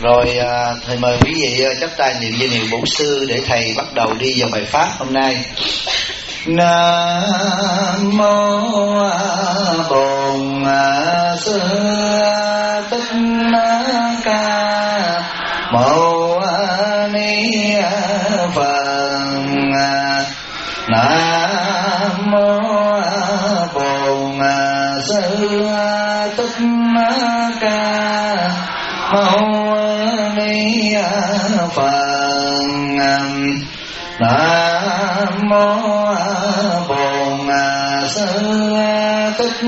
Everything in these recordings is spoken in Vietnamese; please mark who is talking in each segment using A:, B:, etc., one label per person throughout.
A: Rồi thầy mời quý vị chắp tay niệm danh hiệu bổn sư để thầy bắt đầu đi vào bài pháp hôm nay. Nam mô Bổn Sư Thích Ca Mâu Ni Phật. Nam mô Bổn Sư Thích Ca Mâu Ni Phật. Nam mô Bổn Sư Thích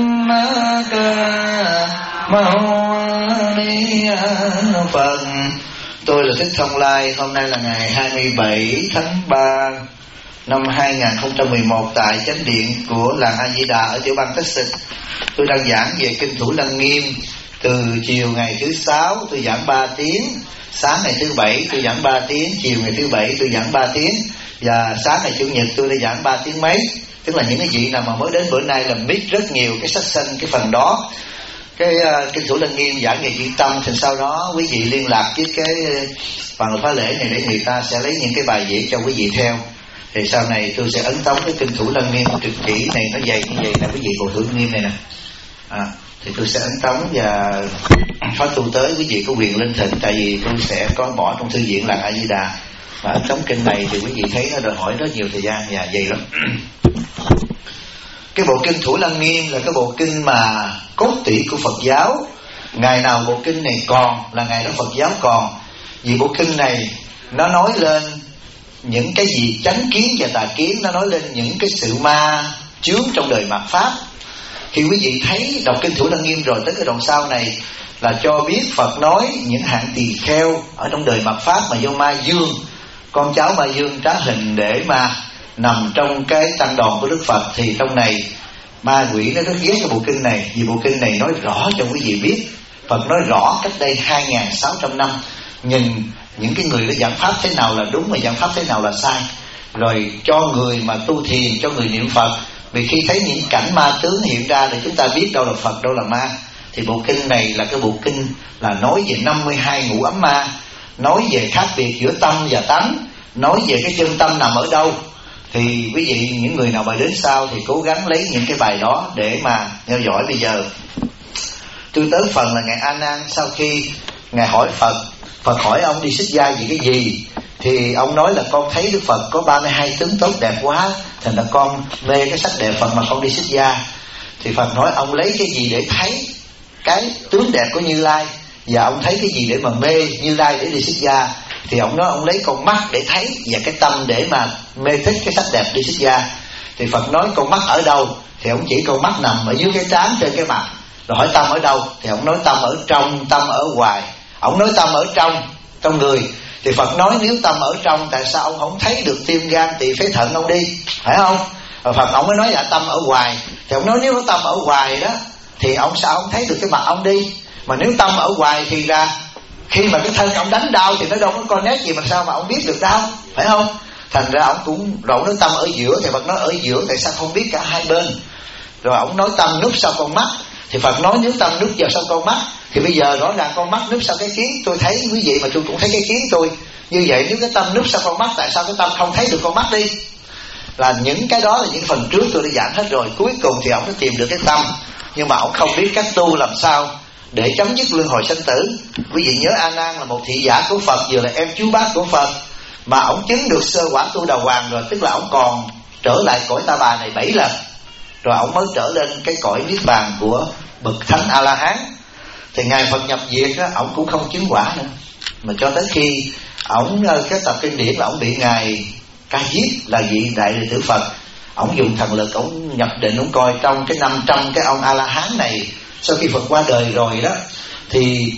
A: Ca Mâu Ni Phật. Tôi là Thích Thông Lai. Hôm nay là ngày 27 tháng 3 năm 2011 tại chánh điện của làng A Di Đà ở tiểu bang Texas. Tôi đang giảng về kinh Thủ Lăng Nghiêm. Từ chiều ngày thứ Sáu tôi giảng 3 tiếng, sáng ngày thứ Bảy tôi giảng 3 tiếng, chiều ngày thứ Bảy tôi giảng 3 tiếng, và sáng ngày Chủ nhật tôi đã giảng 3 tiếng mấy. Tức là những cái vị nào mà mới đến bữa nay là biết rất nhiều cái sách sanh cái phần đó. Cái kinh Thủ Lăng Nghiêm giảng về chuyên tâm, thì sau đó quý vị liên lạc với cái bằng phá lễ này để người ta sẽ lấy những cái bài viết cho quý vị theo. Thì sau này tôi sẽ ấn tống cái kinh Thủ Lăng Nghiêm trực chỉ này, nó dày như vậy nè quý vị, bộ Thủ Lăng Nghiêm này nè. Thì tôi sẽ ấn tống và phát tu tới, quý vị có quyền lên thịnh, tại vì tôi sẽ có bỏ trong thư viện làng A Di Đà. Và ấn tống kinh này thì quý vị thấy nó đòi hỏi rất nhiều thời gian và dày lắm. Cái bộ kinh Thủ Lăng Nghiêm là cái bộ kinh mà cốt tủy của Phật giáo. Ngày nào bộ kinh này còn là ngày đó Phật giáo còn. Vì bộ kinh này nó nói lên những cái gì chánh kiến và tà kiến, nó nói lên những cái sự ma chướng trong đời mạt Pháp. Khi quý vị thấy đọc kinh Thủ Lăng Nghiêm rồi, tới cái đoạn sau này là cho biết Phật nói những hạng tỳ kheo ở trong đời mạt Pháp mà do ma dương, con cháu ma dương trá hình để mà nằm trong cái tăng đoàn của Đức Phật. Thì trong này ma quỷ nó rất ghét cái bộ kinh này, vì bộ kinh này nói rõ cho quý vị biết. Phật nói rõ cách đây 2.600 năm, nhìn những cái người đó giảng pháp thế nào là đúng và giảng pháp thế nào là sai, rồi cho người mà tu thiền, cho người niệm Phật. Vì khi thấy những cảnh ma tướng hiện ra để chúng ta biết đâu là Phật, đâu là ma. Thì bộ kinh này là cái bộ kinh là nói về 52 ngũ ấm ma, nói về khác biệt giữa tâm và tánh, nói về cái chân tâm nằm ở đâu. Thì quý vị, những người nào bài đến sau thì cố gắng lấy những cái bài đó để mà theo dõi. Bây giờ tôi tới phần là Ngài A Nan. Sau khi Ngài hỏi Phật, Phật hỏi ông đi xuất gia vì cái gì, thì ông nói là con thấy Đức Phật có 32 tướng tốt đẹp quá, thành ra con mê cái sắc đẹp Phật mà con đi xuất gia. Thì Phật nói ông lấy cái gì để thấy cái tướng đẹp của Như Lai, và ông thấy cái gì để mà mê Như Lai để đi xuất gia. Thì ông nói ông lấy con mắt để thấy và cái tâm để mà mê thích cái sắc đẹp đi xuất gia. Thì Phật nói con mắt ở đâu, thì ông chỉ con mắt nằm ở dưới cái trán trên cái mặt. Rồi hỏi tâm ở đâu, thì ông nói tâm ở trong, tâm ở ngoài. Ông nói tâm ở trong người. Thì Phật nói nếu tâm ở trong, tại sao ông không thấy được tim gan tỳ phế thận ông đi, phải không? Rồi Phật ông mới nói là tâm ở ngoài. Thì ông nói nếu có tâm ở ngoài đó thì ông sao ông thấy được cái mặt ông đi. Mà nếu tâm ở ngoài thì ra khi mà cái thân ông đánh đau thì nó đâu có connect gì, mà sao mà ông biết được đau, phải không? Thành ra ông cũng rộng nói tâm ở giữa. Thì Phật nói ở giữa, tại sao không biết cả hai bên? Rồi ông nói tâm núp sau con mắt. Thì Phật nói nếu tâm núp vào sau con mắt thì bây giờ rõ ràng con mắt núp sau cái kiến. Tôi thấy quý vị mà tôi cũng thấy cái kiến tôi. Như vậy nếu cái tâm núp sau con mắt, tại sao cái tâm không thấy được con mắt đi? Là những cái đó là những phần trước tôi đã giảng hết rồi. Cuối cùng thì ông đã tìm được cái tâm, nhưng mà ông không biết cách tu làm sao để chấm dứt luân hồi sanh tử. Quý vị nhớ A Nan là một thị giả của Phật, vừa là em chú bác của Phật, mà ông chứng được sơ quả tu đà hoàng rồi. Tức là ông còn trở lại cõi Ta Bà này 7 lần, rồi ông mới trở lên cái cõi niết bàn của bậc thánh A La Hán. Thì ngày Phật nhập diệt á, ông cũng không chứng quả nữa, mà cho tới khi ông cái tập kinh điển là ông bị ngài Ca Diếp là vị đại đệ tử Phật, ông dùng thần lực, ông nhập định, ông coi trong cái 500 cái ông A La Hán này. Sau khi Phật qua đời rồi đó thì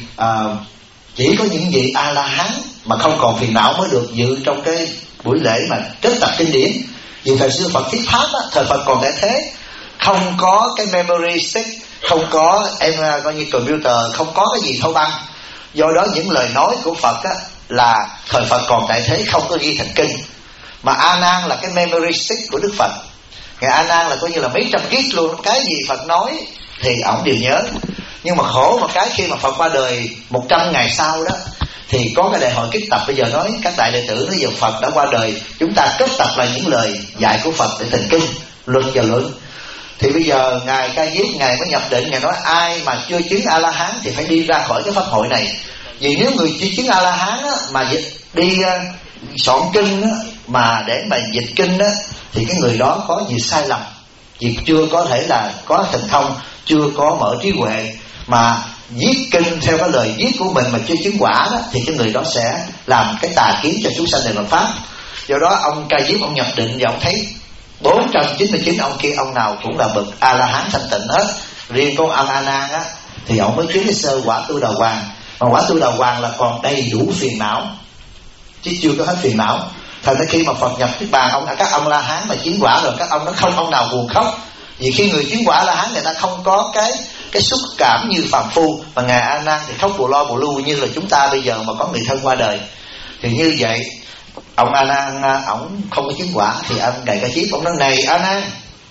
A: chỉ có những vị A La Hán mà không còn phiền não mới được dự trong cái buổi lễ mà kết tập kinh điển. Vì thời xưa Phật thuyết pháp á, thời Phật còn tại thế, không có cái memory stick, không có coi như computer, không có cái gì thâu băng. Do đó những lời nói của Phật á, là thời Phật còn tại thế không có ghi thành kinh. Mà A Nan là cái memory stick của Đức Phật. Ngài A Nan là coi như là mấy trăm gig luôn, cái gì Phật nói thì ổng đều nhớ. Nhưng mà khổ một cái, khi mà Phật qua đời 100 ngày sau đó thì có cái đại hội kết tập. Bây giờ nói các đại đệ tử nói giờ Phật đã qua đời, chúng ta kết tập lại những lời dạy của Phật để thành kinh luật và luận. Thì bây giờ ngài Ca Diếp ngài mới nhập định, ngài nói ai mà chưa chứng A La Hán thì phải đi ra khỏi cái pháp hội này. Vì nếu người chưa chứng A La Hán mà đi soạn kinh mà để mà dịch kinh thì cái người đó có gì sai lầm, vì chưa có thể là có thần thông, chưa có mở trí huệ, mà viết kinh theo cái lời viết của mình mà chưa chứng quả đó, thì cái người đó sẽ làm cái tà kiến cho chúng sanh đời luật pháp. Do đó ông Ca Diếp ông nhập định và ông thấy 499 ông kia ông nào cũng là bậc A La Hán thanh tịnh hết. Riêng con ông A Nan thì ông mới chứng cái sơ quả Tu Đà Hoàng. Mà quả Tu Đà Hoàng là còn đầy đủ phiền não chứ chưa có hết phiền não. Thành ra khi mà Phật nhập Niết Bàn, các ông La Hán mà chứng quả rồi, các ông nó không ông nào buồn khóc. Vì khi người chứng quả La Hán người ta không có cái xúc cảm như phàm phu, mà ngài A Nan thì khóc bù lo bù lu như là chúng ta bây giờ mà có người thân qua đời. Thì như vậy ông A Nan ổng không có chứng quả, thì ông Đại Ca Diếp ông nói: này A Nan,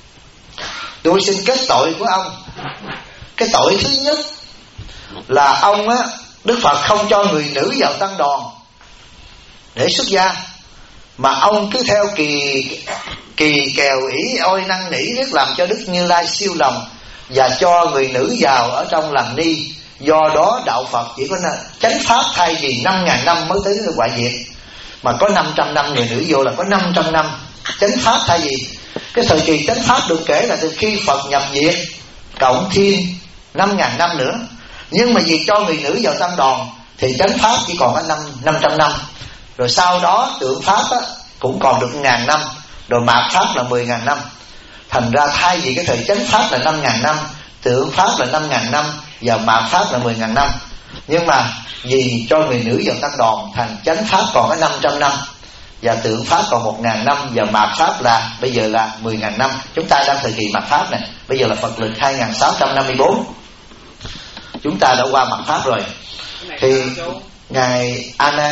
A: tôi xin kết tội của ông. Cái tội thứ nhất là ông Đức Phật không cho người nữ vào tăng đoàn để xuất gia, mà ông cứ theo kỳ kèo ỷ ôi năn nỉ rất làm cho Đức Như Lai siêu lòng và cho người nữ vào ở trong làm ni. Do đó đạo Phật chỉ có chánh pháp, thay vì 5.000 năm mới tới quả diệt, mà có 500 năm người nữ vô là có 500 năm chánh pháp. Thay vì cái thời kỳ chánh pháp được kể là từ khi Phật nhập diệt cộng thêm 5.000 năm nữa. Nhưng mà vì cho người nữ vào tăng đoàn thì chánh pháp chỉ còn có 500 năm. Rồi sau đó tượng pháp cũng còn được 1.000 năm, rồi mạt pháp là 10.000 năm. Thành ra thay vì cái thời chánh pháp là 5.000 năm, tượng pháp là 5.000 năm và mạt pháp là 10.000 năm. Nhưng mà vì cho người nữ vào tăng đoàn, thành chánh pháp còn có 500 năm và tượng pháp còn 1.000 năm và mạt pháp là bây giờ là 10.000 năm. Chúng ta đang thời kỳ mạt pháp này, bây giờ là Phật lịch 2654. Chúng ta đã qua mạt pháp rồi. Thì ngài A Nan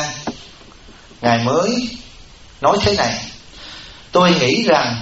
A: ngài mới nói thế này: tôi nghĩ rằng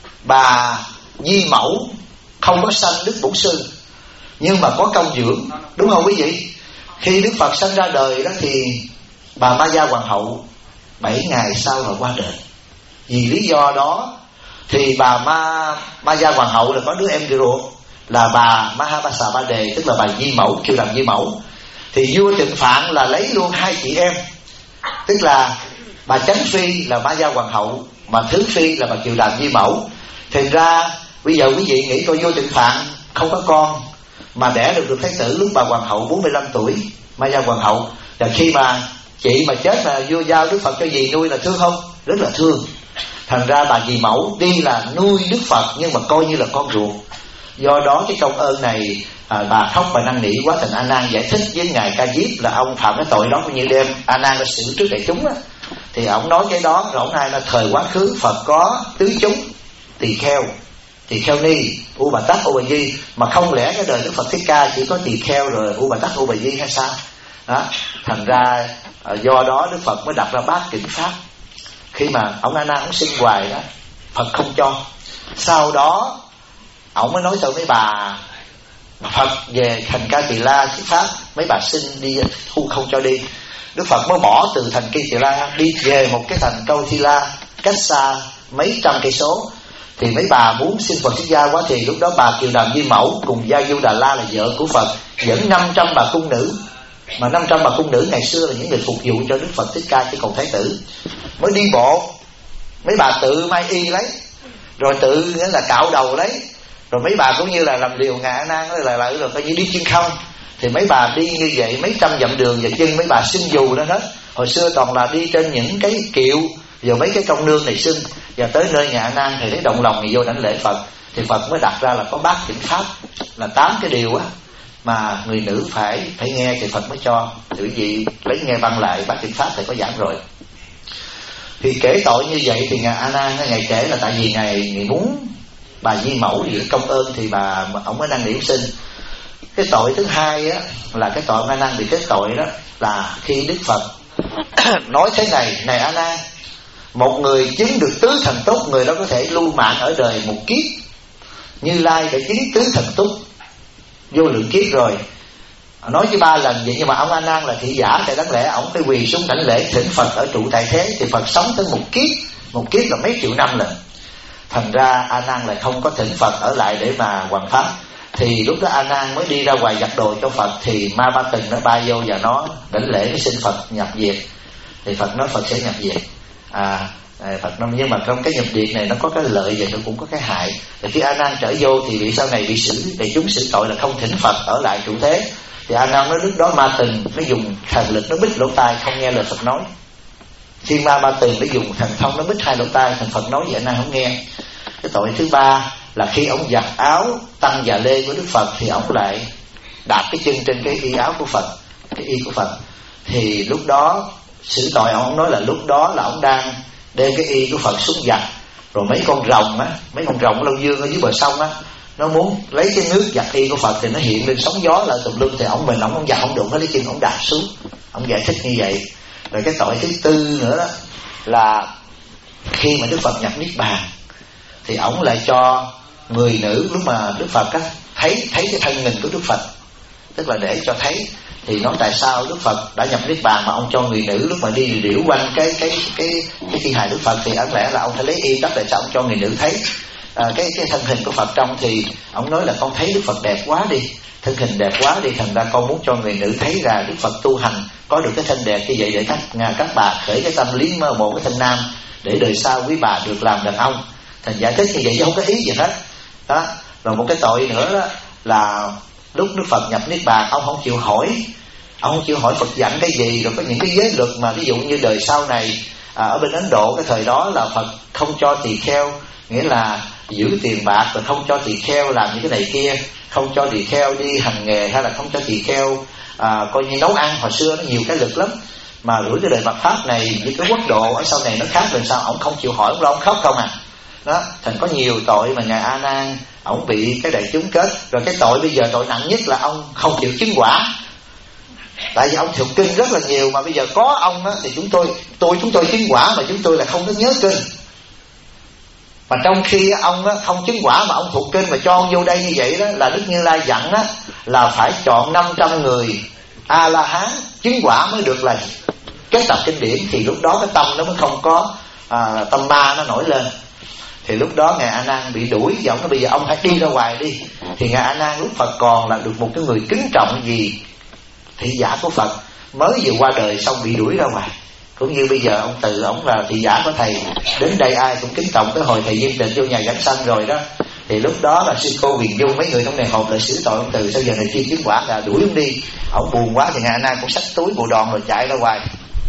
A: bà Di Mẫu không có sanh Đức Bổn Sư, nhưng mà có công dưỡng, đúng không quý vị? Khi Đức Phật sanh ra đời đó thì bà Ma Gia Hoàng hậu 7 ngày sau là qua đời. Vì lý do đó thì bà Ma Gia Hoàng hậu là có đứa em ruột là bà Mahabasa Ba Đề, tức là bà Di Mẫu, kêu làm Di Mẫu. Thì vua Trịnh Phạn là lấy luôn hai chị em, tức là bà Chánh Phi là Ma Gia Hoàng hậu, mà Thứ Phi là bà Kiều Đàm Di Mẫu. Thành ra bây giờ quý vị nghĩ coi, vua Trịnh Phạn không có con mà đẻ được thái tử lúc bà Hoàng hậu 45 tuổi, Ma Gia Hoàng hậu. Và khi mà chị mà chết là vua giao Đức Phật cho dì nuôi là thương không? Rất là thương. Thành ra bà Di Mẫu đi là nuôi Đức Phật nhưng mà coi như là con ruột. Do đó cái công ơn này bà khóc và năn nỉ quá. Thành A Nan giải thích với ngài Ca Diếp là ông phạm cái tội đó như đêm. A Nan đã xử trước đại chúng thì ông nói cái đó. Rồi ông này là thời quá khứ Phật có tứ chúng, tỳ kheo ni, U Bà Tát, U Bà Di, mà không lẽ cái đời Đức Phật Thích Ca chỉ có tỳ kheo rồi U Bà Tát, U Bà Di hay sao đó? Thành ra do đó Đức Phật mới đặt ra bát tỉnh pháp. Khi mà ông A Nan ông xin hoài đó, Phật không cho. Sau đó ông mới nói cho mấy bà Phật về thành Ca Tỳ La thuyết pháp, mấy bà xin đi không cho đi. Đức Phật mới bỏ từ thành Ca Tỳ La đi về một cái thành Câu Thi La cách xa mấy trăm cây số. Thì mấy bà muốn xin Phật xuất gia quá, thì lúc đó bà Kiều Đàm Di Mẫu cùng Gia Du Đà La là vợ của Phật dẫn 500 bà cung nữ. Mà 500 bà cung nữ ngày xưa là những người phục vụ cho Đức Phật Thích Ca chứ còn thái tử. Mới đi bộ, mấy bà tự may y lấy, rồi tự nghĩa là cạo đầu lấy. Rồi mấy bà cũng như là làm điều ngạ nan là rồi coi như đi chân không. Thì mấy bà đi như vậy mấy trăm dặm đường và chân mấy bà xin dù đó hết. Hồi xưa toàn là đi trên những cái kiệu, giờ mấy cái công nương này xưng. Và tới nơi nhà A Nan thì thấy động lòng thì vô đảnh lễ Phật. Thì Phật mới đặt ra là có bát tỉnh pháp, là 8 cái điều mà người nữ phải nghe thì Phật mới cho. Thì quý vị lấy nghe băng lại bát tỉnh pháp thì có giảng rồi. Thì kể tội như vậy thì ngài A Nan ngài kể là tại vì ngài muốn bà Di Mẫu vì công ơn thì ông mới năn nỉ xin. Cái tội thứ hai là cái tội A Nan bị cái tội đó là khi Đức Phật nói thế này: này A Nan, một người chứng được tứ thần túc, người đó có thể lưu mạng ở đời một kiếp. Như Lai đã chứng tứ thần túc vô lượng kiếp rồi. Nói với 3 lần vậy, nhưng mà ông A Nan là thị giả thì đáng lẽ ông phải quỳ xuống đảnh lễ thỉnh Phật ở trụ tại thế. Thì Phật sống tới một kiếp là mấy triệu năm lần. Thành ra A Nan lại không có thỉnh Phật ở lại để mà hoằng pháp. Thì lúc đó A Nan mới đi ra ngoài giặt đồ cho Phật. Thì Ma Ba Từng nó bay vô và nó đảnh lễ, nó xin Phật nhập diệt. Thì Phật nói Phật sẽ nhập diệt. Phật nói nhưng mà trong cái nhập diệt này nó có cái lợi và nó cũng có cái hại. Thì khi A Nan trở vô thì bị sau này bị đại chúng xử tội là không thỉnh Phật ở lại trụ thế. Thì A Nan nói lúc đó Ma Từng nó dùng thần lực nó bít lỗ tai không nghe lời Phật nói. Khi Ma Ba Từng nó dùng thần thông nó bít 2 lỗ tai, thành Phật nói vậy A Nan không nghe. Cái tội thứ 3 là khi ông giặt áo tăng và lê của Đức Phật thì ông lại đạp cái chân trên cái y áo của Phật, cái y của Phật. Thì lúc đó xử tội ông nói là lúc đó là ông đang đem cái y của Phật xuống giặt. Rồi mấy con rồng lâu dương ở dưới bờ sông á, nó muốn lấy cái nước giặt y của Phật thì nó hiện lên sóng gió lại tùm lum. Thì ông không giặt không đụng, nó lấy chân ông đạp xuống. Ông giải thích như vậy. Rồi cái tội thứ 4 nữa đó là khi mà Đức Phật nhập niết bàn thì ổng lại cho người nữ, lúc mà Đức Phật á thấy cái thân hình của Đức Phật, tức là để cho thấy. Thì nói tại sao Đức Phật đã nhập niết bàn mà ông cho người nữ lúc mà đi điểu quanh cái thi hài Đức Phật. Thì ẩn lẽ là ông phải lấy y, tại sao ông cho người nữ thấy cái thân hình của Phật trong. Thì ông nói là con thấy Đức Phật đẹp quá đi, thân hình đẹp quá đi, thành ra con muốn cho người nữ thấy ra Đức Phật tu hành có được cái thân đẹp như vậy, để các bà khởi cái tâm lý mơ mộng cái thân nam, để đời sau quý bà được làm đàn ông. Thành giải thích như vậy chứ không có ý gì hết đó. Rồi một cái tội nữa đó là lúc Đức Phật nhập niết bàn ông không chịu hỏi Phật dặn cái gì. Rồi có những cái giới luật mà ví dụ như đời sau này ở bên Ấn Độ cái thời đó là Phật không cho tỳ kheo, nghĩa là giữ tiền bạc, rồi không cho tỳ kheo làm những cái này kia, không cho tỳ kheo đi hành nghề, hay là không cho tỳ kheo coi như nấu ăn. Hồi xưa nó nhiều cái luật lắm. Mà gửi cái đời mạt Pháp này với cái quốc độ ở sau này nó khác, làm sao ông không chịu hỏi, ông lo ông khóc không à đó. Thành có nhiều tội mà ngài A Nan ông bị cái đại chúng kết. Rồi cái tội bây giờ tội nặng nhất là ông không chịu chứng quả. Tại vì ông thuộc kinh rất là nhiều, mà bây giờ có ông đó, thì chúng tôi chứng quả mà chúng tôi là không có nhớ kinh. Mà trong khi ông đó, không chứng quả mà ông thuộc kinh mà cho ông vô đây như vậy đó, là Đức Như Lai dặn đó, là phải chọn 500 người A La Hán chứng quả mới được là kết tập kinh điển. Thì lúc đó cái tâm nó mới không có tâm ma nó nổi lên. Thì lúc đó ngài A Nan bị đuổi, và ông nói bây giờ ông hãy đi ra ngoài đi. Thì ngài A Nan lúc Phật còn là được một cái người kính trọng gì thị giả của Phật, mới vừa qua đời xong bị đuổi ra ngoài. Cũng như bây giờ ông Từ, ông là thị giả của thầy, đến đây ai cũng kính trọng. Tới hồi thầy Diên Tịnh vô nhà giảng sanh rồi đó, thì lúc đó là sư cô Huyền Dung mấy người trong này họp lại xử tội ông Từ. Sau giờ này chi chứng quả là đuổi ông đi. Ông buồn quá thì ngài A Nan cũng xách túi bộ đòn rồi chạy ra ngoài.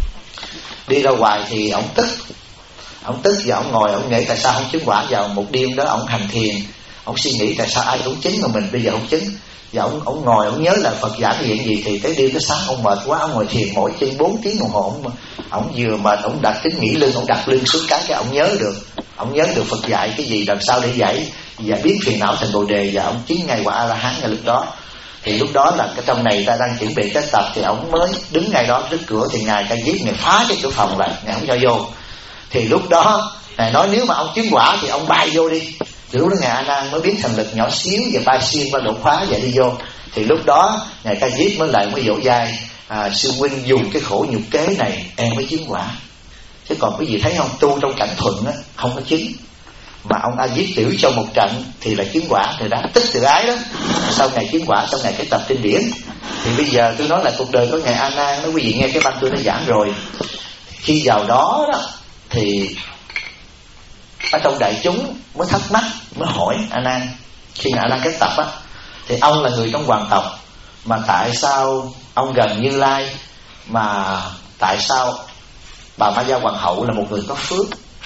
A: Đi ra ngoài thì ông tức và ông ngồi ông nghĩ tại sao không chứng quả. Vào một đêm đó ông hành thiền, ông suy nghĩ tại sao ai cũng chứng mà mình bây giờ không chứng. Và ông ngồi ông nhớ là Phật giảng chuyện gì. Thì tới đêm tới sáng ông mệt quá, ông ngồi thiền mỗi chân 4 tiếng đồng hồ. Ông vừa mệt ông đặt kính nghỉ lưng, ông đặt lưng xuống cái ông nhớ được Phật dạy cái gì, làm sao để giải biến phiền não thành bồ đề. Và ông chứng ngay quả A La Hán ngay lúc đó. Thì lúc đó là cái trong này ta đang chuẩn bị kết tập, thì ông mới đứng ngay đó trước cửa. Thì ngài Ca Diếp ngài phá cái cửa phòng lại, ngài không cho vô. Thì lúc đó ngài nói nếu mà ông chứng quả thì ông bay vô đi. Thì lúc đó ngài A Nan mới biến thành lực nhỏ xíu và bay xuyên qua đột phá và đi vô. Thì lúc đó ngài Ca Diếp mới dỗ dai, sư huynh dùng cái khổ nhục kế này em mới chứng quả. Chứ còn quý vị thấy không, tu trong cảnh thuận á không có chứng, mà ông A Diếp tiểu cho một trận thì là chứng quả. Thì đã tức tự ái đó. Sau ngày chứng quả, sau ngày cái tập kinh điển. Thì bây giờ tôi nói là cuộc đời của ngài A Nan đó, quý vị nghe cái băng tôi đã giảng rồi. Khi vào đó thì ở trong đại chúng mới thắc mắc, mới hỏi A Nan. Khi ngài A Nan kết tập á, thì ông là người trong hoàng tộc, mà tại sao ông gần Như Lai, mà tại sao bà Ma Gia Hoàng hậu là một người có phước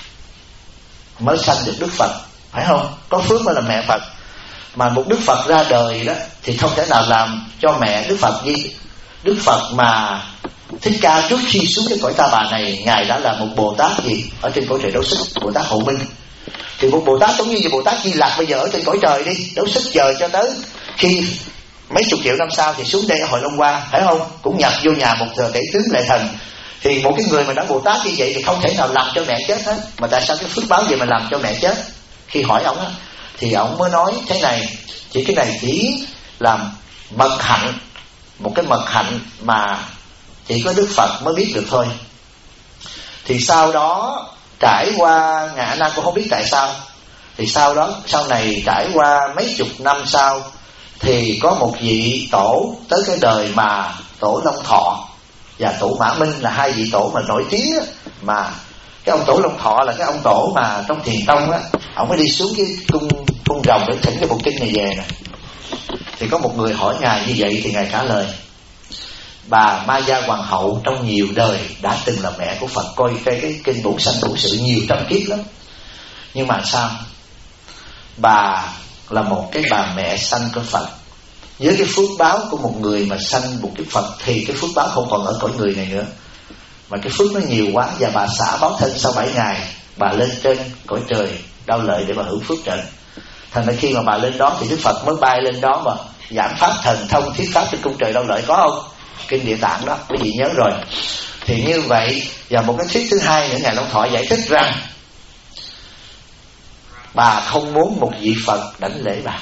A: mới sanh được Đức Phật, phải không? Có phước mới là mẹ Phật. Mà một Đức Phật ra đời đó thì không thể nào làm cho mẹ Đức Phật gì. Đức Phật mà Thích Ca trước khi xuống cái cõi Ta Bà này, ngài đã là một Bồ Tát gì ở trên cõi trời Đấu Xích, Bồ Tát Hộ Minh. Thì một Bồ Tát giống như Bồ Tát Di Lặc bây giờ ở trên cõi trời đi, Đấu Xích chờ cho tới khi mấy chục triệu năm sau thì xuống đây ở Hội Long Hoa, phải không? Cũng nhập vô nhà một Tể Tướng Lệ Thần. Thì một cái người mà đã Bồ Tát như vậy thì không thể nào làm cho mẹ chết hết. Mà tại sao cái phước báo gì mà làm cho mẹ chết? Khi hỏi ông á, thì ông mới nói thế này: cái này chỉ làm bậc hạnh một cái mật hạnh mà chỉ có Đức Phật mới biết được thôi. Thì sau đó trải qua Ngài A Nan cũng không biết tại sao, thì sau đó sau này trải qua mấy chục năm sau thì có một vị tổ tới cái đời mà tổ Long Thọ và tổ Mã Minh là hai vị tổ mà nổi tiếng á. Mà cái ông tổ Long Thọ là cái ông tổ mà trong Thiền Tông á, ông mới đi xuống cái cung rồng để thỉnh cái bộ kinh này về nè. Thì có một người hỏi Ngài như vậy thì Ngài trả lời: bà Ma Gia Hoàng hậu trong nhiều đời đã từng là mẹ của Phật, coi cái kinh Bổn Sanh Bổn Sự nhiều trăm kiếp lắm. Nhưng mà sao? Bà là một cái bà mẹ sanh của Phật. Với cái phước báo của một người mà sanh một cái Phật thì cái phước báo không còn ở cõi người này nữa, mà cái phước nó nhiều quá. Và bà xả báo thân sau 7 ngày, bà lên trên cõi trời Đau Lợi để bà hưởng phước trận. Thành ra khi mà bà lên đó thì Đức Phật mới bay lên đó mà giảng pháp thần thông thuyết pháp trên cung trời Đau Lợi, có không? Kinh Địa Tạng đó, quý vị nhớ rồi. Thì như vậy, và một cái thuyết thứ hai nữa, Ngài Long Thọ giải thích rằng bà không muốn một vị Phật đảnh lễ bà,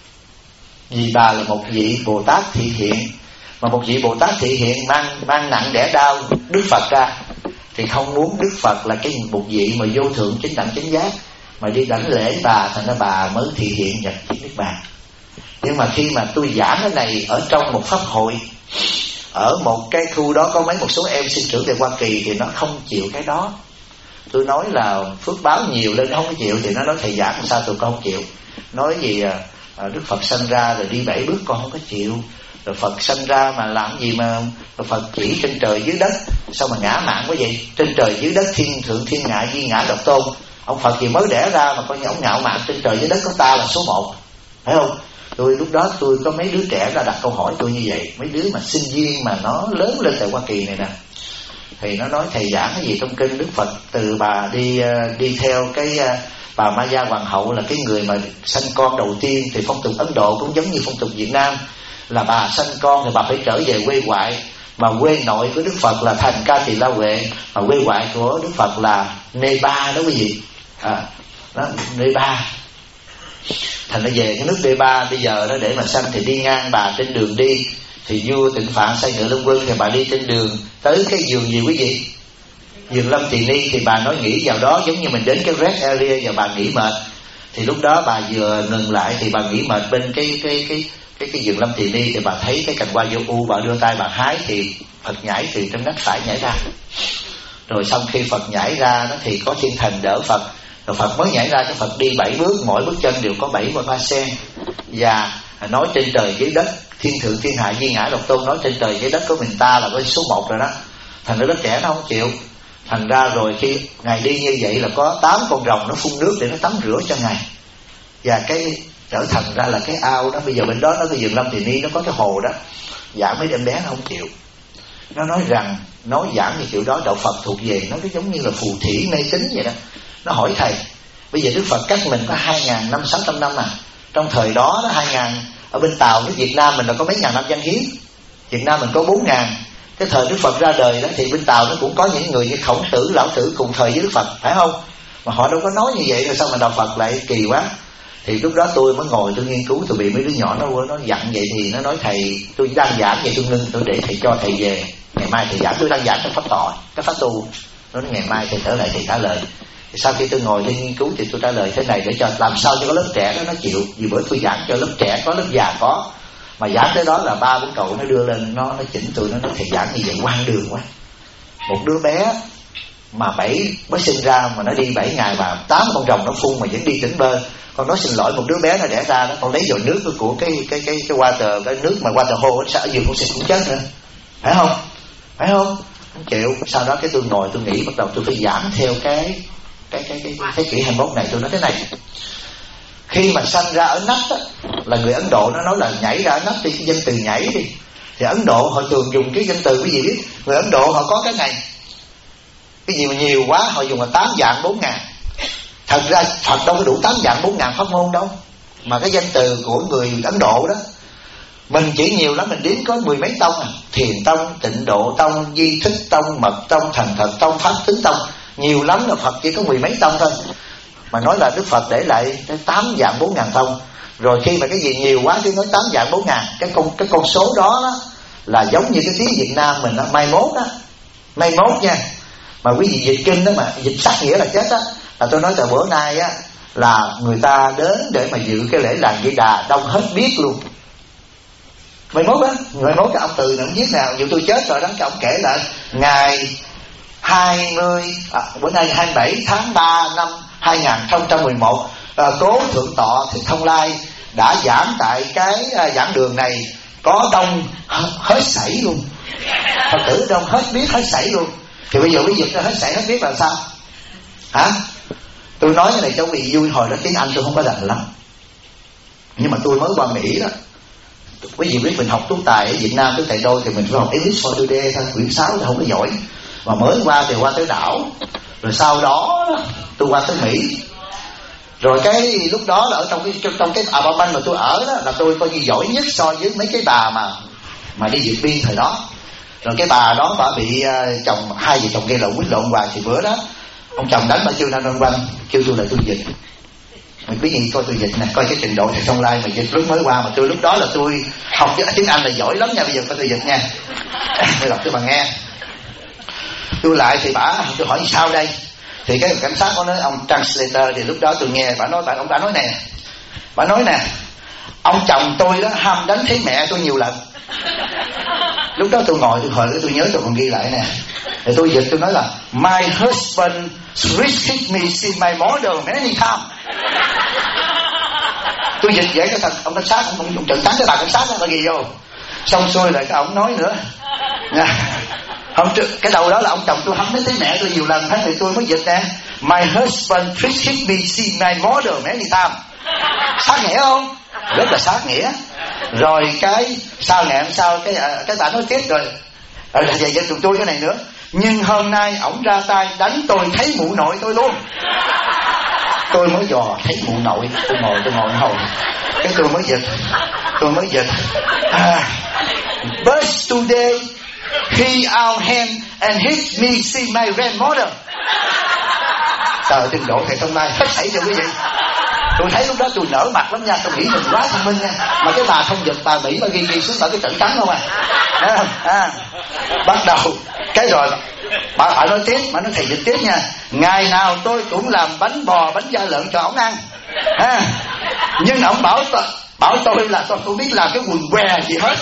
A: vì bà là một vị Bồ Tát thị hiện. Mà một vị Bồ Tát thị hiện mang nặng đẻ đau Đức Phật ra, thì không muốn Đức Phật là cái một vị mà vô thượng chính đẳng chánh giác mà đi đảnh lễ bà, thành ra bà mới thị hiện nhập thiện Niết Bàn. Nhưng mà khi mà tôi giảng cái này ở trong một pháp hội, ở một cái khu đó có một số em sinh trưởng tại Hoa Kỳ thì nó không chịu cái đó. Tôi nói là phước báo nhiều lên nó không có chịu, thì nó nói thầy giảng sao tụi con không chịu. Nói gì Đức Phật sanh ra rồi đi 7 bước con không có chịu. Rồi Phật sanh ra mà làm gì mà Phật chỉ trên trời dưới đất, sao mà ngã mạn quá vậy? Trên trời dưới đất thiên thượng thiên ngạ duy ngã độc tôn. Ông Phật gì mới đẻ ra mà coi như ông ngạo mạn, trên trời dưới đất có ta là số 1, phải không? Tôi lúc đó tôi có mấy đứa trẻ ra đặt câu hỏi tôi như vậy, mấy đứa mà sinh viên mà nó lớn lên tại Hoa Kỳ này nè. Thì nó nói thầy giảng cái gì trong kinh Đức Phật từ bà đi theo cái bà Ma Gia Hoàng hậu là cái người mà sanh con đầu tiên. Thì phong tục Ấn Độ cũng giống như phong tục Việt Nam, là bà sanh con thì bà phải trở về quê ngoại. Mà quê nội của Đức Phật là thành Ca Tỳ La Huệ, mà quê ngoại của Đức Phật là Nepal đó quý vị. Đó, Nepal. Thành ra về cái nước Nepal bây giờ đó để mà sanh thì đi ngang bà trên đường đi, thì vua Tịnh Phạn xây ngựa Long Quân, thì bà đi trên đường tới cái vườn gì quý vị? Vườn Lâm Tỳ Ni. Thì bà nói nghỉ vào đó giống như mình đến cái rest area và bà nghỉ mệt. Thì lúc đó bà vừa ngừng lại thì bà nghỉ mệt bên cái vườn Lâm Tỳ Ni, thì bà thấy cái cành hoa vô u, bà đưa tay bà hái thì Phật nhảy từ trong nách phải nhảy ra. Rồi xong khi Phật nhảy ra đó thì có thiên thần đỡ Phật. Rồi Phật mới nhảy ra, cái Phật đi 7 bước, mỗi bước chân đều có 7 hoa sen. Và nói trên trời dưới đất thiên thượng thiên hạ duy ngã độc tôn, nói trên trời dưới đất có mình ta là cái số 1 rồi đó. Thành ra đứa trẻ nó không chịu. Thành ra rồi khi Ngài đi như vậy là có 8 con rồng nó phun nước để nó tắm rửa cho Ngài. Và cái trở thành ra là cái ao đó. Bây giờ bên đó nó cái vườn Lâm Tỳ Ni nó có cái hồ đó. Giảng mấy em bé nó không chịu. Nó nói rằng nói giảng như kiểu đó đạo Phật thuộc về nó cái giống như là phù thủy mê tín vậy đó. Nó hỏi thầy, bây giờ Đức Phật cách mình có 2.500-600 năm à. Trong thời đó 2.000 ở bên Tàu, nước Việt Nam mình là có mấy ngàn năm văn hiến. Việt Nam mình có 4.000. Cái thời Đức Phật ra đời đó thì bên Tàu nó cũng có những người như Khổng Tử, Lão Tử cùng thời với Đức Phật, phải không? Mà họ đâu có nói như vậy, rồi sao mà đạo Phật lại kỳ quá. Thì lúc đó tôi mới ngồi tôi nghiên cứu, tôi bị mấy đứa nhỏ nó dặn vậy. Thì nó nói thầy, tôi đang giảng vậy tôi ngưng, tôi để thầy cho thầy về, ngày mai thầy giảng. Tôi đang giảng trong pháp tọa, cái pháp tu. Nó nói ngày mai thầy trở lại thầy trả lời. Thì sau khi tôi ngồi tôi nghiên cứu thì tôi trả lời thế này để cho làm sao cho có lớp trẻ đó nó chịu. Vì bữa tôi giảng cho lớp trẻ có, lớp già có, mà giảng tới đó là 3-4 cậu nó đưa lên, nó chỉnh tôi, nó nói thầy giảng như vậy hoang đường quá. Một đứa bé mà mới sinh ra mà nó đi 7 ngày mà 8 con rồng nó phun mà vẫn đi tỉnh bơ. Con nói xin lỗi, một đứa bé nó đẻ ra đó, con lấy vào nước của cái water, cái nước mà water hole nó sẽ vừa con sinh cũng chết nữa, phải không? Phải không? Không chịu. Sau đó cái tôi ngồi tôi nghĩ, bắt đầu tôi phải giảng theo cái thế kỷ 21 này. Tôi nói thế này, khi mà sanh ra ở nách á, là người Ấn Độ nó nói là nhảy ra ở nách đi, cái danh từ nhảy đi. Thì Ấn Độ họ thường dùng cái danh từ, quý vị biết, người Ấn Độ họ có cái này, cái gì mà nhiều quá họ dùng là 8 vạn 4 ngàn. Thật ra Phật đâu có đủ 8 vạn 4 ngàn pháp môn đâu. Mà cái danh từ của người Ấn Độ đó, mình chỉ nhiều lắm mình đếm có 10 mấy tông à. Thiền tông, Tịnh Độ tông, Di Thích tông, Mật tông, Thành Thật tông, Pháp Tính tông. Nhiều lắm là Phật chỉ có 10 mấy tông thôi. Mà nói là Đức Phật để lại 8 vạn 4 ngàn tông. Rồi khi mà cái gì nhiều quá thì nói 8 vạn 4 ngàn. Cái con số đó là giống như cái tiếng Việt Nam mình đó, mai mốt á, mai mốt nha. Mà quý vị dịch kinh đó, mà dịch sát nghĩa là chết á, là tôi nói từ bữa nay á là người ta đến để mà dự cái lễ làng Di Đà đông hết biết luôn. Mai mốt á, mai mốt cái ông Từ này ông viết nào, dù tôi chết rồi đó, cái ông kể lại ngày 20 bữa nay 27 tháng 3 năm 2011, Cố Thượng Tọa Thích Thông Lai đã giảng tại cái giảng đường này, có đông hết sảy luôn, Phật tử đông hết biết hết sảy luôn. Thì bây giờ cái dịch ra hết sảy hết biết là sao hả? Tôi nói cái này cho quý vị vui, hồi đó tiếng Anh tôi không có rành lắm, nhưng mà tôi mới qua Mỹ đó. Quý vị biết mình học tú tài ở Việt Nam, tú tài đôi thì mình phải học English for Today thôi, quyển 6 thì không có giỏi. Mà mới qua thì qua tới đảo, rồi sau đó tôi qua tới Mỹ. Rồi cái lúc đó là ở trong cái apartment mà tôi ở đó, là tôi coi như giỏi nhất so với mấy cái bà mà đi Việt biên thời đó. Rồi cái bà đó bà bị chồng, hai vợ chồng gây lộn, quýnh lộn hoài. Thì bữa đó ông chồng đánh bà kêu ra quanh, kêu tôi là tôi dịch. Mình biết gì coi tôi dịch nè, coi cái trình độ thầy Thông Lai mà dịch lúc mới qua. Mà tôi lúc đó là tôi học tiếng Anh là giỏi lắm nha, bây giờ coi tôi dịch nha. Tôi đọc cho bà nghe. Tôi lại thì tôi hỏi sao đây, thì cái cảnh sát có nói ông translator. Thì lúc đó tôi nghe bà nói, ông đã nói nè, bà nói nè, ông chồng tôi đó ham đánh thấy mẹ tôi nhiều lần. Lúc đó tôi ngồi tôi hồi tôi nhớ tôi còn ghi lại nè. Thì tôi dịch tôi nói là my husband hit me see my mother many times. Tôi dịch vậy cái ông cảnh sát ông trợn trắng cái bà cảnh sát đó, bà ghi vô. Xong xuôi lại cái ông nói nữa nha. Hôm trước cái đầu đó là ông chồng tôi hâm đến thấy mẹ tôi nhiều lần hết, thì tôi mới dịch nè, my husband hit me see my mother many times. Sát nghĩa không? Rất là sát nghĩa. Rồi cái sau ngày hôm sau cái bà nói tiếp rồi về dịch tụi tôi cái này nữa, nhưng hôm nay ổng ra tay đánh tôi thấy mụ nội tôi luôn. Tôi mới dò thấy mụ nội, tôi ngồi hồi cái tôi mới dịch but today he out hand and hit me see my grandmother. Trời, trình độ thầy Thông Lai hết sảy cho quý vị. Tôi thấy lúc đó tôi nở mặt lắm nha, tôi nghĩ mình quá thông minh nha. Mà cái bà không dịch, bà Mỹ bà ghi xuống ở cái trận trắng không bắt đầu cái rồi bà phải nói tiếp, mà nói thầy dịch tiếp nha. Ngày nào tôi cũng làm bánh bò bánh da lợn cho ổng ăn nhưng ổng bảo tôi là tôi không biết làm cái quần què gì hết.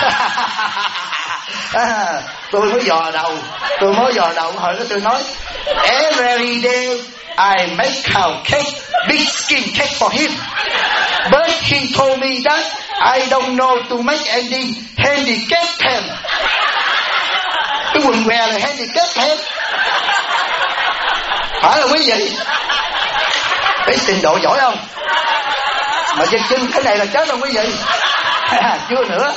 A: Tôi mới dò đầu hồi đó tôi nói every day I make cow cake, big skin cake for him, but he told me that I don't know to make any handicap pen. Cái quần què là handicap pen, phải là quý vị? Cái trình độ giỏi không? Mà dịch kinh cái này là chết không quý vị? Chưa nữa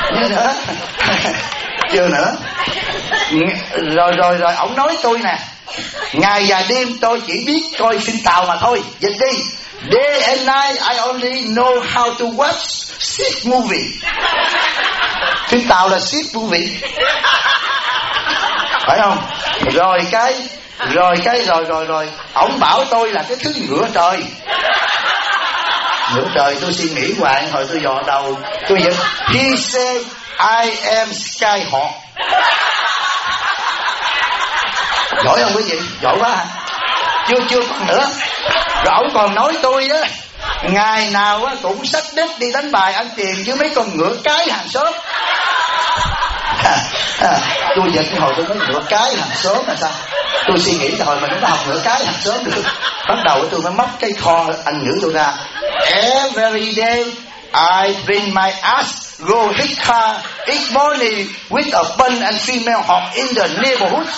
A: rồi ổng nói tôi nè, ngày và đêm tôi chỉ biết coi phim Tàu mà thôi. Dịch đi. Day and night I only know how to watch shit movie. Phim Tàu là shit movie, phải không? Rồi ổng bảo tôi là cái thứ ngửa trời. Ngửa trời tôi suy nghĩ hoài, hồi tôi dò đầu tôi dịch he said I am Skyhawk. Giỏi không quý vị? Giỏi quá. Chưa còn nữa. Rồi ổng còn nói tôi á, ngày nào á cũng xách đất đi đánh bài ăn tiền với mấy con ngựa cái hàng xóm. Tôi dịch hồi tôi nói ngựa cái hàng xóm là sao? Tôi suy nghĩ hồi mình có học ngựa cái hàng xóm được. Bắt đầu tôi mới móc cái kho Anh ngữ tôi ra. Every day I bring my ass go hit car each morning with a bun and female hawk in the neighborhood.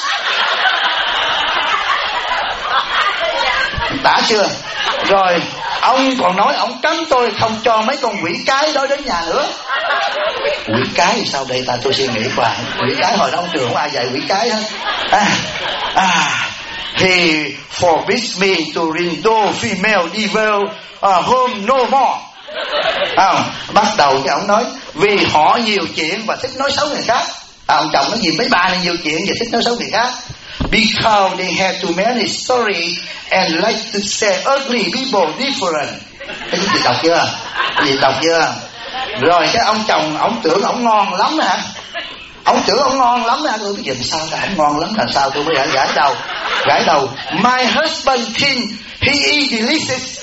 A: Đã chưa? Rồi ông còn nói ông cấm tôi không cho mấy con quỷ cái đó đến nhà nữa. Quỷ cái thì sao đây ta? Tôi suy nghĩ hoài. Quỷ cái hồi đó ông trường không ai dạy quỷ cái hết. He forbids me to rindle female devil home no more. Bắt đầu cái ông nói vì họ nhiều chuyện và thích nói xấu người khác. Ông chồng nói gì mấy bà này nhiều chuyện và thích nói xấu người khác. Because they have too many stories and like to say ugly people different. Cái gì đọc chưa? Rồi cái ông chồng ông tưởng ông ngon lắm hả? Ông tưởng ông ngon lắm á, tôi biết sao cả, ông ngon lắm làm sao tôi mới gãi đầu. My husband thinks he is delicious.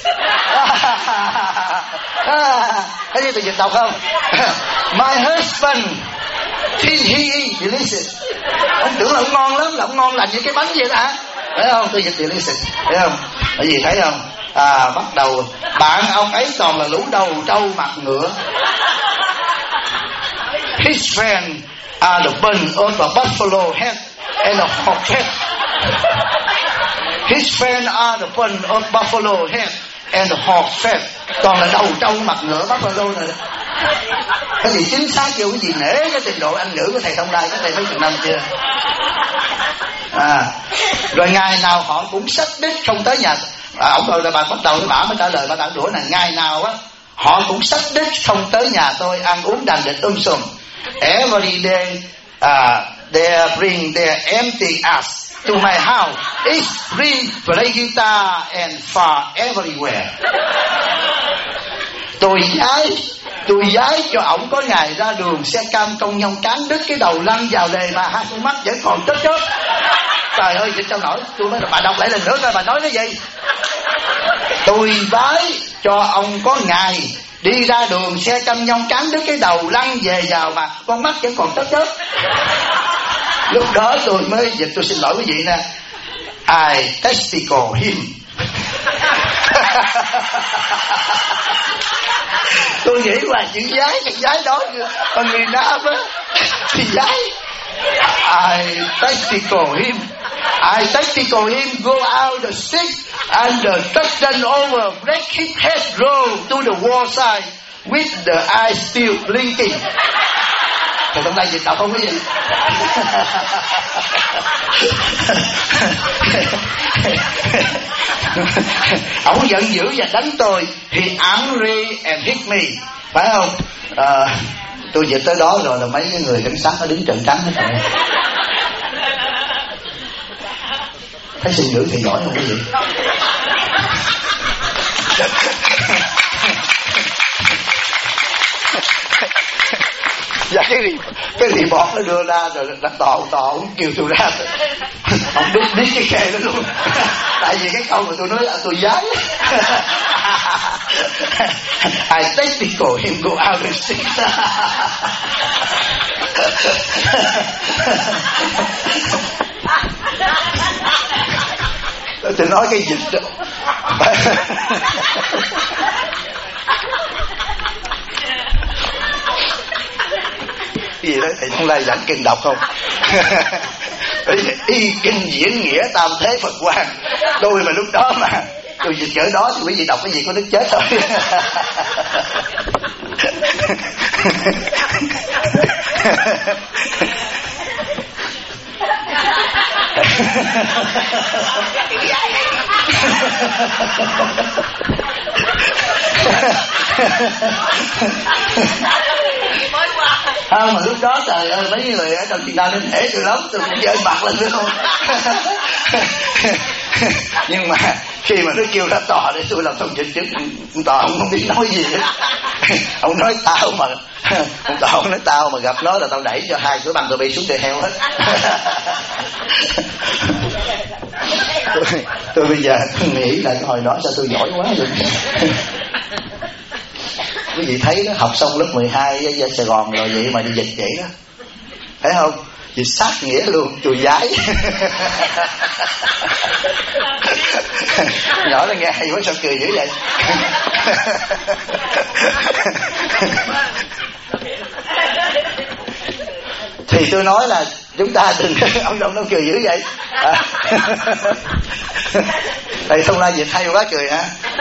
A: Thấy gì tôi dịch đọc không? My husband thinks he is delicious. Ông tưởng là ông ngon lắm, là ông ngon lành như cái bánh vậy hả? Thấy không? Tôi dịch delicious, thấy không? Bởi vì thấy không? Bắt đầu bạn ông ấy toàn là lũ đầu trâu mặt ngựa. His friend are the bun of a buffalo head and a hog head. His friend are the bun of buffalo head and a hog head. Toàn là đầu trâu mặt ngựa buffalo này. Cái gì chính xác vô cái gì nể cái trình độ Anh ngữ của thầy Thông Lai, cái thầy mấy chục năm chưa. Rồi ngày nào họ cũng xách đít không tới nhà. Ông rồi là bà bắt đầu bà mới trả lời, bà tặng đũa là ngày nào á họ cũng xách đít không tới nhà tôi ăn uống đành địch sùm. Every day they bring their empty ass to my house. It's bring play guitar and far everywhere. Tôi giái cho ổng có ngày ra đường xe cam công nhân cán đứt cái đầu lăn vào lề mà hai con mắt vẫn còn chớp chớp. Trời ơi vậy sao nổi. Tôi nói là bà đọc lại lần nữa coi bà nói cái gì. Tôi vái cho ông có ngày đi ra đường xe cam nhông cán đứt cái đầu lăn về vào mà con mắt vẫn còn chớp chớp. Lúc đó tôi mới dịch, tôi xin lỗi quý vị nè, I testicle him. Tôi nghĩ là chữ giái, cái giái đó còn người Nam á thì giái. I testicle him. I testicle him go out the stick and the touchdown over, break his head, roll to the wall side with the eyes still blinking. Thì trong đây dịch đọc không có gì. Ông giận dữ và đánh tôi. He angry and hit me. Phải không? Tôi dịch tới đó rồi là mấy cái người cảnh sát nó đứng trợn trắng hết rồi. Thấy sinh ngữ thì giỏi không quý vị? Và cái report nó đưa ra rồi tòa ông kêu tôi ra, ông biết cái khe đó luôn. Tại vì cái câu mà tôi nói là tôi giái. I testicle him go out and sing. Tôi nói cái dịch đó. Cái gì đó thầy Thông Lai giảng kinh đọc không? Y kinh diễn nghĩa tam thế Phật quan. Tôi mà lúc đó mà tôi dịch cỡ đó thì quý vị đọc cái gì có nước chết thôi. Không mà lúc đó trời ơi mấy người ở trong Việt Nam nên nể tôi lắm, tôi cũng dơ mặt lên nữa không. Nhưng mà khi mà nó kêu ra tòa để tôi làm thông dịch chứ tòa ông không biết nói gì hết. Ông nói tao mà ông tòa ông nói tao mà gặp nó là tao đẩy cho hai cửa bằng tôi bị xuống trời heo hết. tôi bây giờ tôi nghĩ là cái hồi đó sao tôi giỏi quá rồi. Quý vị thấy đó, học xong lớp 12 ở Sài Gòn rồi vậy mà đi dịch vậy đó, thấy không? Dịch sát nghĩa luôn, tôi giái. Nhỏ nó nghe hay quá sao cười dữ vậy. Thì tôi nói là chúng ta đừng ông Đông nó cười dữ vậy. Thầy Thông Lai dịch hay quá cười hả?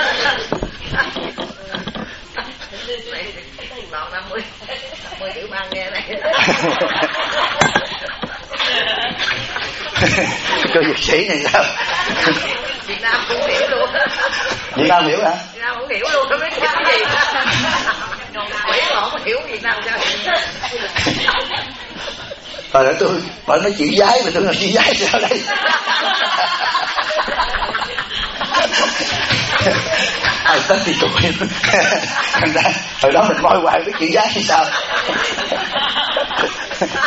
A: Cô dịch sĩ này sao?
B: Việt Nam cũng hiểu luôn.
A: Việt Nam hiểu hả?
B: Việt Nam cũng hiểu luôn, nó biết cái gì. Mỹ họ không hiểu Việt Nam sao?
A: Rồi đó tôi bảo nói chữ giái mà tôi nói chữ giái sao đây? Ai tất thì tụi thành ra hồi đó mình moi hoài với chữ giái thì sao?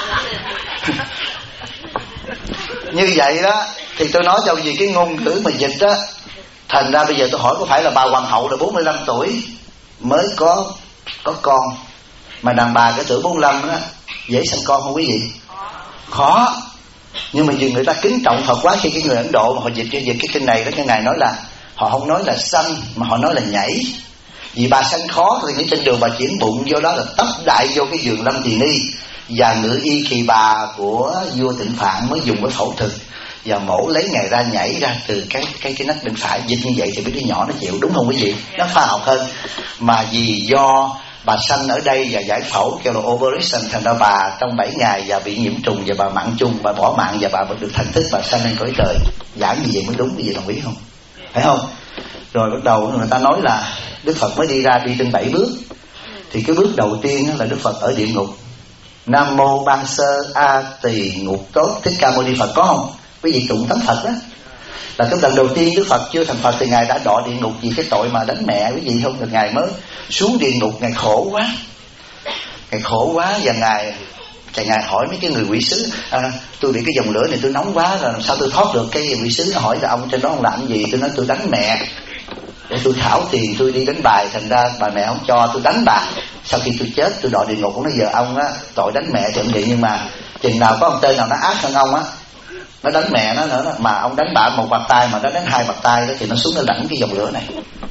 A: Như vậy đó thì tôi nói cho vì cái ngôn ngữ mà dịch đó, thành ra bây giờ tôi hỏi có phải là bà hoàng hậu là 45 tuổi mới có con, mà đàn bà cái tuổi 45 đó dễ sinh con không quý vị? Khó. Nhưng mà vì người ta kính trọng Phật quá, khi cái người Ấn Độ mà họ dịch cái kinh này đó, cái ngài nói là họ không nói là sanh mà họ nói là nhảy. Vì bà sanh khó thì trên đường bà chuyển bụng vô đó là tấp đại vô cái giường Lâm Tỳ Ni, và ngự y Kỳ Bà của vua Tịnh Phạn mới dùng cái phẫu thuật và mổ lấy ngài ra, nhảy ra từ cái nách bên phải. Dịch như vậy thì mấy đứa nhỏ nó chịu, đúng không quý vị? Nó khoa học hơn. Mà vì do bà sanh ở đây và giải phẫu kêu là operation, thành ra bà trong 7 ngày và bị nhiễm trùng và bà mặn chung, bà bỏ mạng và bà vẫn được thành thức, bà sanh lên cõi trời. Giảng như vậy mới đúng, quý vị đồng ý không? Phải không? Rồi bắt đầu người ta nói là Đức Phật mới đi trên 7 bước. Thì cái bước đầu tiên là Đức Phật ở địa ngục. Nam mô Ban Sơ A Tỳ Ngục Tốt Thích Ca Mâu Ni Phật, có không? Quý vị tụng tấm Phật đó. Là cái lần đầu tiên Đức Phật chưa thành Phật thì ngài đã đọa địa ngục vì cái tội mà đánh mẹ, quý vị không? Được ngài mới xuống địa ngục, ngài khổ quá. Ngài khổ quá và ngài hỏi mấy cái người quỷ sứ, tôi bị cái dòng lửa này tôi nóng quá rồi làm sao tôi thoát được? Cái quỷ sứ nó hỏi là ông trên đó ông làm gì? Tôi nói tôi đánh mẹ để tôi thảo tiền tôi đi đánh bài, thành ra bà mẹ không cho tôi đánh bà. Sau khi tôi chết tôi đọa địa ngục. Ông nói giờ ông á tội đánh mẹ thì ông vậy, nhưng mà chừng nào có ông tên nào nó ác hơn ông á, nó đánh mẹ nó nữa đó, mà ông đánh bà một bạt tay mà nó đánh 2 bạt tay đó, thì nó xuống nó lãnh cái dòng lửa này.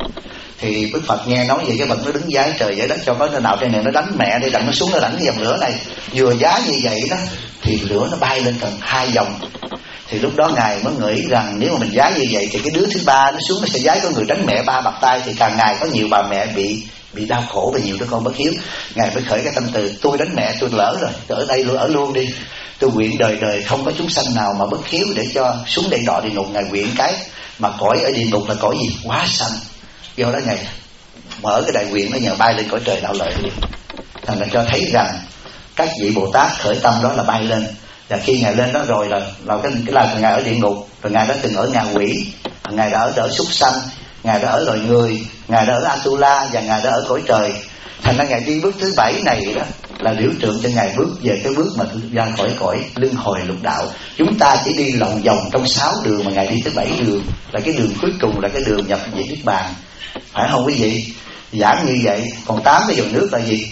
A: Thì Đức Phật nghe nói vậy cái bậc nó đứng giá trời vậy đó, cho có nơi nào trên này nó đánh mẹ để đặng nó xuống nó lãnh cái dòng lửa này. Vừa giá như vậy đó thì lửa nó bay lên tầng 2 vòng. Thì lúc đó ngài mới nghĩ rằng nếu mà mình giá như vậy thì cái đứa thứ ba nó xuống nó sẽ giá có người đánh mẹ 3 bạt tay, thì càng ngày có nhiều bà mẹ bị đau khổ và nhiều đứa con bất hiếu. Ngài mới khởi cái tâm từ tôi đánh mẹ tôi lỡ rồi, tôi ở đây ở luôn đi, tôi nguyện đời đời không có chúng sanh nào mà bất hiếu để cho xuống đây đọa địa ngục. Ngài nguyện cái mà cõi ở địa ngục là cõi gì? Quá sanh. Do đó ngài mở cái đại nguyện nó nhờ bay lên cõi trời đạo lợi liền. Thành ra cho thấy rằng các vị Bồ Tát khởi tâm đó là bay lên. Và khi ngài lên đó rồi là cái lần ngài ở địa ngục, rồi ngài đã từng ở ngạ quỷ, ngài đã ở súc sanh, ngài đã ở loài người, ngài đã ở Atula và ngài đã ở cõi trời. Thành ra ngài đi bước thứ 7 này đó là biểu tượng cho ngài bước về cái bước mà ra khỏi cõi luân hồi lục đạo. Chúng ta chỉ đi lòng vòng trong 6 đường mà ngài đi tới 7 đường, là cái đường cuối cùng là cái đường nhập về Niết Bàn. Phải không quý vị? Giảng như vậy. Còn 8 cái dòng nước là gì?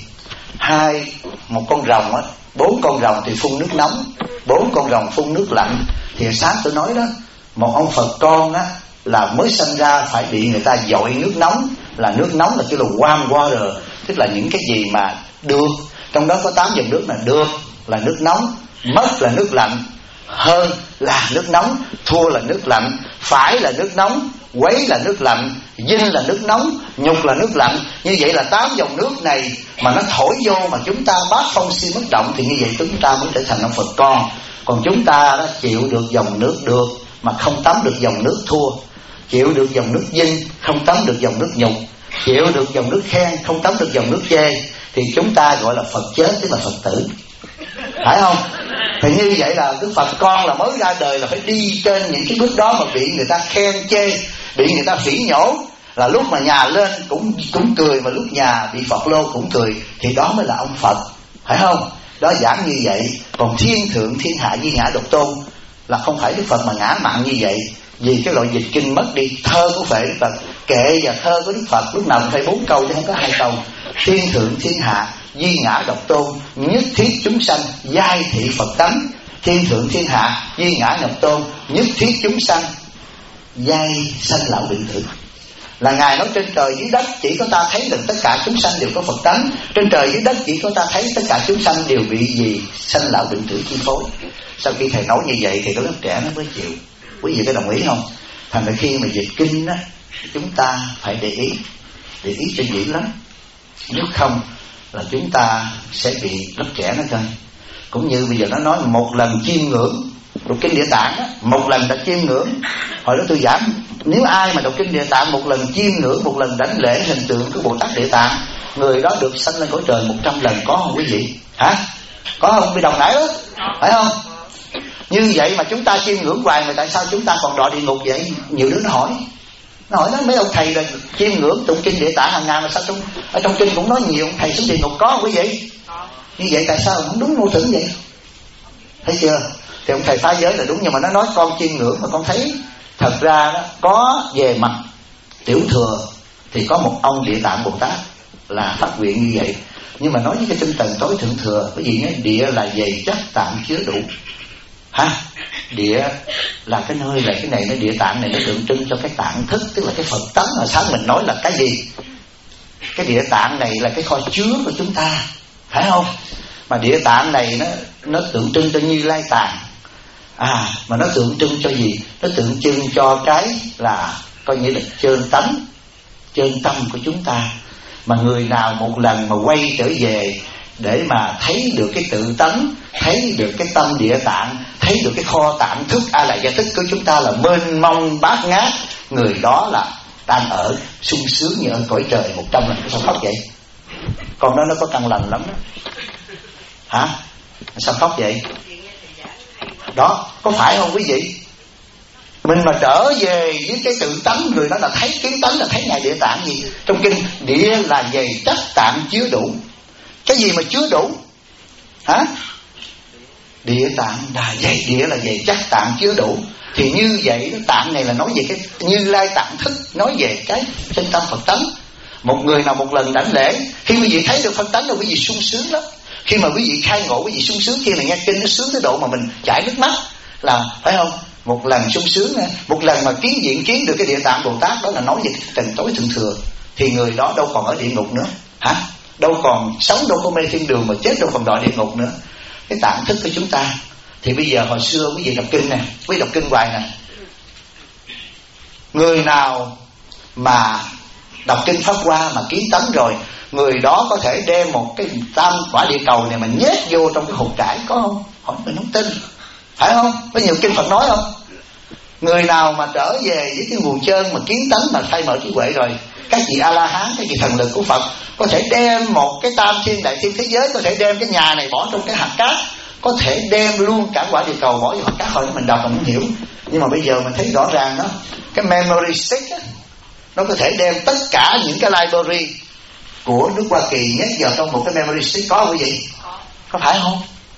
A: Một con rồng á, 4 con rồng thì phun nước nóng, 4 con rồng phun nước lạnh. Thì sáng tôi nói đó, một ông Phật con á là mới sinh ra phải bị người ta dội nước nóng. Là nước nóng là kêu là warm water, tức là những cái gì mà được. Trong đó có 8 dòng nước là được là nước nóng, mất là nước lạnh, hơn là nước nóng, thua là nước lạnh, phải là nước nóng, quấy là nước lạnh, dinh là nước nóng, nhục là nước lạnh. Như vậy là 8 dòng nước này mà nó thổi vô mà chúng ta bát phong si bất động, thì như vậy chúng ta mới trở thành ông Phật con. Còn chúng ta đó chịu được dòng nước được mà không tắm được dòng nước thua, chịu được dòng nước dinh không tắm được dòng nước nhục, chịu được dòng nước khen không tắm được dòng nước chê, thì chúng ta gọi là Phật chết, tức là Phật tử. Phải không? Thì như vậy là Đức Phật con là mới ra đời là phải đi trên những cái bước đó mà bị người ta khen chê, bị người ta phỉ nhổ, là lúc mà nhà lên cũng cười, mà lúc nhà bị Phật lô cũng cười, thì đó mới là ông Phật. Phải không? Đó giảng như vậy. Còn thiên thượng thiên hạ di ngã độc tôn là không phải Đức Phật mà ngã mạn như vậy. Vì cái loại dịch kinh mất đi, thơ của Phệ Đức Phật, kệ và thơ của Đức Phật lúc nào cũng phải 4 câu chứ không có 2 câu. Thiên thượng thiên hạ di ngã độc tôn, nhất thiết chúng sanh giai thị Phật tánh. Thiên thượng thiên hạ di ngã độc tôn, nhất thiết chúng sanh giai sanh lão bệnh tử. Là ngài nói trên trời dưới đất chỉ có ta thấy được tất cả chúng sanh đều có Phật tánh. Trên trời dưới đất chỉ có ta thấy tất cả chúng sanh đều bị gì? Sanh lão bệnh tử chi phối. Sau khi thầy nói như vậy thì đứa trẻ nó mới chịu. Quý vị có đồng ý không? Thành ra khi mà dịch kinh á, chúng ta phải để ý cho kỹ lắm. Nếu không là chúng ta sẽ bị lớp trẻ nó coi. Cũng như bây giờ nó nói một lần chiêm ngưỡng đọc kinh Địa Tạng á, một lần đã chiêm ngưỡng. Hồi đó tôi giảng, nếu ai mà đọc kinh Địa Tạng một lần chiêm ngưỡng, một lần đảnh lễ hình tượng của Bồ Tát Địa Tạng, người đó được sanh lên cõi trời 100 lần. Có không quý vị? Hả? Có không? Bị đồng nãy đó, phải không? Như vậy mà chúng ta chiêm ngưỡng hoài, mà tại sao chúng ta còn đọa địa ngục vậy? Nhiều đứa nó hỏi đó, mấy ông thầy là chiêm ngưỡng tụng kinh Địa Tạng hàng ngàn, mà sao ở trong kinh cũng nói nhiều ông thầy xuống địa ngục? Có không quý vị? Như vậy tại sao không đúng mô tưởng vậy? Thấy chưa? Thì ông thầy phá giới là đúng, nhưng mà nó nói con chiêm ngưỡng mà con thấy thật ra đó, có về mặt tiểu thừa thì có một ông Địa Tạng Bồ Tát là phát nguyện như vậy. Nhưng mà nói với cái tinh tầng tối thượng thừa, cái gì nhé, địa là dày chắc, tạng chứa đủ. Địa là cái nơi, là cái này, nó địa tạng này nó tượng trưng cho cái tạng thức, tức là cái Phật tánh. Hồi sáng mình nói là cái gì? Cái địa tạng này là cái kho chứa của chúng ta, phải không? Mà địa tạng này nó tượng trưng cho Như Lai Tạng. Mà nó tượng trưng cho gì? Nó tượng trưng cho cái là coi như là chơn tánh, chơn tâm của chúng ta. Mà người nào một lần mà quay trở về để mà thấy được cái tự tánh, thấy được cái tâm địa tạng, thấy được cái kho tạng thức A La Gia Thức của chúng ta là mênh mông bát ngát, người đó là đang ở sung sướng như ở cõi trời 100 lần. Sao khóc vậy? Con đó nó có căn lành lắm đó. Sao khóc vậy? Đó, có phải không quý vị? Mình mà trở về với cái tự tánh, người đó là thấy kiến tánh, là thấy Ngài Địa Tạng gì? Trong kinh, địa là dày chắc, tạng chứa đủ. Cái gì mà chứa đủ? Địa tạng là dày, địa là dày chắc, tạng chứa đủ. Thì như vậy đó, tạng này là nói về cái Như Lai Tạng thức, nói về cái chân tâm Phật tánh. Một người nào một lần đảnh lễ, khi quý vị thấy được Phật tánh là quý vị sung sướng lắm. Khi mà quý vị khai ngộ, quý vị sung sướng. Khi mà nghe kinh nó sướng tới độ mà mình chảy nước mắt, là phải không? Một lần sung sướng, một lần mà kiến được cái Địa Tạng Bồ Tát, đó là nói về cái tầng tối thượng thừa. Thì người đó đâu còn ở địa ngục nữa, đâu còn sống, đâu có mê thiên đường, mà chết đâu còn đọa địa ngục nữa. Cái tạng thức của chúng ta. Thì bây giờ hồi xưa quý vị đọc kinh nè, quý vị đọc kinh hoài nè, người nào mà đọc kinh Pháp Hoa mà kiến tánh rồi, người đó có thể đem một cái tam quả địa cầu này mà nhét vô trong cái hột cải, có không? Hỏi mình không tin, phải không? Có nhiều kinh Phật nói không? Người nào mà trở về với cái nguồn chân mà kiến tánh, mà khai mở trí huệ rồi, các vị A-la-hán, các vị thần lực của Phật có thể đem một cái tam thiên đại thiên thế giới, có thể đem cái nhà này bỏ trong cái hạt cát, có thể đem luôn cả quả địa cầu bỏ vào hạt cát. Hồi mình đọc mình không hiểu, nhưng mà bây giờ mình thấy rõ ràng đó, cái memory stick đó, nó có thể đem tất cả những cái library của nước Hoa Kỳ nhét vào trong một cái memory stick, có không quý vị? Có phải không?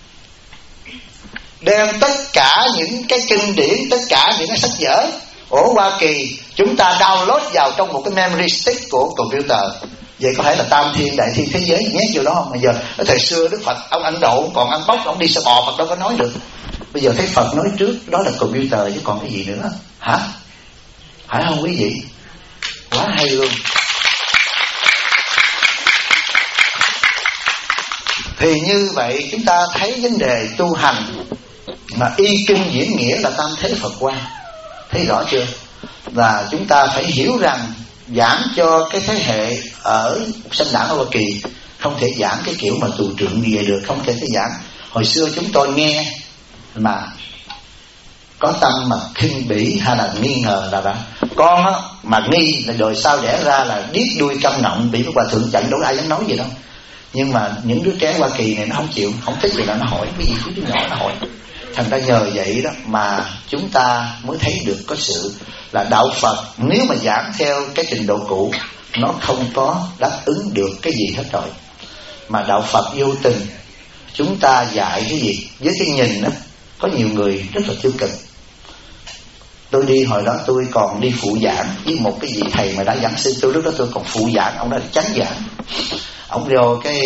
A: Đem tất cả những cái kinh điển, tất cả những cái sách vở của Hoa Kỳ chúng ta download vào trong một cái memory stick của computer. Vậy có thể là tam thiên đại thiên thế giới nhét vô đó không? Bây giờ ở thời xưa Đức Phật ông Ấn Độ còn ăn bóc, ông đi xe bò, Phật đâu có nói được. Bây giờ thấy Phật nói trước đó là computer chứ còn cái gì nữa, phải không quý vị? Quá hay luôn. Thì như vậy chúng ta thấy vấn đề tu hành mà y kinh diễn nghĩa là tam thế Phật quan, thấy rõ chưa? Và chúng ta phải hiểu rằng giảng cho cái thế hệ ở sanh đảng ở Hoa Kỳ không thể giảng cái kiểu mà tù trượng như vậy được, không thể giảng. Hồi xưa chúng tôi nghe mà có tâm mà khinh bỉ hay là nghi ngờ là bạn con á, mà nghi là rồi sau đẻ ra là điếc đuôi câm nọng, bị các hòa thượng chặn, đâu ai dám nói gì đâu. Nhưng mà những đứa trẻ Hoa Kỳ này nó không chịu, không thích gì là nó hỏi, cái gì đứa nhỏ nó hỏi. Thành ra nhờ vậy đó mà chúng ta mới thấy được có sự là đạo Phật nếu mà giảng theo cái trình độ cũ nó không có đáp ứng được cái gì hết rồi. Mà đạo Phật vô tình chúng ta dạy cái gì với cái nhìn đó, có nhiều người rất là tiêu cực. Tôi đi hồi đó tôi còn đi phụ giảng với một cái vị thầy mà đã giảng sư, tôi lúc đó tôi còn phụ giảng, ông đó là chánh giảng. Ông vô cái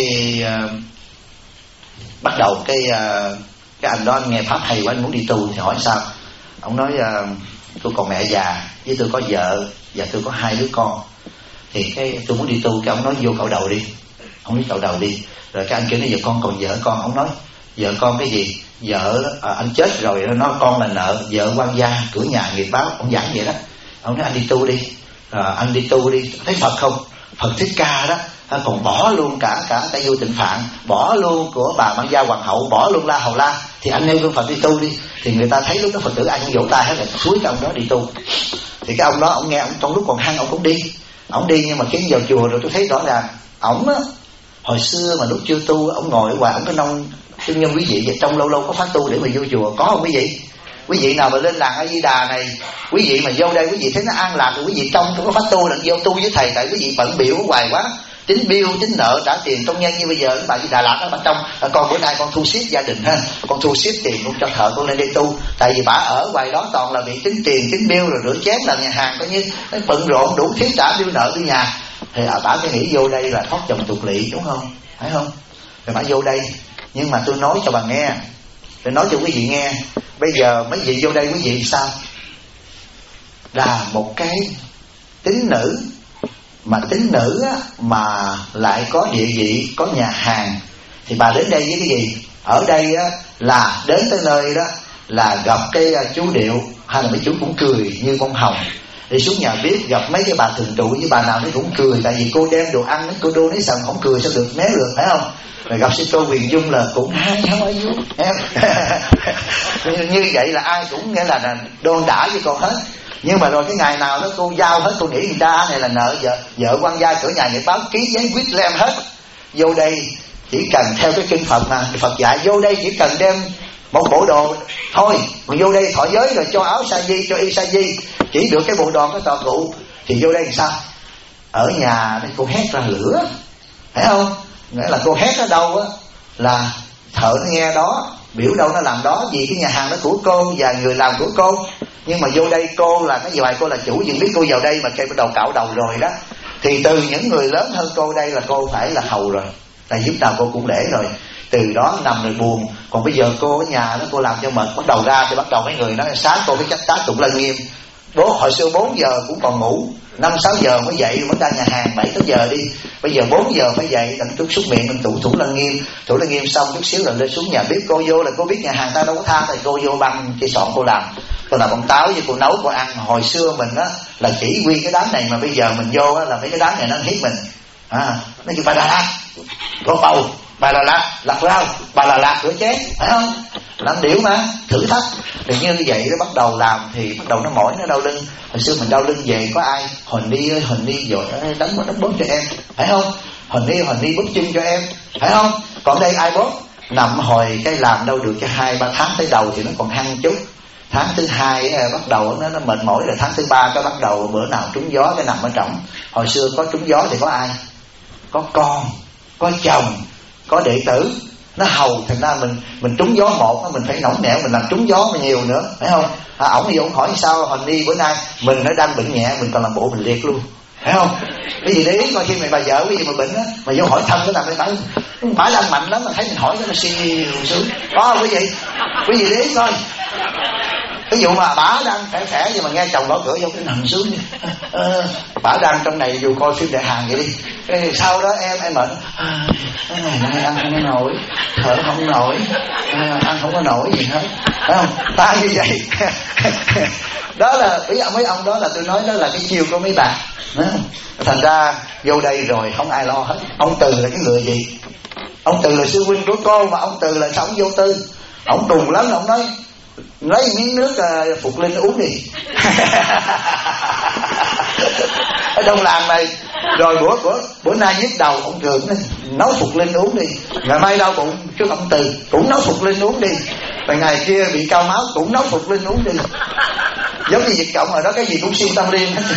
A: bắt đầu cái anh đó anh nghe pháp hay quá, anh muốn đi tu thì hỏi sao. Ông nói tôi còn mẹ già với tôi có vợ và tôi có 2 đứa con, thì cái tôi muốn đi tu. Cái ông nói vô cạo đầu đi. Ông nói cạo đầu đi. Rồi cái anh kia nói giờ con còn vợ con. Ông nói vợ con cái gì? Vợ anh chết rồi, nó nói con là nợ, vợ quan gia, cửa nhà nghiệp báo. Ông giảng vậy đó. Ông nói anh đi tu đi. Anh đi tu đi. Thấy Phật không? Phật Thích Ca đó còn bỏ luôn cả Đại Vô Tịnh Phạn, bỏ luôn của bà Mãn Gia Hoàng hậu, bỏ luôn La Hầu La. Thì anh nêu gương Phật đi tu đi. Thì người ta thấy lúc đó Phật tử ai cũng vỗ tay hết rồi, suối cái ông đó đi tu. Thì cái ông đó ông nghe, ông trong lúc còn hăng ông cũng đi. Ông đi nhưng mà khi vào chùa rồi tôi thấy rõ ràng ổng á, hồi xưa mà lúc chưa tu ông ngồi ở ngoài, ông có nông thương nhân quý vị vậy, trong lâu lâu có phát tu để mà vô chùa, có không quý vị? Quý vị nào mà lên làng A Di Đà này, quý vị mà vô đây quý vị thấy nó an lạc, rồi quý vị trong có phát tu là vô tu với thầy, tại quý vị bận biểu hoài quá. tính bill, tính nợ, trả tiền công nhân. Như bây giờ bà đi Đà Lạt đó, bà trong con bữa nay con thu xếp gia đình ha, con thu xếp tiền con cho thợ con lên đây tu. Tại vì bà ở ngoài đó toàn là bị tính tiền, tính bill rồi rửa chén, làm nhà hàng coi như nó bận rộn đủ thứ trả bill nợ bill nhà. Thì bà mới nghĩ vô đây là thoát chồng tục lỵ, đúng không? Phải không? Rồi bà vô đây. Nhưng mà tôi nói cho bà nghe, tôi nói cho quý vị nghe, bây giờ mấy vị vô đây quý vị sao? Là một cái tín nữ, mà tín nữ á, mà lại có địa vị, có nhà hàng, thì bà đến đây với cái gì? Ở đây á, là đến tới nơi đó là gặp cái chú Điệu, hay là mấy chú cũng cười như bông hồng. Đi xuống nhà bếp gặp mấy cái bà thường trụ với bà nào nó cũng cười, tại vì cô đem đồ ăn đến cô đô lấy sần không cười sao được, né được, phải không? Rồi gặp sư Tô Huyền Dung là cũng hay how are you em như vậy là ai cũng nghĩa là đôn đả với con hết. Nhưng mà rồi cái ngày nào đó cô giao hết, cô nghĩ người ta này là nợ vợ quan gia cửa nhà người báo ký giấy quyết lem hết. Vô đây chỉ cần theo cái kinh Phật mà Phật dạy, vô đây chỉ cần đem một bộ đồ thôi, còn vô đây thọ giới rồi cho áo sa di, cho y sa di, chỉ được cái bộ đồ cái tọa cụ. Thì vô đây làm sao? Ở nhà đây cô hét ra lửa, phải không? Nghĩa là cô hét ở đâu á là thợ nó nghe đó, biểu đâu nó làm đó, vì cái nhà hàng đó của cô và người làm của cô. Nhưng mà vô đây cô là cái vài cô là chủ, nhưng biết cô vào đây mà cây bắt đầu cạo đầu rồi đó, thì từ những người lớn hơn cô đây là cô phải là hầu rồi, tại giúp nào cô cũng để rồi. Từ đó nằm rồi buồn. Còn bây giờ cô ở nhà đó cô làm cho mệt, bắt đầu ra thì bắt đầu mấy người nói sáng cô phải chắc Tụng Lăng Nghiêm. Hồi xưa 4 giờ cũng còn ngủ, 5-6 giờ mới dậy mới ra nhà hàng, 7-8 giờ đi. Bây giờ 4 giờ phải dậy, đặng chút xúc miệng mình Thủ Lăng Nghiêm. Thủ Lăng Nghiêm xong chút xíu là lên xuống nhà bếp. Cô vô là cô biết nhà hàng ta đâu có tha, thì cô vô băng cây sọn cô làm. Cô làm bông táo với cô nấu cô ăn. Hồi xưa mình á là chỉ quy cái đám này, mà bây giờ mình vô á là mấy cái đám này nó hiếp mình. Nó kêu bà Đà Lạt có bầu, bà Đà Lạt lặt rau, bà Đà Lạt rửa chén, phải không? Làm điệu mà thử thách. Thì như vậy nó bắt đầu làm thì bắt đầu nó mỏi, nó đau lưng. Hồi xưa mình đau lưng về có ai Huỳnh Ni ơi, Huỳnh Ni rồi đánh bóp cho em, phải không? Huỳnh Ni bóp chân cho em, phải không? Còn đây ai bóp? Nằm hồi cái làm đâu được cho 2-3 tháng tới đầu thì nó còn hăng chút. Tháng thứ 2 bắt đầu nó mệt mỏi rồi. Tháng thứ 3 cái bắt đầu bữa nào trúng gió cái nằm ở trỏng. Hồi xưa có trúng gió thì có ai? Có con, có chồng, có đệ tử nó hầu. Thành ra mình trúng gió một mình phải nóng nẹo, mình làm trúng gió mà nhiều nữa, phải không? Ổng thì ổng hỏi sao Huỳnh Ni bữa nay mình nó đang bệnh nhẹ, mình còn làm bộ mình liệt luôn, phải không? Cái gì để ý coi, khi mà bà vợ cái gì mà bệnh á mà vô hỏi thăm cái nào phải bả đang mạnh lắm mà thấy mình hỏi cái nó siêu xuống đó. Quý vị để ý coi, ví dụ mà bả đang khỏe nhưng mà nghe chồng gõ cửa vô cái nằm xuống bả đang trong này dù coi phim đại hàng vậy đi. Cái sau đó em mệt, cái ngày nay ăn không có nổi, thở không nổi, ăn không có nổi gì hết, phải không? Ta như vậy đó là mấy ông đó là tôi nói đó là cái chiêu của mấy bà. Thành ra vô đây rồi không ai lo hết. Ông Từ là cái người gì? Ông Từ là sư huynh của cô, mà ông Từ là sao ông vô tư, ông đùng lắm. Ông nói lấy miếng nước Phục Linh uống đi ở trong làng này. Rồi bữa nay nhức đầu ông Cường nấu Phục Linh uống đi. Ngày mai đau bụng trước ông Từ cũng nấu Phục Linh uống đi. Và ngày kia bị cao máu cũng nấu Phục Linh uống đi. Giống như Việt Cộng rồi đó, cái gì cũng xuyên tâm liên hết.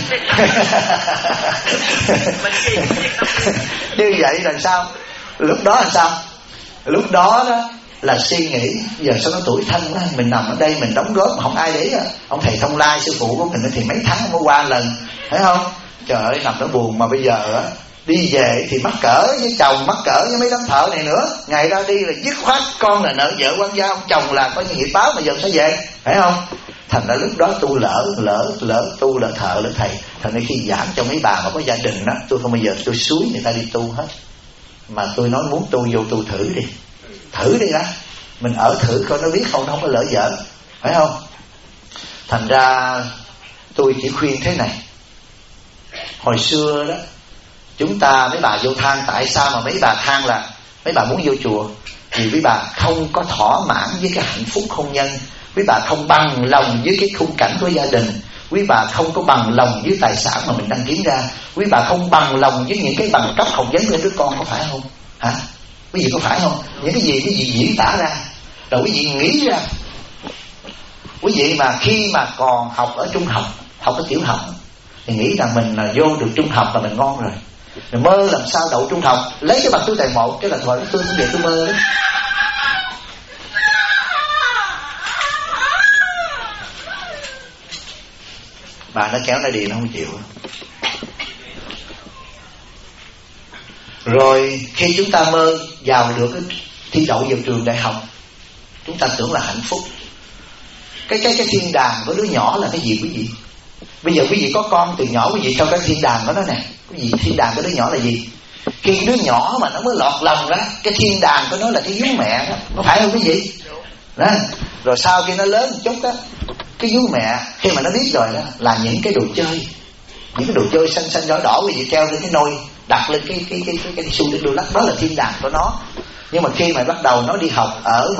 A: Như vậy là sao? Lúc đó là sao? Lúc đó đó là suy nghĩ giờ sao nó tuổi thân quá, mình nằm ở đây mình đóng góp mà không ai để ý. Ông thầy Thông Lai sư phụ của mình thì mấy tháng mới qua lần, thấy không? Trời ơi nằm nó buồn. Mà bây giờ đi về thì mắc cỡ với chồng, mắc cỡ với mấy đám thợ này nữa. Ngày ra đi là dứt khoát con là nợ vợ quan gia, ông chồng là coi như nghiệp báo mà giờ sẽ về, phải không? Thành ra lúc đó tu lỡ tu là thợ là thầy. Thành ra khi giảng cho mấy bà mà có gia đình đó, tôi không bao giờ tôi xúi người ta đi tu hết, mà tôi nói muốn tu vô tu thử đi đó, mình ở thử coi nó biết không có lỡ vợ, phải không? Thành ra tôi chỉ khuyên thế này. Hồi xưa đó chúng ta mấy bà vô than, tại sao mà mấy bà than là mấy bà muốn vô chùa? Vì mấy bà không có thỏa mãn với cái hạnh phúc hôn nhân, quý bà không bằng lòng với cái khung cảnh của gia đình, quý bà không có bằng lòng với tài sản mà mình đăng ký ra, quý bà không bằng lòng với những cái bằng cấp học vấn của đứa con, có phải không? Hả? Quý vị có phải không? Những cái gì diễn tả ra rồi quý vị nghĩ ra. Quý vị mà khi mà còn học ở trung học, học ở tiểu học thì nghĩ rằng mình là vô được trung học là mình ngon rồi. Rồi mơ làm sao đậu trung học, lấy cái bằng tú tài 1, cái là thôi tôi cũng về tôi mơ đó. Bà nó kéo nó đi, nó không chịu. Rồi khi chúng ta mơ vào được cái thi đậu vào trường đại học, chúng ta tưởng là hạnh phúc. Cái thiên đàng của đứa nhỏ là cái gì quý vị? Bây giờ quý vị có con từ nhỏ, quý vị cho cái thiên đàng của nó nè. Quý vị, thiên đàng của đứa nhỏ là gì? Khi đứa nhỏ mà nó mới lọt lòng đó, cái thiên đàng của nó là cái vú mẹ đó, có phải không quý vị? Đó. Rồi sau khi nó lớn một chút đó, cái vú mẹ khi mà nó biết rồi đó là những cái đồ chơi, những cái đồ chơi xanh xanh đỏ đỏ, quý vị treo lên cái nôi, đặt lên cái xu để đôi lắc, đó là thiên đàng của nó. Nhưng mà khi mà bắt đầu nó đi học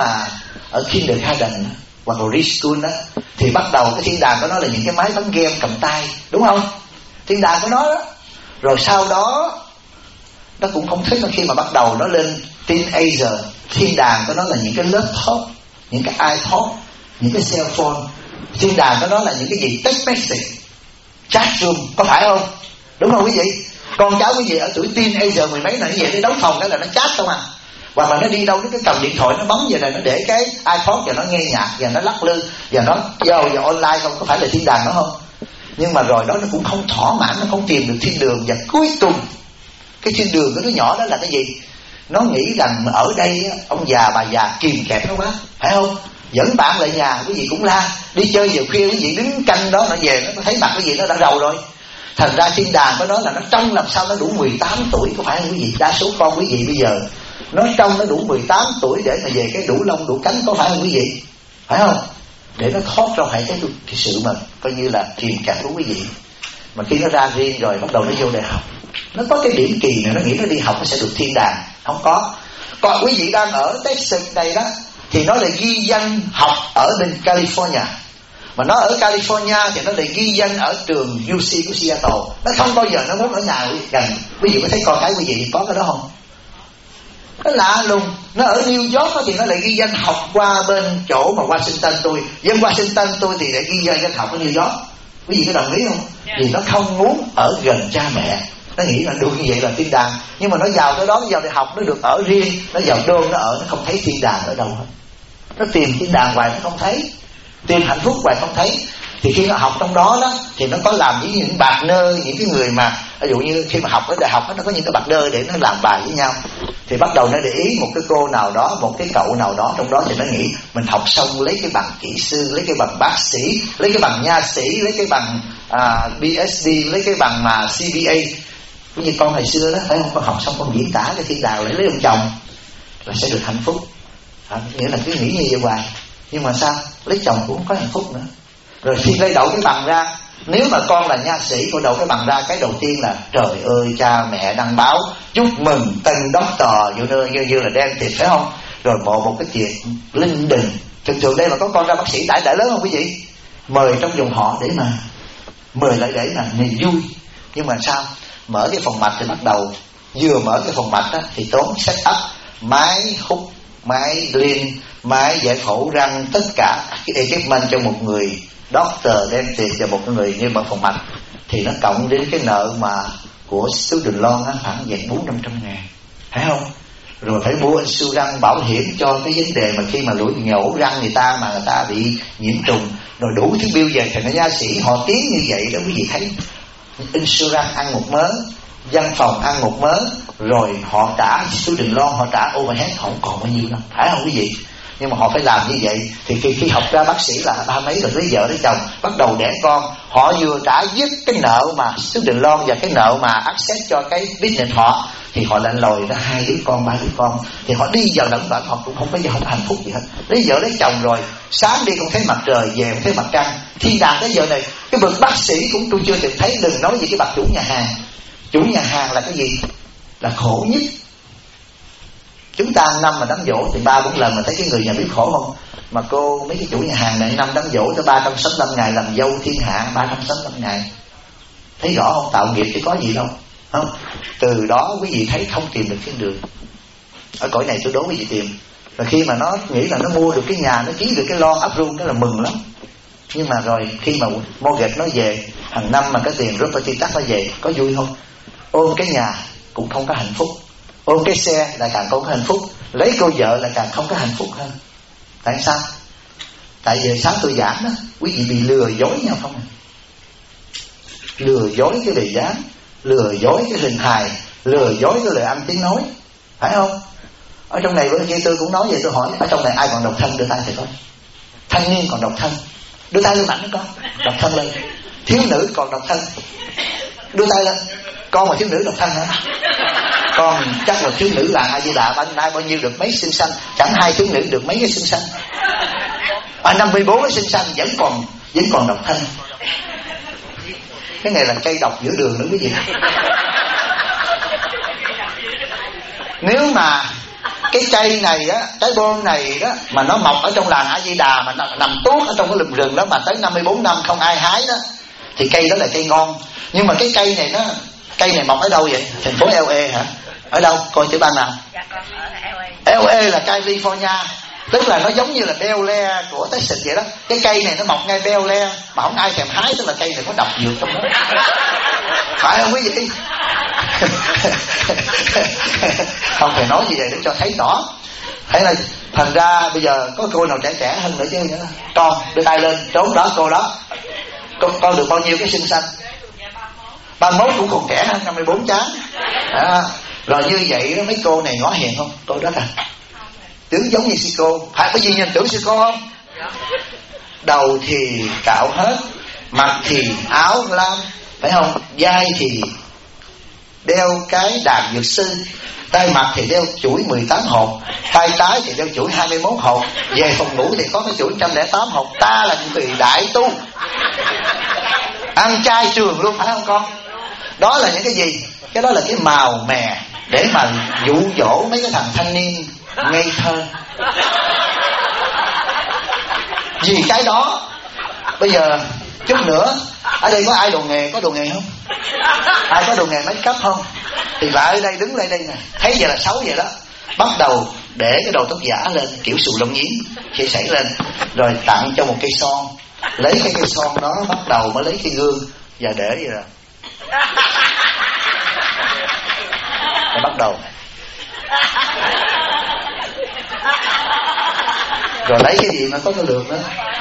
A: ở kindergarten hoặc là preschool đó, thì bắt đầu cái thiên đàng của nó là những cái máy bắn game cầm tay, đúng không? Thiên đàng của nó đó. Rồi sau đó nó cũng không thích, khi mà bắt đầu nó lên teenager, thiên đàng của nó là những cái laptop, những cái iPod, những cái cell phone. Thiên đàng của nó là những cái gì? Text message, chat room, có phải không? Đúng không quý vị? Con cháu quý vị ở tuổi teenager mười mấy này nó về đi đấu phòng cái là nó chat không à. Hoặc là nó đi đâu nó cứ cầm điện thoại, nó bấm về này, nó để cái iPod và nó nghe nhạc và nó lắc lư và nó vào online không, có phải là thiên đàng đó không? Nhưng mà rồi đó nó cũng không thỏa mãn, nó không tìm được thiên đường. Và cuối cùng cái thiên đường của đứa nhỏ đó là cái gì? Nó nghĩ rằng ở đây ông già bà già kìm kẹp nó quá, phải không? Dẫn bạn lại nhà quý vị cũng la, đi chơi giờ khuya quý vị đứng canh đó, nó về nó thấy mặt quý vị nó đã rầu rồi. Thành ra thiên đàng của nó là nó trông làm sao nó đủ 18 tuổi, có phải không quý vị? Đa số con quý vị bây giờ nó trông nó đủ 18 tuổi để mà về cái đủ lông đủ cánh, có phải không quý vị? Phải không? Để nó thoát ra khỏi cái sự mà coi như là kìm kẹp của quý vị. Mà khi nó ra riêng rồi bắt đầu nó vô đại học, nó có cái điểm kỳ này, nó nghĩ nó đi học nó sẽ được thiên đàng. Không có. Còn quý vị đang ở Texas này đó thì nó lại ghi danh học ở bên California. Mà nó ở California thì nó lại ghi danh ở trường UC của Seattle. Nó không bao giờ nó muốn ở nhà gần. Quý vị có thấy con cái quý vị có cái đó không? Nó lạ lùng. Nó ở New York thì nó lại ghi danh học qua bên chỗ mà Washington tôi. Dân Washington tôi thì lại ghi danh học ở New York. Quý vị có đồng ý không? Vì nó không muốn ở gần cha mẹ. Nó nghĩ là được như vậy là thiên đàng. Nhưng mà nó vào cái đó, nó vào đại học nó được ở riêng, nó vào đôn nó ở, nó không thấy thiên đàng ở đâu hết. Nó tìm thiên đàng hoài nó không thấy, tìm hạnh phúc hoài không thấy. Thì khi nó học trong đó đó thì nó có làm với những partner, những cái người mà ví dụ như khi mà học ở đại học nó có những cái partner để nó làm bài với nhau. Thì bắt đầu nó để ý một cái cô nào đó, một cái cậu nào đó trong đó, thì nó nghĩ mình học xong lấy cái bằng kỹ sư, lấy cái bằng bác sĩ, lấy cái bằng nha sĩ, lấy cái bằng PhD, lấy cái bằng mà CPA. Như con ngày xưa đó, phải không? Con học xong con diễn tả cái thiên đàng lấy ông chồng là sẽ được hạnh phúc. Nghĩa là cứ nghĩ như vậy hoài. Nhưng mà sao? Lấy chồng cũng không có hạnh phúc nữa. Rồi khi lấy đậu cái bằng ra, nếu mà con là nha sĩ, con đậu cái bằng ra, cái đầu tiên là trời ơi cha mẹ đăng báo chúc mừng tân doctor như là đen thiệt, phải không? Rồi một cái chuyện linh đình. Thường đây mà có con ra bác sĩ đại lớn không quý vị? Mời trong dòng họ để mà mời lại để mà niềm vui. Nhưng mà sao? Mở cái phòng mạch thì bắt đầu vừa mở cái phòng mạch á, thì tốn set up máy hút, máy liên, máy giải phẫu răng, tất cả cái equipment cho một người doctor dentist và một người như bằng phòng mạch, thì nó cộng đến cái nợ mà của student loan á, khoảng về 400-500 ngàn, phải không? Rồi phải mua insurance bảo hiểm cho cái vấn đề mà khi mà lũi nhổ răng người ta mà người ta bị nhiễm trùng, rồi đủ thứ bill về. Thì nó nha sĩ họ tiến như vậy đó quý vị thấy, insurance ăn một mớ, văn phòng ăn một mớ, rồi họ trả student loan, họ trả overhead, họ không còn bao nhiêu đâu, phải không quý vị? Nhưng mà họ phải làm như vậy. Thì khi học ra bác sĩ là 30 mấy rồi, lấy vợ lấy chồng, bắt đầu đẻ con, họ vừa trả dứt cái nợ mà student loan và cái nợ mà access cho cái business họ, thì họ lại lòi ra 2 đứa con, 3 đứa con, thì họ đi vào lẫn vẩn, họ cũng không có gì, không hạnh phúc gì hết. Lấy vợ lấy chồng rồi sáng đi không thấy mặt trời, về không thấy mặt trăng. Thiên đàng tới giờ này cái bậc bác sĩ cũng tôi chưa từng thấy, đừng nói gì cái bậc chủ nhà hàng. Chủ nhà hàng là cái gì? Là khổ nhất. Chúng ta năm mà đám dỗ thì 3-4 lần mà thấy cái người nhà biết khổ không? Mà cô mấy cái chủ nhà hàng này năm đám dỗ tới 365 ngày làm dâu thiên hạ, 365 ngày. Thấy rõ không? Tạo nghiệp chứ có gì đâu, không? Từ đó quý vị thấy không tìm được cái đường. Ở cõi này tôi đố quý vị tìm. Rồi khi mà nó nghĩ là nó mua được cái nhà, nó ký được cái loan approve, cái là mừng lắm. Nhưng mà rồi khi mà mortgage nó về hàng năm mà cái tiền property tax nó về, có vui không? ôm cái nhà cũng không có hạnh phúc, ôm cái xe là càng không có hạnh phúc, lấy cô vợ là càng không có hạnh phúc hơn. Tại sao? Tại vì sáng tôi giảng đó, quý vị bị lừa dối nhau không? Lừa dối cái bề dáng, lừa dối cái hình hài, lừa dối cái lời ăn tiếng nói, phải không? Ở trong này bữa kia tôi cũng nói vậy, tôi hỏi ở trong này ai còn độc thân đưa tay thì coi. Thanh niên còn độc thân đưa tay lên mạnh đó con, độc thân lên. Thiếu nữ còn độc thân đưa tay lên. Con mà thiếu nữ độc thân hả? Con chắc là thiếu nữ làng A Di Đà nay bao nhiêu được mấy sinh sanh, chẳng hai thiếu nữ được mấy cái sinh sanh. 54 cái sinh sanh vẫn còn độc thân. Cái này là cây độc giữa đường nữa quý vị. Nếu mà cái cây này á, trái bôn này đó mà nó mọc ở trong làng A Di Đà, mà nó nằm tuốt ở trong cái lùm rừng đó mà tới 54 năm không ai hái đó, thì cây đó là cây ngon. Nhưng mà cái cây này cây này mọc ở đâu vậy? Thành phố LA hả? Ở đâu? Coi chữ bang nào? LA là California, tức là nó giống như là Bel Air của Texas vậy đó. Cái cây này nó mọc ngay Bel Air mà không ai thèm hái, tức là cây này có độc dược trong đó. Phải không quý vị? Không thể nói gì vậy để cho thấy rõ. Thế là thành ra bây giờ có cô nào trẻ hơn nữa chứ nữa. Con đưa tay lên, trốn đó cô đó. Con được bao nhiêu cái sinh sanh? 31 cũng còn trẻ hơn 54 chán. Rồi như vậy mấy cô này ngó hiền không? Cô đó à, tướng giống như sư cô. Phải có gì nhìn tưởng sư cô không? Đầu thì cạo hết, mặt thì áo lam, phải không? Vai thì đeo cái đàn dược sư, tay mặt thì đeo chuỗi 18 hộp, tay trái thì đeo chuỗi 21 hộp, về phòng ngủ thì có cái chuỗi 108 hộp. Ta là người đại tu, ăn chay trường luôn, phải không con? Đó là những cái gì? Cái đó là cái màu mè để mà dụ dỗ mấy cái thằng thanh niên ngây thơ. Vì cái đó bây giờ chút nữa ở đây có ai đồ nghề, có đồ nghề không? Ai có đồ nghề make up không? Thì lại ở đây, đứng lại đây nè, thấy vậy là xấu vậy đó. Bắt đầu để cái đầu tóc giả lên kiểu xù lông nhím sẽ xảy lên, rồi tặng cho một cây son, lấy cái cây son đó bắt đầu mới lấy cái gương và để vậy rồi. Rồi bắt đầu rồi lấy cái gì mà có cái lược nữa.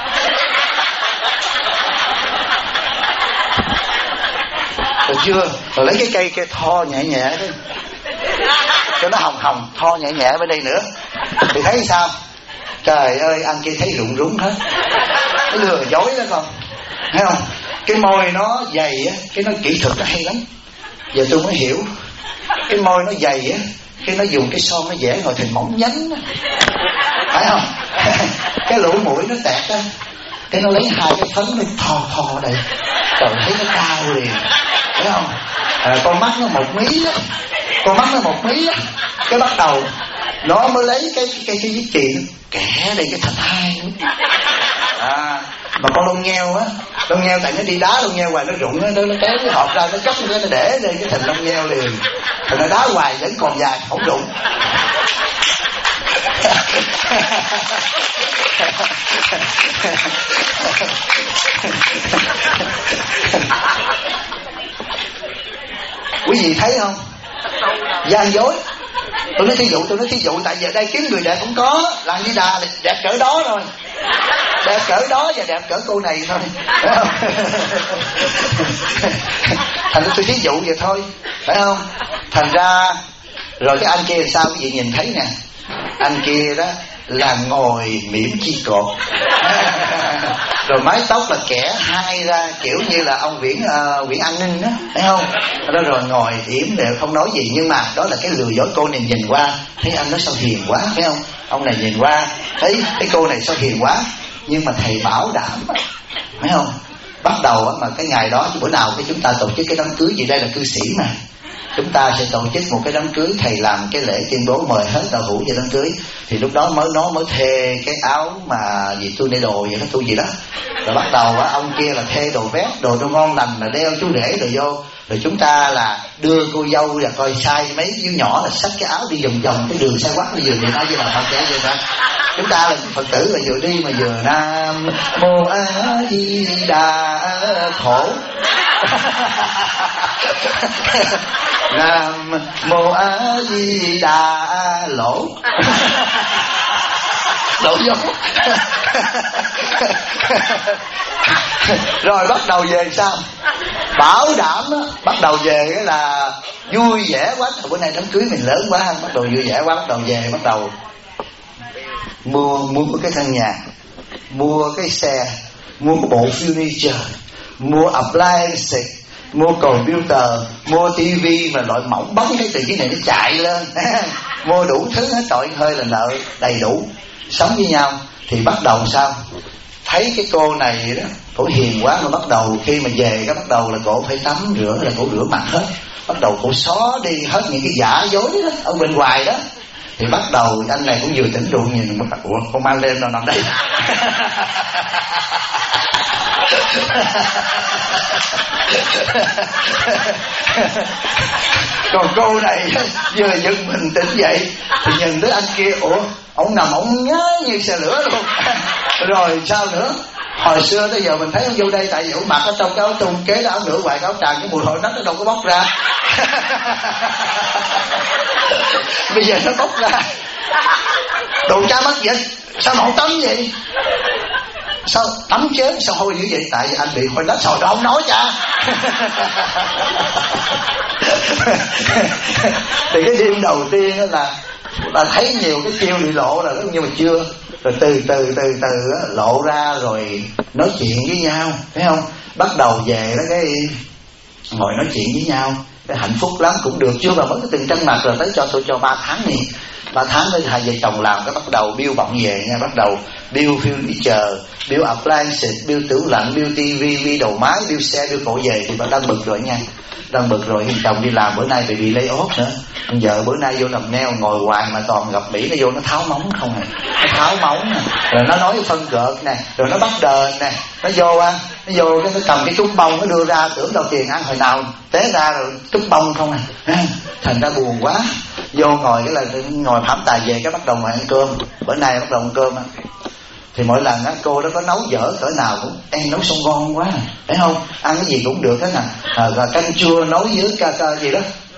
A: Được chưa? Rồi lấy cái cây tho nhẹ nhẹ đó, cho nó hồng hồng, tho nhẹ nhẹ bên đây nữa. Thì thấy sao? Trời ơi, anh kia thấy rụng rúng hết. Cái lừa dối đó con, thấy không? Cái môi nó dày á, cái nó kỹ thuật nó hay lắm. Giờ tôi mới hiểu. Cái môi nó dày á, cái nó dùng cái son nó vẽ rồi thành mỏng nhánh á, phải không? Cái lỗ mũi nó tẹt á, cái nó lấy hai cái phấn nó thò đây, trời thấy nó cao liền, thấy không? Con mắt nó 1 mí á, con mắt nó 1 mí á, cái bắt đầu nó mới lấy cái viết chì nó kẻ đây cái thành 2 nữa. Mà con lông nheo á, lông nheo tại nó đi đá lông nheo hoài nó rụng á, nó kéo cái hộp ra nó cắt cái nó để đây cái thành lông nheo liền, rồi nó đá hoài vẫn còn dài không rụng. Quý vị thấy không? Gian dối. Tôi nói thí dụ tại giờ đây kiếm người đẹp cũng có, làm như Đà đẹp cỡ đó rồi, đẹp cỡ đó và đẹp cỡ cô này thôi, phải không? Thành ra tôi thí dụ vậy thôi, phải không? Thành ra rồi cái anh kia làm sao quý vị nhìn thấy nè, anh kia đó là ngồi mỉm chi cột, rồi mái tóc là kẻ hai ra kiểu như là ông Viễn An Ninh đó, thấy không? Đó rồi ngồi yểm đều không nói gì, nhưng mà đó là cái lừa dối. Cô này nhìn qua thấy anh nó sao hiền quá, phải không? Ông này nhìn qua thấy cái cô này sao hiền quá, nhưng mà thầy bảo đảm, phải không? Bắt đầu mà cái ngày đó bữa nào cái chúng ta tổ chức cái đám cưới gì, đây là cư sĩ mà, chúng ta sẽ tổ chức một cái đám cưới, thầy làm cái lễ tuyên bố mời hết đạo hữu về đám cưới. Thì lúc đó nó mới thê cái áo mà gì tu nê đồ vậy đó, tu gì đó, rồi bắt đầu ông kia là thê đồ vét, đồ ngon lành là đeo chú rể rồi vô, rồi chúng ta là đưa cô dâu là coi sai mấy đứa nhỏ là xách cái áo đi vòng vòng cái đường sai quắc nó vừa điện ai với là Phật trẻ vậy đó. Chúng ta là Phật tử là vừa đi mà vừa Nam Mô A Di Đà khổ, Nam Mô A Di Đà lỗ đổ vô. Rồi bắt đầu về sao? Bảo đảm đó, bắt đầu về cái là vui vẻ quá. Bữa nay đám cưới mình lớn quá, bắt đầu vui vẻ quá, bắt đầu về, bắt đầu mua cái căn nhà, mua cái xe, mua cái bộ furniture, mua appliance, mua computer, mua tivi mà loại mỏng bóng cái từ cái này nó chạy lên. Mua đủ thứ hết, trời hơi là nợ đầy đủ. Sống với nhau thì bắt đầu sao? Thấy cái cô này đó, cổ hiền quá, mà bắt đầu khi mà về cái bắt đầu là cổ phải tắm rửa, là cổ rửa mặt hết, bắt đầu cổ xóa đi hết những cái giả dối đó ở bên ngoài đó. Thì bắt đầu anh này cũng vừa tỉnh rượu nhìn, bắt đầu ủa con mang lên đâu nằm đây. Còn cô này vừa giật mình tỉnh dậy thì nhìn tới anh kia, ủa ông nằm ông nhớ như xe lửa luôn. Rồi sao nữa? Hồi xưa tới giờ mình thấy ông vô đây tại vì ông mặc ở trong cái áo thun, kế đó áo nửa hoài áo tràng, cái mùi hôi nách nó đâu có bóc ra. Bây giờ nó bóc ra. Đồ cha mất vậy? Sao mà không tắm vậy? Sao tắm chén sao hôi dữ vậy? Tại vì anh bị hôi nách rồi đó, không nói cha. Thì cái đêm đầu tiên đó là thấy nhiều cái chiêu bị lộ rồi đó, nhưng mà chưa. Rồi từ từ lộ ra rồi nói chuyện với nhau, thấy không? Bắt đầu về đó cái ngồi nói chuyện với nhau, cái hạnh phúc lắm, cũng được chưa mà mới có từng trăng mặt. Rồi tới cho tôi cho 3 tháng này, 3 tháng tới hai vợ chồng làm cái bắt đầu bill bọng về nha, bắt đầu bill furniture, bill appliance, bill tủ lạnh, bill tivi, bill đầu máy, bill xe, bill cổ về. Thì bà đang bực rồi nha, đang bực rồi. Chồng đi làm bữa nay bị lay off nữa, vợ bữa nay vô làm nail ngồi hoài mà toàn gặp Mỹ, nó vô nó tháo móng không à, nó tháo móng nè, rồi nó nói phân gợt nè, rồi nó bắt đền nè, nó vô nó cầm cái trúc bông nó đưa ra, tưởng đâu tiền ăn hồi nào té ra rồi trúc bông không à. Thành ra buồn quá, vô ngồi cái là ngồi hãm tài về cái bắt đầu ngồi ăn cơm. Bữa nay bắt đầu ăn cơm á, thì mỗi lần á cô đó có nấu dở cỡ nào cũng em nấu xong ngon quá, thấy không? Ăn cái gì cũng được hết nè, canh chua nấu với ca gì đó,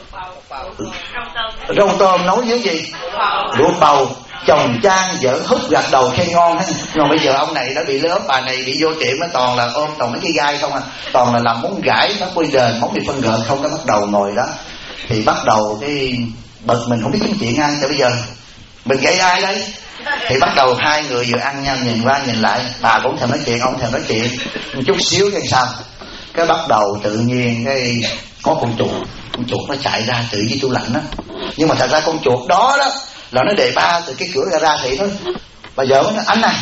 A: rau tôm nấu với gì, lúa bầu. Chồng trang vợ hút gật đầu khen ngon hết. Nhưng bây giờ ông này đã bị lớp, bà này bị vô tiệm nó toàn là ôm toàn mấy cái gai không à, toàn là làm món gãi, món quy đền, món mì phân gợn không. Cái bắt đầu ngồi đó thì bắt đầu cái bật mình không biết cái chuyện ai. Thì bây giờ mình gây ai đây? Thì bắt đầu hai người vừa ăn nhau nhìn qua nhìn lại, bà cũng thèm nói chuyện, ông thèm nói chuyện một chút xíu. Cái sao cái bắt đầu tự nhiên cái có con chuột nó chạy ra từ dưới tủ lạnh đó. Nhưng mà thật ra con chuột đó là nó đề ba từ cái cửa ra thì thôi. Bà vợ nó nói anh này,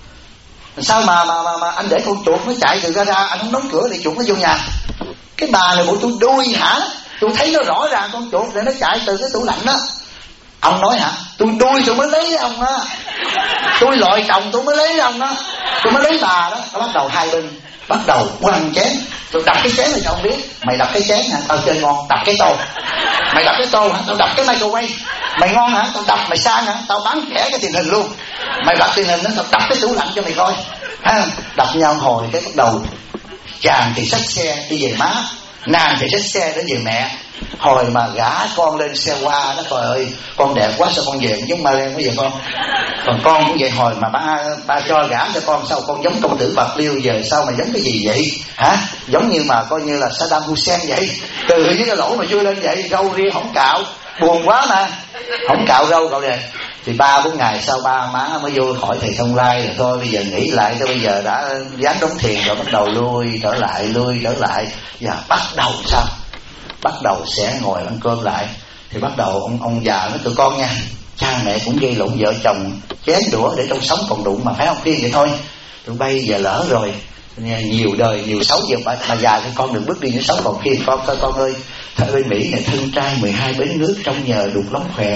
A: sao mà anh để con chuột nó chạy từ ra anh không đóng cửa để chuột nó vô nhà? Cái bà này bộ tôi đuôi hả? Tôi thấy nó rõ ràng con chuột để nó chạy từ cái tủ lạnh đó. Ông nói hả? Tôi đuôi tôi mới lấy ông á, tôi lội chồng tôi mới lấy ông đó, tôi mới lấy bà đó. Nó bắt đầu hai bên bắt đầu quăng chén. Tôi đập cái chén này cho ông biết, mày đập cái chén hả? Tao chơi ngon, đập cái tô. Mày đập cái tô hả? Tao đập cái microwave. Mày ngon hả? Tao đập. Mày sang hả? Tao bán rẻ cái truyền hình luôn. Mày đập truyền hình đó, tao đập cái tủ lạnh cho mày coi. Đập nhau hồi cái bắt đầu chàng thì xách xe đi về má, nàng thì xách xe đến về mẹ. Hồi mà gả con lên xe qua đó, trời ơi con đẹp quá sao con về không giống Mariam bây giờ con. Còn con cũng vậy, hồi mà ba cho gả cho con sao con giống công tử Bạc Liêu, giờ sao mà giống cái gì vậy hả? Giống như mà coi như là Saddam Hussein vậy, từ dưới cái lỗ mà chui lên vậy, râu ria không cạo, buồn quá mà không cạo râu cậu này. Thì 3-4 ngày sau ba má mới vô hỏi thầy Thông Lai, rồi thôi bây giờ nghĩ lại, cho bây giờ đã dám đóng thiền rồi, bắt đầu lui trở lại. Và bắt đầu sao? Bắt đầu sẽ ngồi ăn cơm lại. Thì bắt đầu ông già nói tụi con nha, cha mẹ cũng gây lộn vợ chồng chén đũa để trong sống còn đụng mà, phải không? Khuyên vậy thôi, tụi bây giờ lỡ rồi, nhiều đời nhiều xấu giờ bà già thì con đừng bước đi những xấu còn khuyên con ơi, ở bên Mỹ này thân trai 12 bến nước, trong nhờ đục lóng khòe.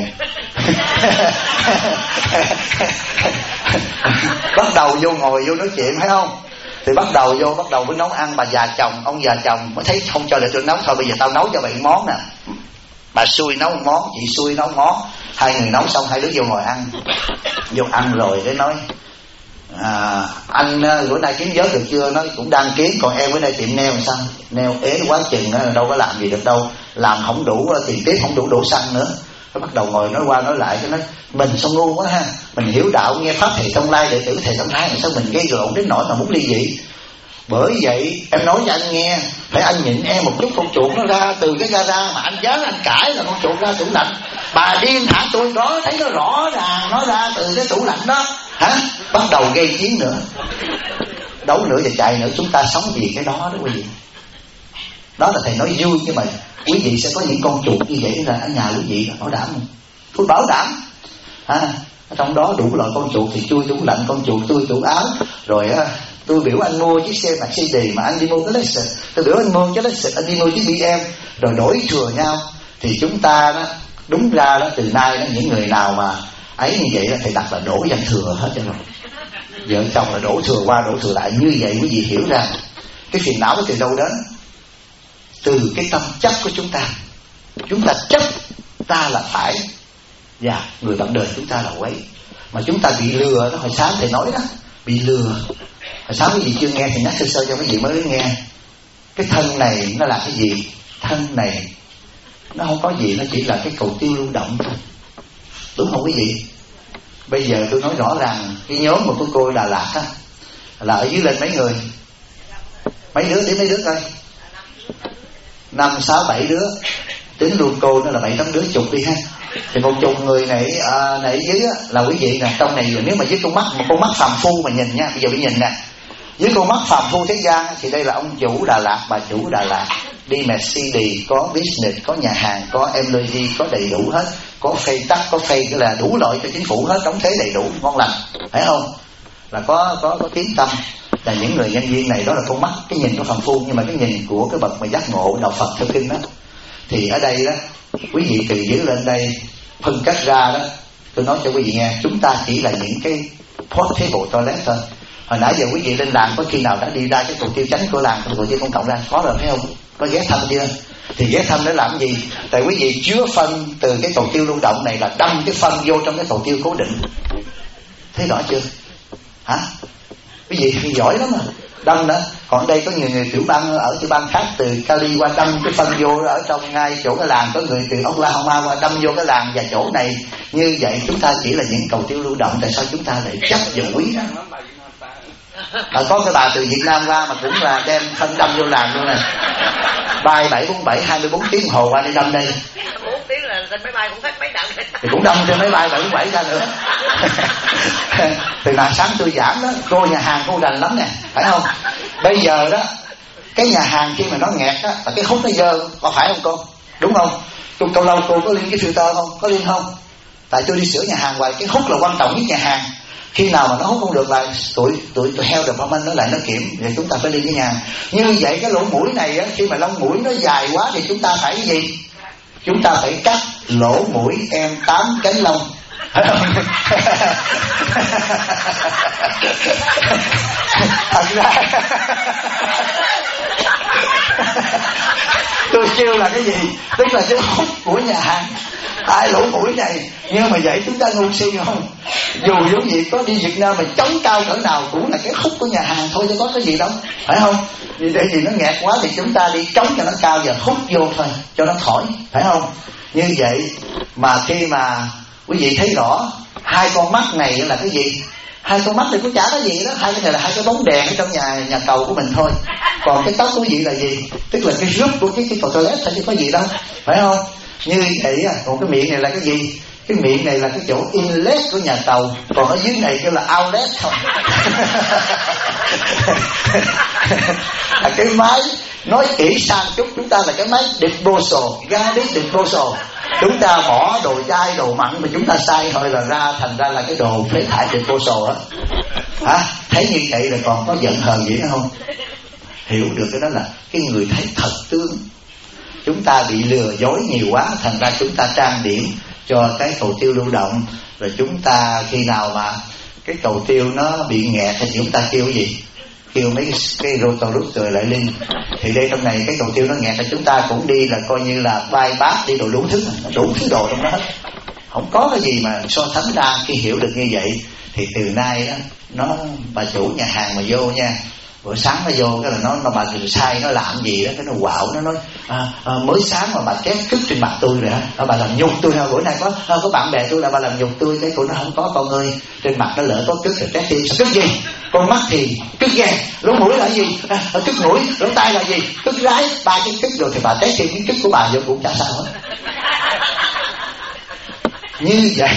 A: Bắt đầu vô ngồi vô nói chuyện, phải không? Thì bắt đầu với nấu ăn. Bà già chồng, ông già chồng mới thấy không cho để tôi nấu, thôi bây giờ tao nấu cho bạn món nè. Bà xui nấu một món, chị xui nấu món, hai người nấu xong hai đứa vô ngồi ăn. Vô ăn rồi để nói anh bữa nay kiếm vớt được chưa? Nó cũng đang kiếm. Còn em bữa nay tiệm neo sao? Neo ế quá chừng đâu có làm gì được đâu, làm không đủ tiền tiếp, không đủ đổ xăng nữa. Nó bắt đầu ngồi nói qua nói lại, cái nói mình sao ngu quá ha, mình hiểu đạo nghe pháp thầy Tông Lai, đệ tử thầy Tông Lai, mà sao mình gây lộn đến nỗi mà muốn ly dị. Bởi vậy em nói cho anh nghe, phải anh nhịn em một chút. Con chuột nó ra từ cái gara mà anh dám anh cãi là con chuột ra tủ lạnh. Bà điên hả? Tôi đó thấy nó rõ ràng, nó ra từ cái tủ lạnh đó hả? Bắt đầu gây chiến nữa, đấu nữa và chạy nữa. Chúng ta sống vì cái đó quý vị. Đó là thầy nói vui, nhưng mà quý vị sẽ có những con chuột như vậy là ở nhà quý vị, bảo đảm không? Tôi bảo đảm. Trong đó đủ loại con chuột, thì chui tủ lạnh con chuột, chui tủ áo. Rồi tôi biểu anh mua chiếc xe Mercedes mà anh đi mua cái Lexus, tôi biểu anh mua cái Lexus, anh đi mua chiếc BM, rồi đổi thừa nhau. Thì chúng ta đó, đúng ra đó, từ nay đó, những người nào mà ấy như vậy đó, thầy đặt là đổ danh thừa hết cho rồi. Vợ chồng là đổ thừa qua đổ thừa lại. Như vậy quý vị hiểu rằng cái phiền não nó từ đâu đến? Từ cái tâm chấp của chúng ta. Chúng ta chấp ta là phải, và người bạn đời chúng ta là quấy. Mà chúng ta bị lừa đó. Hồi sáng thầy nói đó, bị lừa. Hồi sáng quý vị chưa nghe thì nhắc sơ sơ cho quý vị mới nghe. Cái thân này nó là cái gì? Thân này nó không có gì, nó chỉ là cái cầu tiêu lưu động thôi, đúng không quý vị? Bây giờ tôi nói rõ ràng, cái nhóm mà của cô Đà Lạt á, là ở dưới lên mấy người? Mấy đứa? Đến mấy đứa coi? 5, 6, 7 đứa. Tính luôn cô nó là 7-8 đứa, chục đi ha. Thì một chục người này này dưới á, là quý vị nè. Trong này nếu mà với con mắt, một con mắt phàm phu mà nhìn nha, bây giờ phải nhìn nè. Với con mắt phàm phu thế gian thì đây là ông chủ Đà Lạt, bà chủ Đà Lạt, đi Mercedes, có business, có nhà hàng, có employee, có đầy đủ hết, có phê tắc, có phê cái là đủ loại cho chính phủ hết, đóng thuế đầy đủ, ngon lành, phải không? Là có tiếng tâm. Là những người nhân viên này, đó là con mắt, cái nhìn của phàm phu, nhưng mà cái nhìn của cái bậc mà giác ngộ đạo Phật theo kinh đó. Thì ở đây đó, quý vị từ dưới lên đây phân cách ra đó, tôi nói cho quý vị nghe, chúng ta chỉ là những cái portable toilet thôi. Hồi nãy giờ quý vị lên làng có khi nào đã đi ra cái cầu tiêu chánh của làng, cầu tiêu công cộng ra, có rồi phải không? Có ghé thăm chưa? Thì ghé thăm để làm gì? Tại quý vị chứa phân từ cái cầu tiêu lưu động này là đâm cái phân vô trong cái cầu tiêu cố định. Thấy rõ chưa? Hả? Quý vị thì giỏi lắm mà. Đâm đó. Còn đây có nhiều người tiểu bang ở tiểu bang khác từ Cali qua đâm cái phân vô ở trong ngay chỗ cái làng, có người từ Oklahoma qua đâm vô cái làng và chỗ này. Như vậy chúng ta chỉ là những cầu tiêu lưu động, tại sao chúng ta lại chấp và quý đó? Có cái bà từ Việt Nam ra mà cũng là đem phân đâm vô làng luôn này, bay 747 24 tiếng hồ qua đi đâm đây.
B: 4 tiếng là lên máy bay cũng hết mấy đợt
A: thì cũng đâm trên máy bay 747 ra nữa. Từ nào sáng tôi giảng đó, cô nhà hàng cô rành lắm nè, phải không? Bây giờ đó, cái nhà hàng khi mà nó nghẹt á, là cái hút nó dơ, có phải không cô? Đúng không? Câu lâu cô có liên cái filter không? Có liên không? Tại tôi đi sửa nhà hàng hoài, cái hút là quan trọng nhất nhà hàng. Khi nào mà nó hút không được là tụi heo department nó lại nó kiểm, thì chúng ta phải đi cái nhà. Như vậy cái lỗ mũi này á, khi mà lông mũi nó dài quá thì chúng ta phải cái gì? Chúng ta phải cắt lỗ mũi em 8 cánh lông. Thật ra tôi kêu là cái gì? Tức là cái hút của nhà hàng, ai lỗ mũi này. Nhưng mà vậy chúng ta ngu si không? Dù giống gì có đi Việt Nam mà chống cao cỡ nào cũng là cái hút của nhà hàng thôi, chứ có cái gì đâu, phải không? Vì để gì nó nghẹt quá thì chúng ta đi chống cho nó cao và hút vô thôi cho nó khỏi, phải không? Như vậy mà khi mà quý vị thấy rõ hai con mắt này là cái gì? Hai con mắt này cũng chả có gì đó, hai cái này là hai cái bóng đèn ở trong nhà cầu của mình thôi. Còn cái tóc của quý vị là gì? Tức là cái rúp của cái cầu toilet thôi chứ có gì đâu, phải không? Như vậy còn cái miệng này là cái gì? Cái miệng này là cái chỗ inlet của nhà tàu, còn ở dưới này kêu là outlet thôi. Là cái máy, nói kỹ sang chút, chúng ta là cái máy disposal, garbage disposal. Chúng ta bỏ đồ chai, đồ mặn mà chúng ta xay thôi là ra, thành ra là cái đồ phế thải disposal á. Hả? Thấy như vậy là còn có giận hờn gì nữa không? Hiểu được cái đó là cái người thấy thật tướng. Chúng ta bị lừa dối nhiều quá, thành ra chúng ta trang điểm cho cái cầu tiêu lưu động. Rồi chúng ta khi nào mà cái cầu tiêu nó bị nghẹt thì chúng ta kêu cái gì? Kêu mấy cái rotorus rồi lại lên. Thì đây trong này cái cầu tiêu nó nghẹt thì chúng ta cũng đi là coi như là bay bát, đi đủ thứ đồ trong đó hết. Không có cái gì mà so sánh ra. Khi hiểu được như vậy Thì từ nay đó, nó bà chủ nhà hàng mà vô nha, bữa sáng nó vô cái là nó bà sai nó làm gì đó, cái nó quạo nó nói mới sáng mà bà chét cứt trên mặt tôi rồi hả? Bà làm nhục tôi hả? Bữa nay có bạn bè tôi là bà làm nhục tôi. Cái cô nó không có con ơi, trên mặt nó lỡ có cứt rồi. Trái tim sao cứt gì? Con mắt thì cứt gan, lỗ mũi là gì? Cứt mũi, lỗ tai là gì? Cứt rái, 3 cái cứt rồi thì bà trái tim cái cứt của bà vô cũng chả sao hết. Như vậy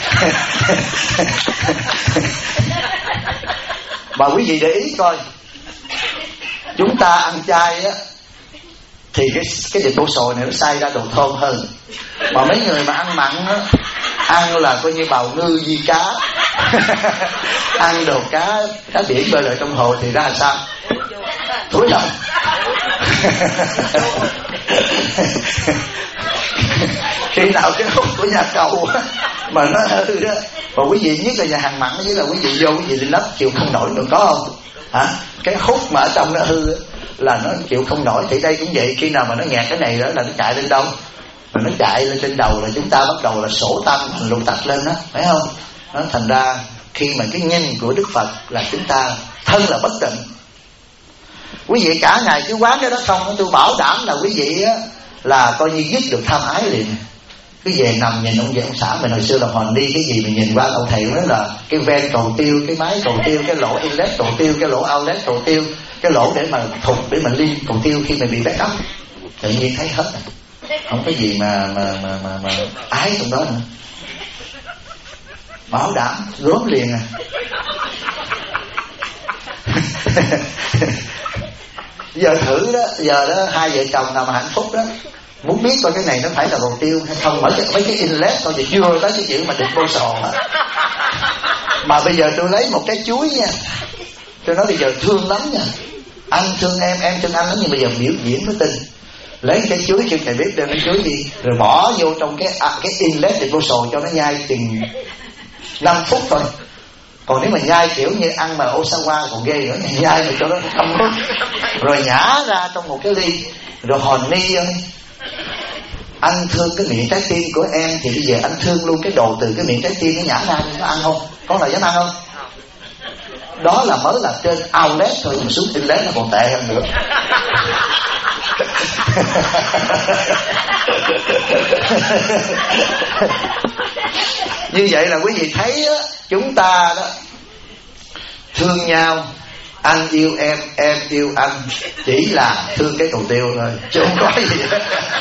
A: mà quý vị để ý coi, chúng ta ăn chay á thì cái thịt bổ sồi này nó xay ra đồ thơm hơn. Mà mấy người mà ăn mặn á, ăn là coi như bào ngư di cá ăn đồ cá biển bơi lại trong hồ thì ra làm sao? Thúi lòng khi nào cái hút của nhà cầu mà nó hư đó, và quý vị nhất là nhà hàng mặn với là quý vị vô quý vị đi lấp chịu không nổi được, có không hả? Cái hút mà ở trong nó hư là nó chịu không nổi. Thì đây cũng vậy, khi nào mà nó nghẹt cái này đó là nó chạy lên đâu, mà nó chạy lên trên đầu là chúng ta bắt đầu là sổ tâm thành lục tặc lên đó, phải không? Nó thành ra khi mà cái nhân của Đức Phật là chúng ta thân là bất tịnh. Quý vị cả ngày cứ quán cái đó không, tôi bảo đảm là quý vị á, là coi như dứt được tham ái liền. Cứ về nằm nhìn ông xã mình hồi xưa là hòn đi cái gì mình nhìn qua ông thầy nói là cái ven cầu tiêu, cái máy cầu tiêu, cái lỗ inlet cầu tiêu, cái lỗ outlet cầu tiêu, cái lỗ để mà thục để mình liên cầu tiêu khi mình bị backup, tự nhiên thấy hết rồi. Không có gì mà ái trong đó nữa, bảo đảm gớm liền à. Giờ thử đó, giờ đó hai vợ chồng nào mà hạnh phúc đó, muốn biết coi cái này nó phải là cầu tiêu hay không, mấy cái inlet thôi thì chưa tới cái chuyện mà đựng bô sò á. Mà bây giờ tôi lấy một cái chuối nha, tôi nói bây giờ thương lắm nha, anh thương em thương anh lắm, nhưng bây giờ biểu diễn mới tin. Lấy cái chuối kêu thầy biết đem cái chuối gì, rồi bỏ vô trong cái inlet đựng bô sò cho nó nhai chừng 5 phút thôi. Còn nếu mà nhai kiểu như ăn mà Osawa còn ghê nữa, nhai mà cho nó thấm nước rồi nhả ra trong một cái ly, rồi hòn ni ơi, anh thương cái miệng trái tim của em thì bây giờ anh thương luôn cái đồ từ cái miệng trái tim nó nhả ra, nó ăn không? Có nào dám ăn không? Đó là mới là trên outlet thôi, mà xuống inlet nó còn tệ hơn nữa. Như vậy là quý vị thấy đó, chúng ta đó thương nhau, anh yêu em yêu anh, chỉ là thương cái cầu tiêu thôi, chứ không có gì hết.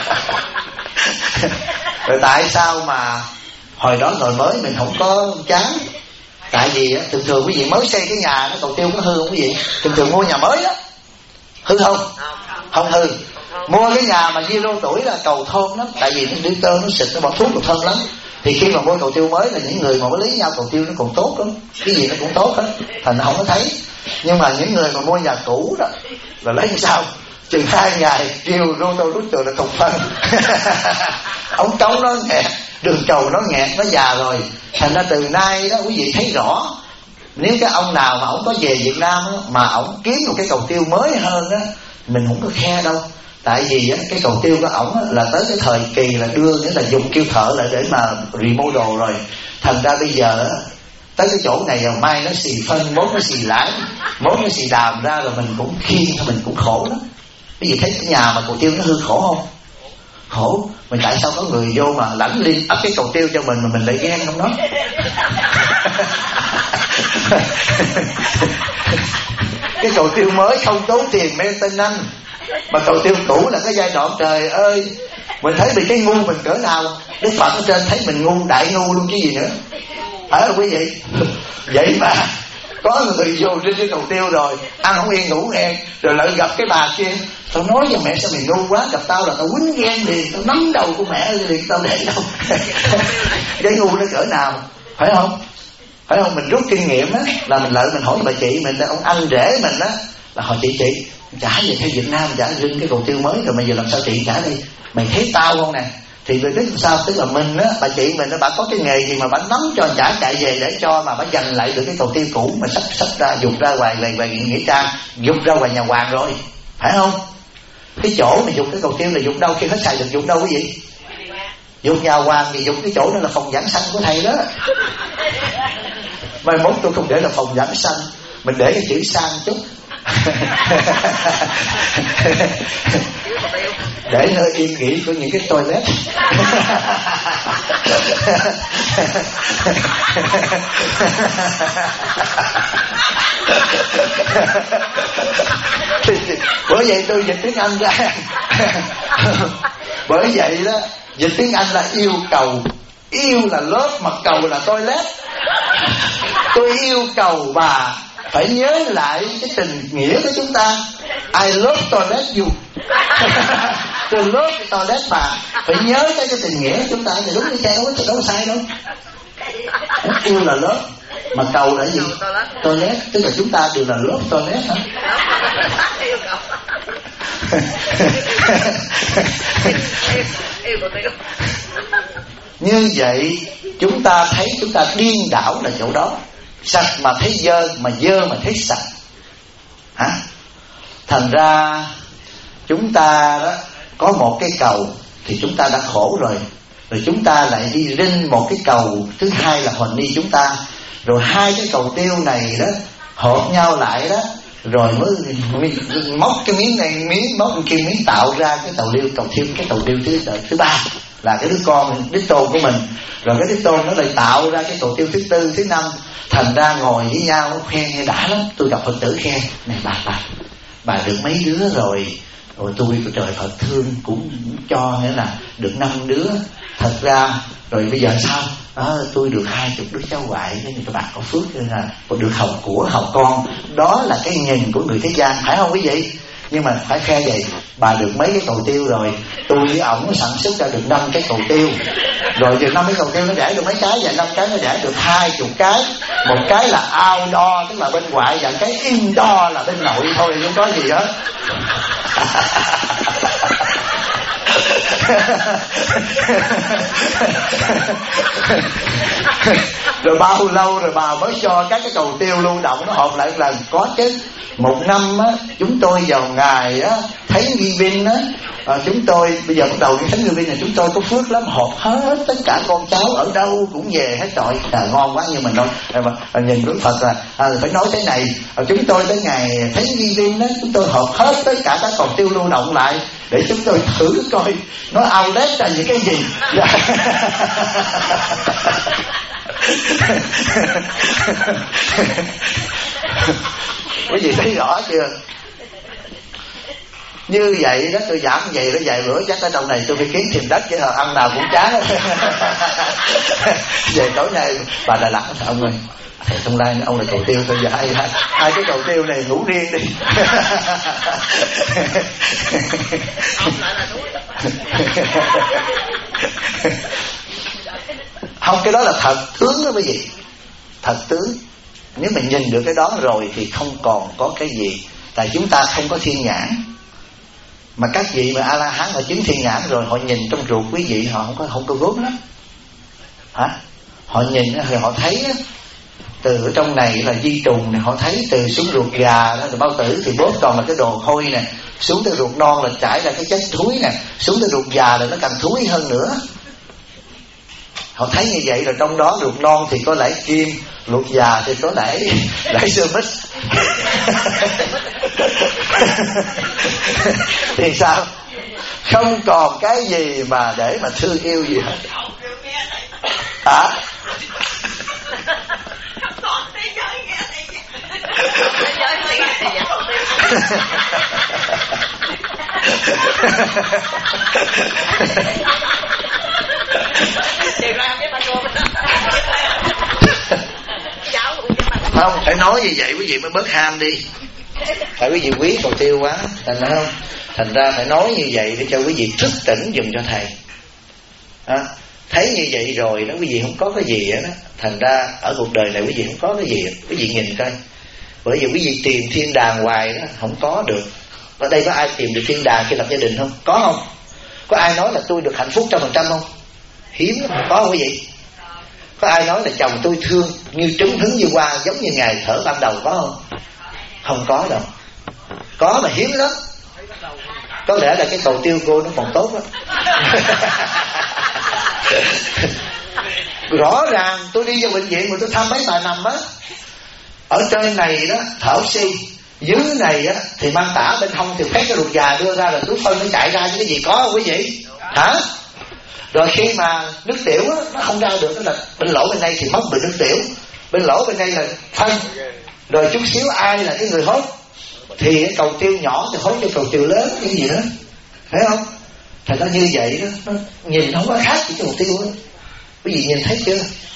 A: Rồi tại sao mà hồi đó người mới mình không có chán? Tại vì á, thường quý vị mới xây cái nhà nó cầu tiêu có hư không quý vị? Thường mua nhà mới á, hư không? Không hư. Mua cái nhà mà zero tuổi là cầu thơm lắm, tại vì nó đi tơ nó xịt nó bỏ thuốc cầu thơm lắm. Thì khi mà mua cầu tiêu mới là những người mà có lấy nhau cầu tiêu nó còn tốt lắm, cái gì nó cũng tốt hết, thành nó không có thấy. Nhưng mà những người mà mua nhà cũ đó là lấy sao chừng 2 ngày kêu roto rút từ là thục phân. Ống cống nó nghẹt, đường cầu nó nghẹt, nó già rồi. Thành ra từ nay đó quý vị thấy rõ, nếu cái ông nào mà ông có về Việt Nam đó, mà ông kiếm một cái cầu tiêu mới hơn đó, mình không có khe đâu. Tại vì á, cái cầu tiêu của ổng là tới cái thời kỳ là đưa, nghĩa là dùng kêu thợ lại để mà remodel rồi. Thành ra bây giờ á, tới cái chỗ này mai nó xì phân, mốt nó xì láng, mốt nó xì đàm ra, rồi mình cũng khiêng, mình cũng khổ lắm. Cái gì thấy cái nhà mà cầu tiêu nó hư khổ không? Khổ. Mà tại sao có người vô mà lãnh liên ấp cái cầu tiêu cho mình mà mình lại ghen không đó? Cái cầu tiêu mới không tốn tiền maintenance, mà cầu tiêu cũ là cái giai đoạn trời ơi, mình thấy bị cái ngu mình cỡ nào. Đức Phật ở trên thấy mình ngu, đại ngu luôn chứ gì nữa, phải không quý vị? Vậy mà có người vô trên cái cầu tiêu rồi ăn không yên ngủ nghe, rồi lại gặp cái bà kia, tao nói với mẹ sao mày ngu quá, gặp tao là tao quýnh ghen liền, tao nắm đầu của mẹ liền, tao để đâu. Cái ngu nó cỡ nào, phải không? Phải không? Mình rút kinh nghiệm á, là mình lợi mình hỏi bà chị mình, ông anh rể mình á, là hỏi chị trả về theo Việt Nam, trả lưng cái cầu tiêu mới rồi, bây giờ làm sao chị trả đi, mày thấy tao không nè? Thì về đức sao, tức là mình á, bà chị mình á, bà có cái nghề gì mà bà nắm cho trả chạy về để cho mà bà giành lại được cái cầu tiêu cũ mà sắp ra dục ra ngoài về nghĩa trang, dục ra ngoài nhà hoàng rồi, phải không? Cái chỗ mà dục cái cầu tiêu là dục đâu, khi hết xài được dục đâu quý vị? Dục nhà hoàng thì dục cái chỗ đó là phòng giảng sanh của thầy đó. mai mốt tôi không để là phòng giảng sanh, mình để cái chữ sang chút. Để nơi yên nghỉ của những cái toilet. Bởi vậy tôi dịch tiếng Anh ra. Bởi vậy đó, dịch tiếng Anh là yêu cầu. Yêu là lớp mà cầu là toilet. Tôi yêu cầu bà phải nhớ lại cái tình nghĩa của chúng ta. I love toilet you. Tôi love cái toilet bà. Phải nhớ cái tình nghĩa của chúng ta. Thì đúng như cha đâu có sai đâu. Yêu là love, mà cầu là gì? Toilet. Tức là chúng ta đều là love toilet hả? Như vậy chúng ta thấy chúng ta điên đảo là chỗ đó. Sạch mà thấy dơ, mà dơ mà thấy sạch hả? Thành ra chúng ta đó có một cái cầu thì chúng ta đã khổ rồi. Rồi chúng ta lại đi rinh một cái cầu thứ hai là Huỳnh Ni chúng ta. Rồi hai cái cầu tiêu này đó hợp nhau lại đó, rồi mới móc cái miếng này miếng, móc cái kia miếng, tạo ra cái cầu tiêu thứ ba là cái đứa con, đứa tôn của mình. Rồi cái đứa tôn nó lại tạo ra cái cầu tiêu thứ tư, thứ năm. Thành ra ngồi với nhau khen hay đã lắm. Tôi gặp Phật tử khen: này bà được mấy đứa rồi? Rồi tôi của trời Phật thương cũng cho, nghĩa là được 5 đứa. Thật ra rồi bây giờ sao? Tôi được 20 đứa cháu ngoại, nên các bạn có phước, nên là được học của học con. Đó là cái nhìn của người thế gian, phải không quý vị? Nhưng mà phải khe vậy: bà được mấy cái cầu tiêu rồi? Tôi với ổng sản xuất ra được 5 cái cầu tiêu. Rồi từ 5 cái cầu tiêu nó đẻ được mấy cái? Và 5 cái nó đẻ được 20 cái. Một cái là outdoor, tức là bên ngoài, và cái indoor là bên nội thôi, không có gì hết. Rồi bao lâu rồi bà mới cho các cái cầu tiêu lưu động nó họp lại một lần? Có chứ. Một năm á, chúng tôi vào ngày á Thánh Giving á, chúng tôi bây giờ bắt đầu cái Thánh Giving là chúng tôi có phước lắm, họp hết tất cả con cháu ở đâu cũng về hết. Trời ngon quá. Nhưng mình đâu nhìn Đức Phật là phải nói thế này: chúng tôi tới ngày Thánh Giving đó, chúng tôi họp hết tất cả các cầu tiêu lưu động lại để chúng tôi thử coi nó outlet ra những cái gì. Quý vị thấy rõ chưa? Như vậy đó, tôi giảm vậy đó, vài bữa chắc ở trong này tôi phải kiếm tìm đất chứ ăn nào cũng chán. Về tối nay bà Đà Lạt: ông ơi, thầy Thông Lai ông là cầu tiêu, tôi giờ hai cái cầu tiêu này ngủ riêng đi. Không, cái đó là thật tướng đó quý vị, thật tướng. Nếu mình nhìn được cái đó rồi thì không còn có cái gì. Tại chúng ta không có thiên nhãn. Mà các vị mà A-la-hán họ chứng thiên nhãn rồi, họ nhìn trong ruột quý vị họ không có gốm lắm hả? Họ nhìn thì họ thấy từ ở trong này là di trùng này, họ thấy từ xuống ruột gà đó là bao tử thì bốt còn là cái đồ hôi nè, xuống tới ruột non là chảy ra cái chất thúi nè, xuống tới ruột già là nó càng thúi hơn nữa. Họ thấy như vậy rồi, trong đó ruột non thì có lẽ kim, ruột già thì có lẽ sơ mít. Thì sao? Không còn cái gì mà để mà thương yêu gì hết hả? Không, phải nói như vậy quý vị mới bớt ham đi. Phải quý vị quý cầu tiêu quá, thành ra không? Thành ra phải nói như vậy để cho quý vị thức tỉnh dùm cho thầy. Thấy như vậy rồi đó quý vị không có cái gì đó. Thành ra ở cuộc đời này quý vị không có cái gì. Quý vị nhìn coi. Bởi vì quý vị tìm thiên đàng hoài đó không có được. Ở đây có ai tìm được thiên đàng khi lập gia đình không? Có không? Có ai nói là tôi được hạnh phúc 100% không? Hiếm lắm. Có không quý vị? Có ai nói là chồng tôi thương như trứng hứng như hoa, giống như ngày thở ban đầu, có không? Không có đâu. Có mà hiếm lắm. Có lẽ là cái cầu tiêu cô nó còn tốt lắm. Rõ ràng tôi đi vào bệnh viện mà tôi thăm mấy bà nằm á, ở trên này đó thở oxy, dưới này á thì mang tả, bên hông thì phét cái ruột già đưa ra là túi phân nó chạy ra, chứ cái gì có không quý vị hả? Rồi khi mà nước tiểu á, nó không ra được, đó là bên lỗ bên đây thì mất bị nước tiểu, bên lỗ bên đây là phân. Rồi chút xíu ai là cái người hốt, thì cái cầu tiêu nhỏ thì hốt cho cầu tiêu lớn cái gì đó, thấy không? Thật ra như vậy đó, nó nhìn không có khác với cái cầu tiêu đó. Quý vị nhìn thấy chưa?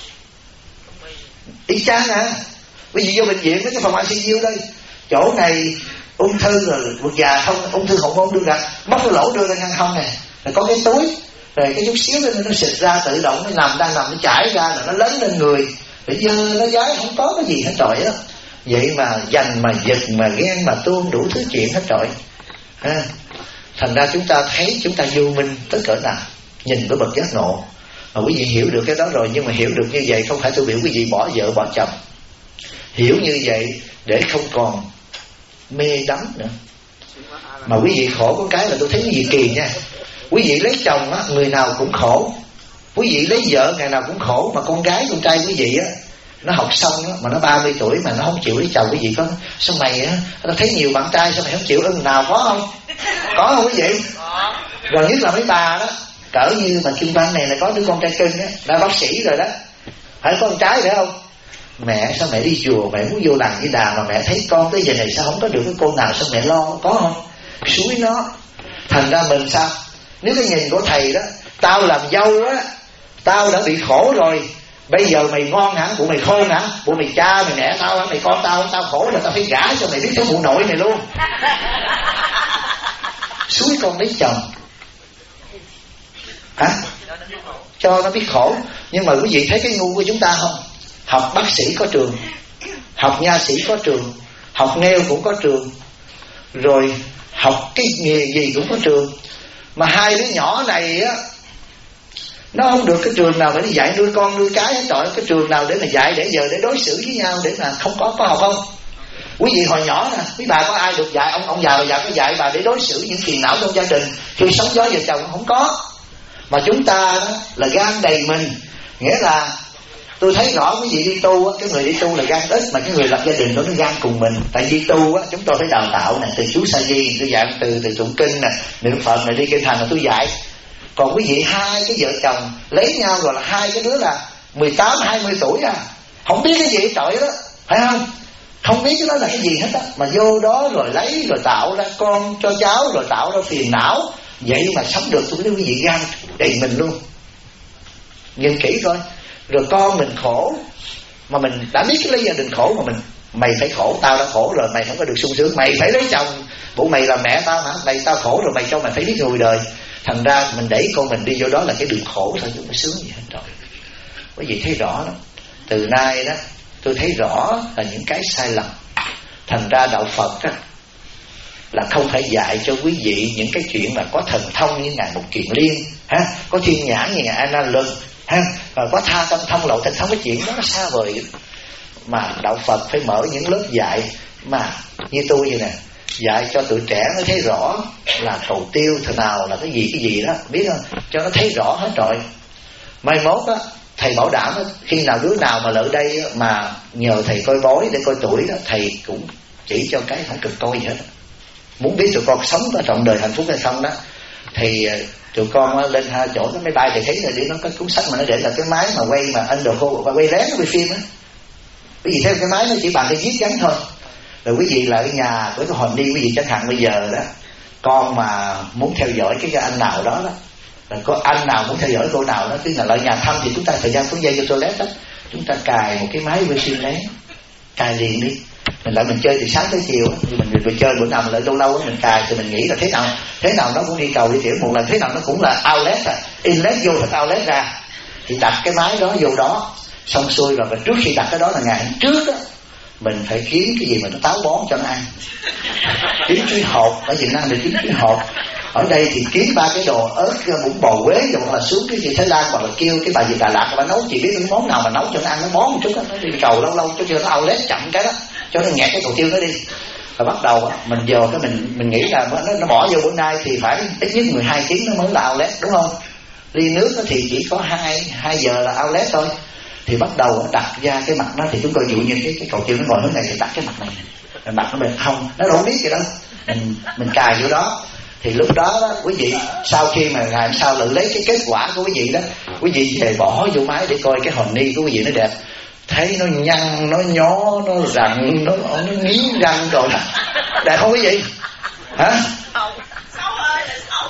A: Y chang à. Quý vị vô bệnh viện với cái phòng ICU đây, chỗ này ung thư rồi ruột già không, ung thư hậu môn đưa ra, móc cái lỗ đưa ra ngăn hông này, rồi có cái túi, rồi cái chút xíu nó xịt ra tự động, nó nằm đang nằm nó chảy ra là nó lớn lên người, để dơ nó dái không có cái gì hết trọi á. Vậy mà giành mà giật mà ghen mà tuôn đủ thứ chuyện hết trọi ha. Thành ra chúng ta thấy chúng ta vô minh tới cỡ nào, nhìn với bậc giác ngộ. Mà quý vị hiểu được cái đó rồi, nhưng mà hiểu được như vậy không phải tôi biểu quý vị bỏ vợ bỏ chồng. Hiểu như vậy để không còn mê đắm nữa. Mà quý vị khổ có cái là tôi thấy quý vị kỳ nha. Quý vị lấy chồng á, người nào cũng khổ. Quý vị lấy vợ ngày nào cũng khổ. Mà con gái con trai quý vị á, nó học xong á, mà nó 30 tuổi mà nó không chịu lấy chồng, quý vị có sao mày á, nó thấy nhiều bạn trai sao mày không chịu ưng nào, có không? Có không quý vị? Rồi nhất là mấy bà đó, cỡ như bà Kim Văn này là có đứa con trai cưng á, đã bác sĩ rồi đó, phải có con trai phải không? Mẹ sao mẹ đi chùa mẹ muốn vô làng với đà mà mẹ thấy con tới giờ này sao không có được cái cô nào, sao mẹ lo, có không? Suối nó. Thành ra mình sao? Nếu cái nhìn của thầy đó, tao làm dâu á, tao đã bị khổ rồi, bây giờ mày ngon hả? Bộ mày khôn hả? Bộ mày cha mày mẹ tao hả? Mày con tao khổ là tao phải gả cho mày biết cái bộ nội mày luôn. Suối con lấy chồng hả? Cho nó biết khổ. Nhưng mà quý vị thấy cái ngu của chúng ta không? Học bác sĩ có trường, học nha sĩ có trường, học nail cũng có trường, rồi học cái nghề gì cũng có trường. Mà hai đứa nhỏ này á, nó không được cái trường nào để đi dạy nuôi con nuôi cái hết trọi. Cái trường nào để mà dạy để giờ để đối xử với nhau, để mà không có học không? Quý vị hồi nhỏ nè, quý bà có ai được dạy, ông già bà già có dạy bà để đối xử những phiền não trong gia đình khi sống gió vợ chồng? Không có. Mà chúng ta đó là gan đầy mình. Nghĩa là tôi thấy rõ quý vị đi tu á, cái người đi tu là gan ít, mà cái người lập gia đình đó nó gan cùng mình. Tại vì tu á, chúng tôi phải đào tạo nè, từ chú Sa Di tôi dạy, từ tụng kinh nè, niệm Phật này, đi kinh thành là tôi dạy. Còn quý vị hai cái vợ chồng lấy nhau rồi là hai cái đứa là 18-20 tuổi à, không biết cái gì trời đó, phải không? Không biết cái đó là cái gì hết á, mà vô đó rồi lấy rồi tạo ra con cho cháu, rồi tạo ra phiền não. Vậy mà sống được, tôi nói quý vị gan đầy mình luôn. Nhìn kỹ coi. Rồi con mình khổ, mà mình đã biết cái lấy gia đình khổ, mà mày phải khổ, tao đã khổ rồi, mày không có được sung sướng, mày phải lấy chồng, bộ mày là mẹ tao hả? Mày tao khổ rồi, mày cho mày phải biết người đời. Thành ra mình đẩy con mình đi vô đó là cái đường khổ thôi, chứ không có sướng gì hết rồi. Quý vị thấy rõ đó. Từ nay đó tôi thấy rõ là những cái sai lầm. Thành ra đạo Phật đó là không phải dạy cho quý vị những cái chuyện mà có thần thông như ngài Mục Kiền Liên ha, có thiên nhãn như ngài A Nan Luân ha, và có tha tâm thông lộ thần thông, cái chuyện đó nó xa vời. Mà đạo Phật phải mở những lớp dạy mà như tôi vậy nè, dạy cho tụi trẻ nó thấy rõ là cầu tiêu thế nào là cái gì đó, biết không? Cho nó thấy rõ hết rồi. Mai mốt á, thầy bảo đảm á, khi nào đứa nào mà lại đây á, mà nhờ thầy coi bói để coi tuổi đó, thầy cũng chỉ cho cái không cần coi gì hết. Muốn biết tụi con sống ở trọn đời hạnh phúc hay không đó, thì tụi con lên hai chỗ cái máy bay thì thấy là đi, nó có cuốn sách mà nó để là cái máy mà quay mà anh đồ khô và quay lén, nó quay phim á. Quý vị thấy cái máy nó chỉ bằng cái viết gắn thôi. Rồi quý vị là ở nhà với cái hồn đi, quý vị chẳng hạn bây giờ đó, con mà muốn theo dõi cái anh nào đó đó, là có anh nào muốn theo dõi cô nào đó, tức là lại nhà thăm thì chúng ta thời gian phút giây vô toilet đó, chúng ta cài một cái máy quay phim lén, cài liền đi. Mình lại mình chơi từ sáng tới chiều á, mình chơi bữa nào mình lại lâu lâu á, mình cài thì mình nghĩ là thế nào nó cũng đi cầu đi tiểu một lần, thế nào nó cũng là outlet à, inlet vô thật outlet ra, thì đặt cái máy đó vô đó xong xuôi rồi. Và trước khi đặt cái đó là ngày hôm trước á, mình phải kiếm cái gì mà nó táo bón cho nó ăn, kiếm chuối hột ở Việt Nam thì kiếm chuối hột, ở đây thì kiếm ba cái đồ ớt bún bò Quế, rồi hoặc là xuống cái gì Thái Lan, hoặc là kêu cái bà gì Đà Lạt bà nấu, chỉ biết cái món nào mà nấu cho nó ăn, nó bón một chút đó, nó đi cầu lâu lâu cho nó outlet chậm cái đó, cho nó nhẹ cái cầu tiêu nó đi. Và bắt đầu mình giờ cái mình nghĩ là nó bỏ vô bữa nay thì phải ít nhất 12 tiếng nó mới là outlet, đúng không? Ly nước thì chỉ có 2 giờ là outlet thôi. thì bắt đầu đặt ra cái mặt nó, thì chúng tôi dụ như cái cầu tiêu nó ngồi hướng này thì đặt cái mặt này, rồi mặt nó bên không, nó đâu biết gì đâu, mình cài vô đó. Thì lúc đó, quý vị sau khi mà ngày hôm sau tự lấy cái kết quả của quý vị đó, quý vị về bỏ vô máy để coi cái hồn ni của quý vị nó đẹp, thấy nó nhăn, nó nhó, nó rặn, nó nghiến răng rồi đó, đẹp không quý vị? Hả?
B: Xấu ơi là xấu.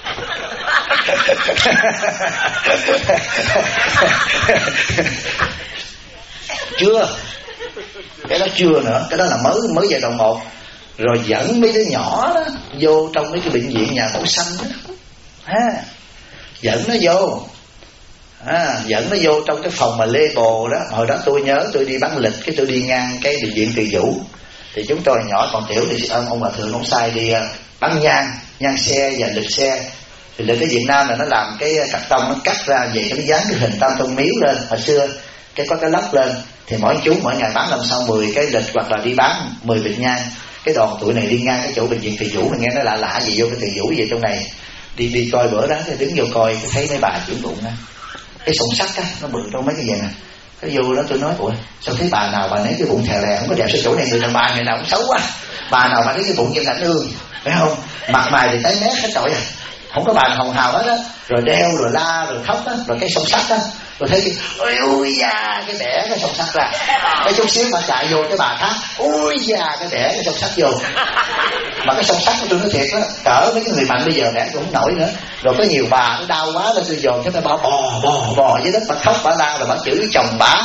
A: Chưa, cái đó chưa nữa, cái đó là mới giai đoạn 1. Rồi dẫn mấy đứa nhỏ đó vô trong mấy cái bệnh viện nhà mẫu xanh đó, dẫn nó vô, dẫn nó vô trong cái phòng mà label đó. Hồi đó tôi nhớ tôi đi bán lịch, cái tôi đi ngang cái bệnh viện Từ Dũ, thì chúng tôi nhỏ còn tiểu thì ông bà thường ông sai đi bán nhang xe và lịch xe. Thì lịch ở Việt Nam là nó làm cái cạc tông, nó cắt ra vậy nó dán cái hình Tam Tông Miếu lên. Hồi xưa cái có cái lắp lên, thì mỗi chú mỗi ngày bán làm sao 10 cái lịch, hoặc là đi bán 10 bịch nhang. Cái đoàn tụi này đi ngang cái chỗ bệnh viện Từ Dũ, mình nghe nó lạ gì vô cái Từ Dũ về trong này, đi coi bữa đó, đứng vô coi thấy mấy bà chuyển bụng á, cái sổng sắt á, nó bự trong mấy cái vậy nè. Cái vô đó tôi nói ủa sao thấy bà nào bà nấy cái bụng thè lè không có đẹp, sao chỗ này người đàn bà người nào cũng xấu quá, bà nào bà nấy cái bụng như Cảnh Ương, phải không? Mặt mày thì tái mét hết trọi à, không có bà nào hồng hào hết á, rồi đeo rồi la rồi khóc á, rồi cái song sắt á, rồi thấy ôi da cái bẻ cái song sắt ra, cái chút xíu mà chạy vô cái bà khác, ôi da cái bẻ cái song sắt vô. Mà cái song sắt của tôi nói thiệt á, cỡ mấy cái người mạnh bây giờ bẻ cũng không nổi nữa. Rồi có nhiều bà nó đau quá, nó tôi dồn cái bà bò dưới đất, bà khóc bà la, rồi bà chửi chồng bả.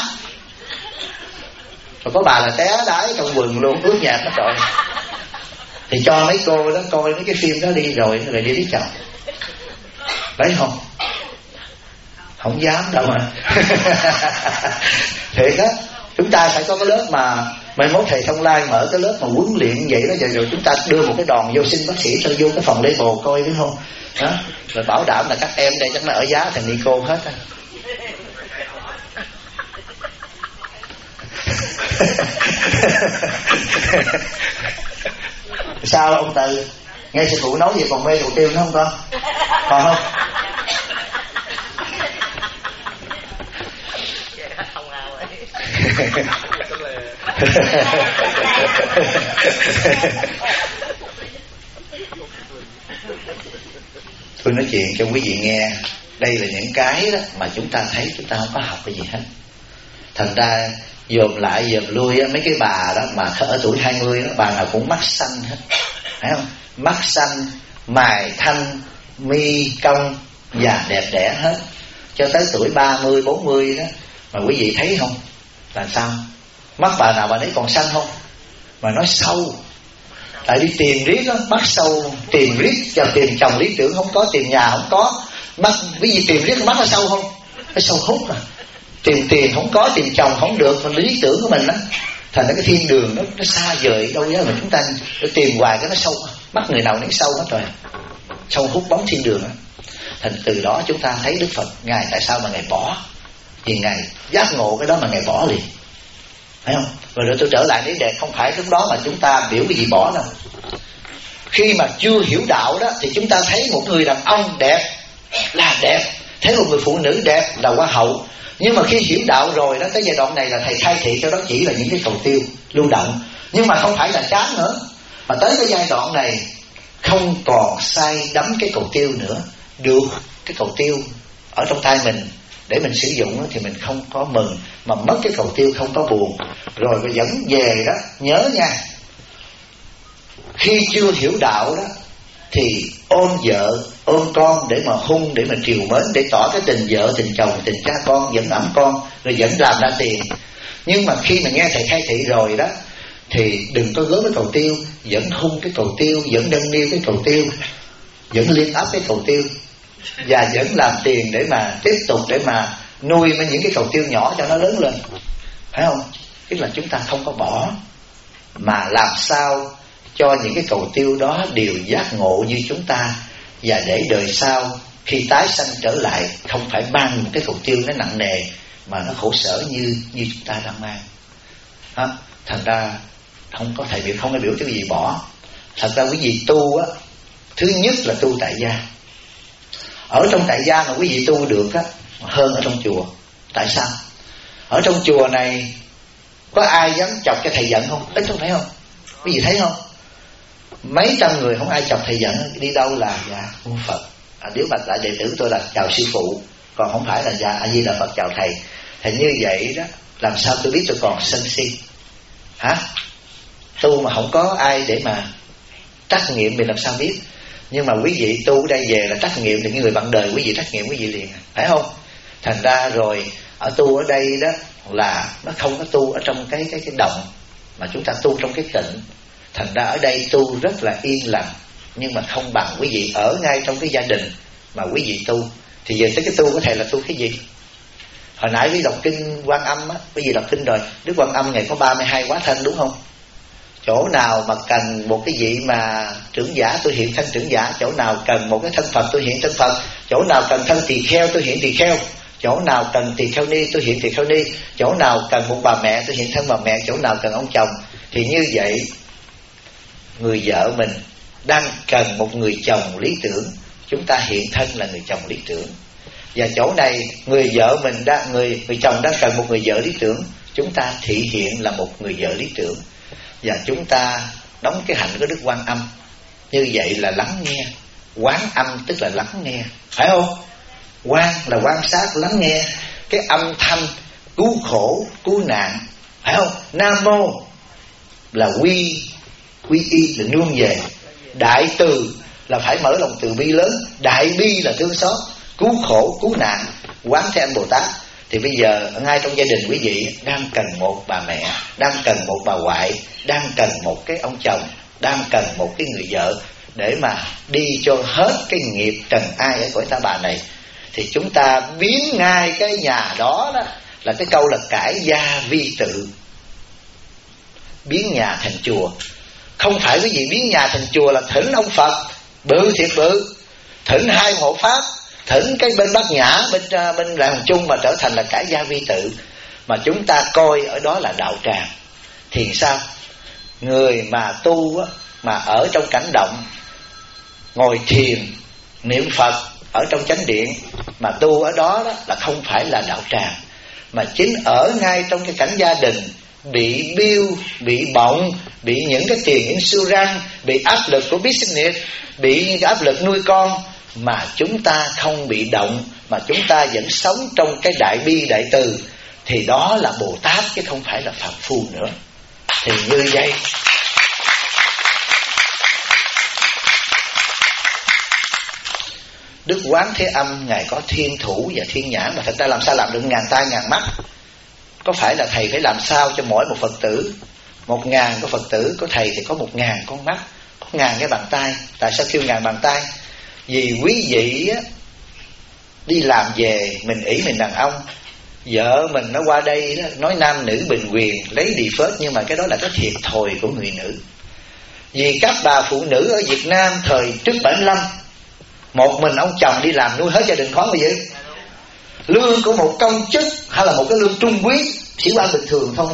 A: Rồi có bà là té đái trong quần luôn, ướt nhạt hết rồi. Thì cho mấy cô đó coi mấy cái phim đó đi, rồi đi lấy chồng. Đấy không? Không dám đâu mà. Thiệt á, chúng ta phải có cái lớp mà mai mốt thầy Thông Lai mở cái lớp mà huấn luyện vậy đó, rồi chúng ta đưa một cái đoàn vô sinh bác sĩ cho vô cái phòng label coi, biết không? Đó, rồi bảo đảm là các em đây chắc nó ở giá thành Nico hết á. Sao ông Từ nghe sư phụ nói vậy còn mê đồ tiêu nữa không con? Còn không? Tôi nói chuyện cho quý vị nghe. Đây là những cái đó mà chúng ta thấy chúng ta không có học cái gì hết. Thành ra dồn lại dồn lui á, mấy cái bà đó mà ở tuổi 20 đó, bà nào cũng mắt xanh hết, phải không? Mắt xanh, mày thanh, mi cong và đẹp đẽ hết, cho tới tuổi 30, 40 đó. Mà quý vị thấy không? Là sao? Mắt bà nào bà nấy còn xanh không? Mà nó sâu. Tại đi tìm riết đó, mắt sâu, tìm riết, cho tìm chồng lý tưởng không có, tìm nhà không có. Mắt, quý vị tìm riết mắt nó sâu không? Nó sâu hút à. Tìm tiền không có, tìm chồng không được, mà lý tưởng của mình đó. Thành ra cái thiên đường nó xa vời đâu đó, mà chúng ta tìm hoài cái nó sâu. Mắt người nào nấy sâu hết rồi, sâu hút bóng thiên đường đó. Thành từ đó chúng ta thấy Đức Phật Ngài tại sao mà Ngài bỏ, vì Ngài giác ngộ cái đó mà Ngài bỏ liền, phải không? Rồi tôi trở lại đến đề, không phải lúc đó mà chúng ta biểu cái gì bỏ đâu. Khi mà chưa hiểu đạo đó thì chúng ta thấy một người đàn ông đẹp là đẹp, thấy một người phụ nữ đẹp là hoa hậu. Nhưng mà khi hiểu đạo rồi đó, tới giai đoạn này là thầy khai thị cho đó chỉ là những cái cầu tiêu lưu động, nhưng mà không phải là chán nữa, mà tới cái giai đoạn này không còn say đắm cái cầu tiêu nữa. Được cái cầu tiêu ở trong tay mình để mình sử dụng thì mình không có mừng, mà mất cái cầu tiêu không có buồn. Rồi dẫn về đó, nhớ nha, khi chưa hiểu đạo đó thì ôm vợ ôm con để mà hung, để mà trìu mến, để tỏ cái tình vợ tình chồng tình cha con, vẫn ẵm con, rồi vẫn làm ra tiền. Nhưng mà khi mà nghe thầy khai thị rồi đó thì đừng có gớm cái cầu tiêu, vẫn hung cái cầu tiêu, vẫn nâng niu cái cầu tiêu, vẫn liên áp cái cầu tiêu, và vẫn làm tiền để mà tiếp tục để mà nuôi những cái cầu tiêu nhỏ cho nó lớn lên, phải không? Tức là chúng ta không có bỏ, mà làm sao cho những cái cầu tiêu đó đều giác ngộ như chúng ta, và để đời sau khi tái sanh trở lại không phải mang một cái cầu tiêu nó nặng nề mà nó khổ sở như chúng ta đang mang. Đó. Thành ra không có thầy biểu, không có biểu cái gì bỏ. Thật ra quý vị tu á, thứ nhất là tu tại gia. Ở trong tại gia mà quý vị tu được á hơn ở trong chùa. Tại sao? Ở trong chùa này có ai dám chọc cho thầy giận không? Ít không, phải không? Quý vị thấy không? Mấy trăm người không ai chọc thầy giận. Đi đâu là dạ mô Phật. Nếu mà lại đệ tử tôi là chào sư phụ, còn không phải là dạ A Di Đà Phật chào thầy. Thì như vậy đó, làm sao tôi biết tôi còn sân si? Hả? Tu mà không có ai để mà trắc nghiệm thì làm sao biết? Nhưng mà quý vị tu ở đây về là trắc nghiệm, thì những người bạn đời quý vị trắc nghiệm quý vị liền, phải không? Thành ra rồi ở tu ở đây đó là nó không có tu ở trong cái động, mà chúng ta tu trong cái tịnh. Thành ra ở đây tu rất là yên lặng, nhưng mà không bằng quý vị ở ngay trong cái gia đình mà quý vị tu. Thì về tới cái tu có thể là tu cái gì? Hồi nãy quý đọc kinh Quan Âm á, quý vị đọc kinh rồi, Đức Quan Âm ngày có 32 hóa thân đúng không? Chỗ nào mà cần một cái vị mà trưởng giả tôi hiện thân trưởng giả, chỗ nào cần một cái thân Phật tôi hiện thân Phật, chỗ nào cần thân tỳ kheo tôi hiện tỳ kheo, chỗ nào cần tỳ kheo ni tôi hiện tỳ kheo ni, chỗ nào cần một bà mẹ tôi hiện thân bà mẹ, chỗ nào cần ông chồng. Thì như vậy người vợ mình đang cần một người chồng lý tưởng, chúng ta hiện thân là người chồng lý tưởng. Và chỗ này người vợ mình đang người chồng đang cần một người vợ lý tưởng, chúng ta thị hiện là một người vợ lý tưởng. Và chúng ta đóng cái hạnh của Đức Quan Âm. Như vậy là lắng nghe. Quán âm tức là lắng nghe, phải không? Quan là quan sát, lắng nghe cái âm thanh cứu khổ cứu nạn, phải không? Nam mô là quy y là nương về. Đại từ là phải mở lòng từ bi lớn. Đại bi là thương xót. Cứu khổ cứu nạn, Quán Thế Âm Bồ Tát. Thì bây giờ ngay trong gia đình quý vị đang cần một bà mẹ, đang cần một bà ngoại, đang cần một cái ông chồng, đang cần một cái người vợ để mà đi cho hết cái nghiệp trần ai ở cõi ta bà này. Thì chúng ta biến ngay cái nhà đó là cái câu là cải gia vi tự, biến nhà thành chùa. Không phải quý vị biến nhà thành chùa là thỉnh ông Phật bự thiệt bự, thỉnh hai hộ pháp, thỉnh cái bên Bát Nhã, bên làng chung, mà trở thành là cải gia vi tự. Mà chúng ta coi ở đó là đạo tràng. Thì sao? Người mà tu á, mà ở trong cảnh động, ngồi thiền niệm Phật ở trong chánh điện, mà tu ở đó, là không phải là đạo tràng, mà chính ở ngay trong cái cảnh gia đình, bị bill, bị bọng, bị những cái tiền insurance, bị áp lực của business, bị áp lực nuôi con, mà chúng ta không bị động, mà chúng ta vẫn sống trong cái đại bi đại từ, thì đó là Bồ Tát chứ không phải là phàm phu nữa. Thì như vậy Đức Quán Thế Âm Ngài có thiên thủ và thiên nhãn, mà thật ra làm sao làm được ngàn tai ngàn mắt? Có phải là thầy phải làm sao cho mỗi một Phật tử 1000 cái Phật tử, có thầy thì có 1000 con mắt, có 1000 cái bàn tay. Tại sao kêu 1000 bàn tay? Vì quý vị á, đi làm về mình ỷ mình đàn ông, vợ mình nó qua đây đó, nói nam nữ bình quyền, lấy đi phết, nhưng mà cái đó là cái thiệt thòi của người nữ. Vì các bà phụ nữ ở Việt Nam thời trước 75, một mình ông chồng đi làm nuôi hết gia đình khó như vậy. Lương của một công chức hay là một cái lương trung quý sĩ quan bình thường thôi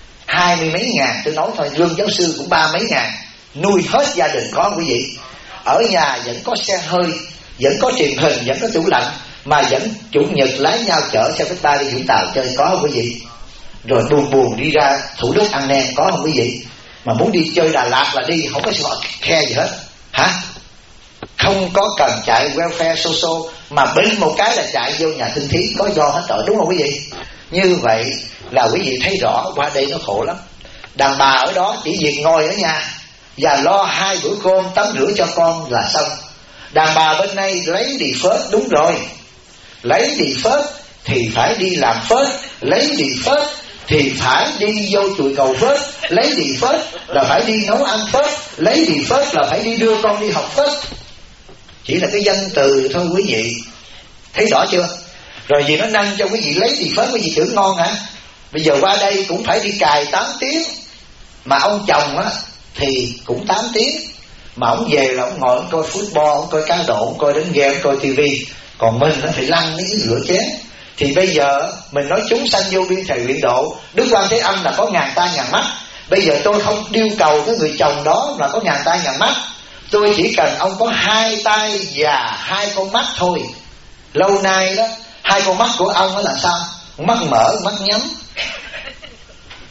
A: 20 mấy ngàn, tôi nói thôi, lương giáo sư cũng 30 mấy ngàn, nuôi hết gia đình có không quý vị? Ở nhà vẫn có xe hơi, vẫn có truyền hình, vẫn có tủ lạnh, mà vẫn chủ nhật lái nhau chở xe Vespa đi Vũng Tàu chơi, có không quý vị? Rồi buồn đi ra Thủ Đức ăn nem, có không quý vị? Mà muốn đi chơi Đà Lạt là đi, không có sự khe gì hết, hả? Không có cần chạy welfare social, mà bên một cái là chạy vô nhà thương thí, có do hết rồi, đúng không quý vị? Như vậy là quý vị thấy rõ qua đây nó khổ lắm. Đàn bà ở đó chỉ việc ngồi ở nhà và lo 2 bữa cơm tắm rửa cho con là xong. Đàn bà bên đây lấy đi phết, đúng rồi, lấy đi phết thì phải đi làm phết, lấy đi phết thì phải đi vô chùi cầu phết, lấy đi phết là phải đi nấu ăn phết, lấy đi phết là phải đi đưa con đi học phết. Chỉ là cái danh từ thôi quý vị, thấy rõ chưa? Rồi vì nó nâng cho quý vị lấy đi phết, quý vị tưởng ngon hả? Bây giờ qua đây cũng phải đi cài 8 tiếng, mà ông chồng á thì cũng 8 tiếng, mà ông về là ông ngồi ông coi football, ông coi cá độ, ông coi đánh game, ông coi tivi, còn mình nó phải lăn mấy cái rửa chén. Thì bây giờ mình nói chúng sanh vô biên thầy nguyện độ, Đức Quan Thế Âm là có 1000 tai 1000 mắt. Bây giờ tôi không yêu cầu cái người chồng đó là có 1000 tai 1000 mắt, tôi chỉ cần ông có 2 tay và 2 con mắt thôi. Lâu nay đó 2 con mắt của ông đó là sao? Mắt mở, mắt nhắm,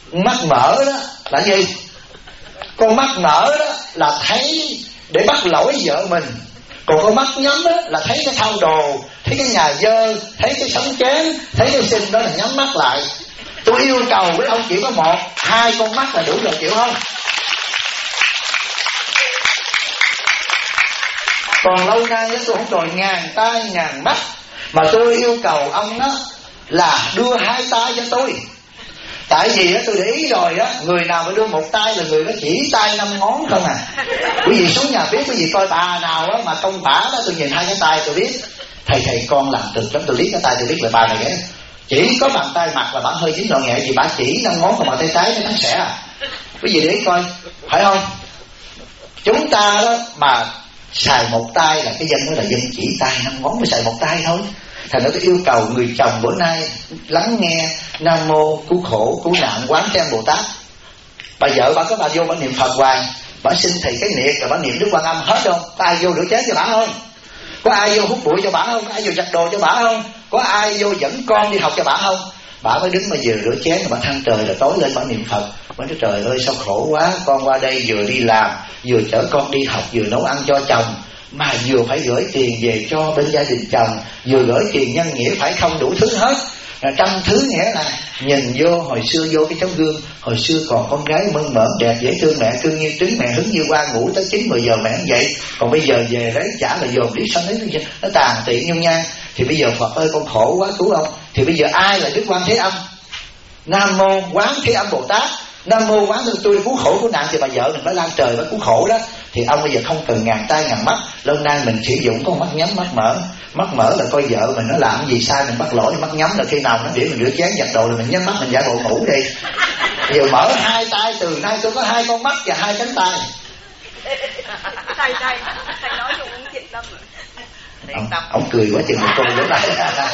A: mắt mở đó là gì? Con mắt mở đó là thấy để bắt lỗi vợ mình. Còn con mắt nhắm đó là thấy cái thao đồ, thấy cái nhà dơ, thấy cái sống chén, thấy cái sinh, đó là nhắm mắt lại. Tôi yêu cầu với ông chỉ có 1, 2 con mắt là đủ rồi, chịu không? Còn lâu nay tôi không đòi ngàn tay ngàn mắt, mà tôi yêu cầu ông đó là đưa 2 tay cho tôi. Tại vì tôi để ý rồi á, người nào mà đưa 1 tay là người đó chỉ tay 5 ngón không à. Quý vị xuống nhà bếp, quý vị coi bà nào á mà công bả đó, tôi nhìn 2 cái tay tôi biết thầy con làm cực lắm. Tôi liếc cái tay tôi biết là bà này ghé, chỉ có bàn tay mặt là bà hơi dính nhọn nhẹ, vì bà chỉ 5 ngón, còn bàn tay trái nó xẻ à. Quý vị để ý coi, phải không? Chúng ta đó mà xài 1 tay là cái dân đó là dân chỉ tay 5 ngón, mới xài 1 tay thôi. Thành ra tôi yêu cầu người chồng bữa nay lắng nghe Nam Mô Cứu Khổ Cứu Nạn Quán Thế Âm Bồ Tát. Bà vợ bà có bà vô bà niệm Phật hoài, bà xin thầy cái niệm rồi bà niệm Đức Quan Âm hết không? Có ai vô rửa chén cho bà không? Có ai vô hút bụi cho bà không? Có ai vô giặt đồ cho bà không? Có ai vô dẫn con đi học cho bà không? Bà mới đứng mà vừa rửa chén rồi bà than trời, rồi tối lên bà niệm Phật. Bà nói trời ơi sao khổ quá, con qua đây vừa đi làm, vừa chở con đi học, vừa nấu ăn cho chồng, mà vừa phải gửi tiền về cho bên gia đình chồng, vừa gửi tiền nhân nghĩa, phải không đủ thứ hết. Trăm thứ, nghĩa là nhìn vô hồi xưa vô cái tấm gương, hồi xưa còn con gái mơn mởn đẹp dễ thương, mẹ cưng như trứng, mẹ hứng như hoa, ngủ tới 9-10 giờ mẹ cũng vậy. Còn bây giờ về đấy chả là dồn đi sao nó tàn tiện nhung nhang. Thì bây giờ Phật ơi con khổ quá cứu ông. Thì bây giờ ai là Đức Quan Thế Âm? Nam Mô Quán Thế Âm Bồ Tát. Nam Mô Quán Thế tôi cứu khổ cứu nạn, thì bà vợ mình mới lan trời mới cứu khổ đó. Thì ông bây giờ không cần ngàn tay ngàn mắt. Lâu nay mình sử dụng con mắt nhắm mắt mở. Mắt mở là coi vợ mình nó làm gì sai mình bắt lỗi, mắt nhắm là khi nào nó để mình rửa chén giặt đồ là mình nhắm mắt mình giả bộ ngủ đi. Giờ mở 2 tay, từ nay tôi có 2 con mắt và 2 cánh tay.
B: Thầy nói tôi cũng dịch tâm rồi.
A: Ông cười quá chừng một câu nữa này.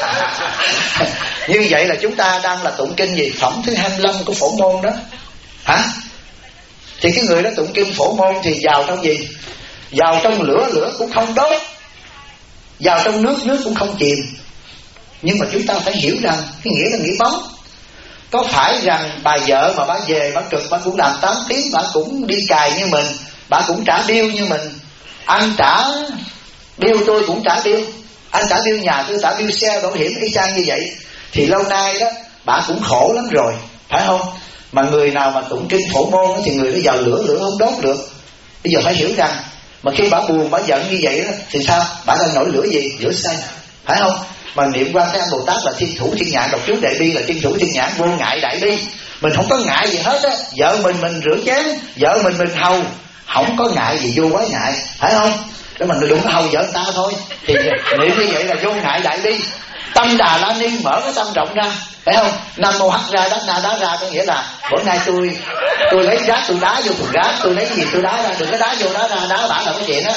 A: Như vậy là chúng ta đang là tụng kinh gì? Phẩm thứ 25 của Phổ Môn đó. Hả? Thì cái người đó tụng kinh Phổ Môn thì vào trong gì? Vào trong lửa, lửa cũng không đốt. Vào trong nước, nước cũng không chìm. Nhưng mà chúng ta phải hiểu rằng cái nghĩa là nghĩa bóng. Có phải rằng bà vợ mà bà về bà cực, bà cũng làm 8 tiếng, bà cũng đi cài như mình, bà cũng trả bill như mình. Anh trả bill tôi cũng trả bill, anh trả bill nhà tôi trả bill xe bảo hiểm y chang như vậy. Thì lâu nay đó bà cũng khổ lắm rồi, phải không? Mà người nào mà tụng kinh Phổ Môn thì người đó vào lửa, lửa không đốt được. Bây giờ phải hiểu rằng mà khi bà buồn, bà giận như vậy đó, thì sao? Bà đang nổi lửa gì? Lửa xanh, phải không? Mà niệm Quan Thế Âm Bồ Tát là thiên thủ thiên nhãn, đọc chú Đại Bi là thiên thủ thiên nhãn, vô ngại đại bi. Mình không có ngại gì hết á. Vợ mình rửa chén, vợ mình hầu, không có ngại gì, vô quá ngại, phải không? Để mình đụng hầu vợ người ta thôi. Thì niệm như vậy là vô ngại đại bi. Tâm Đà La Ni, mở cái tâm rộng ra, phải không? Nam Mô Hắc Ra Đắc Na Đá Ra, có nghĩa là bữa nay tôi lấy rác tôi đá vô thùng rác, tôi lấy gì tôi đá ra, đừng có đá vô đá ra, đá bả là cái chuyện đó.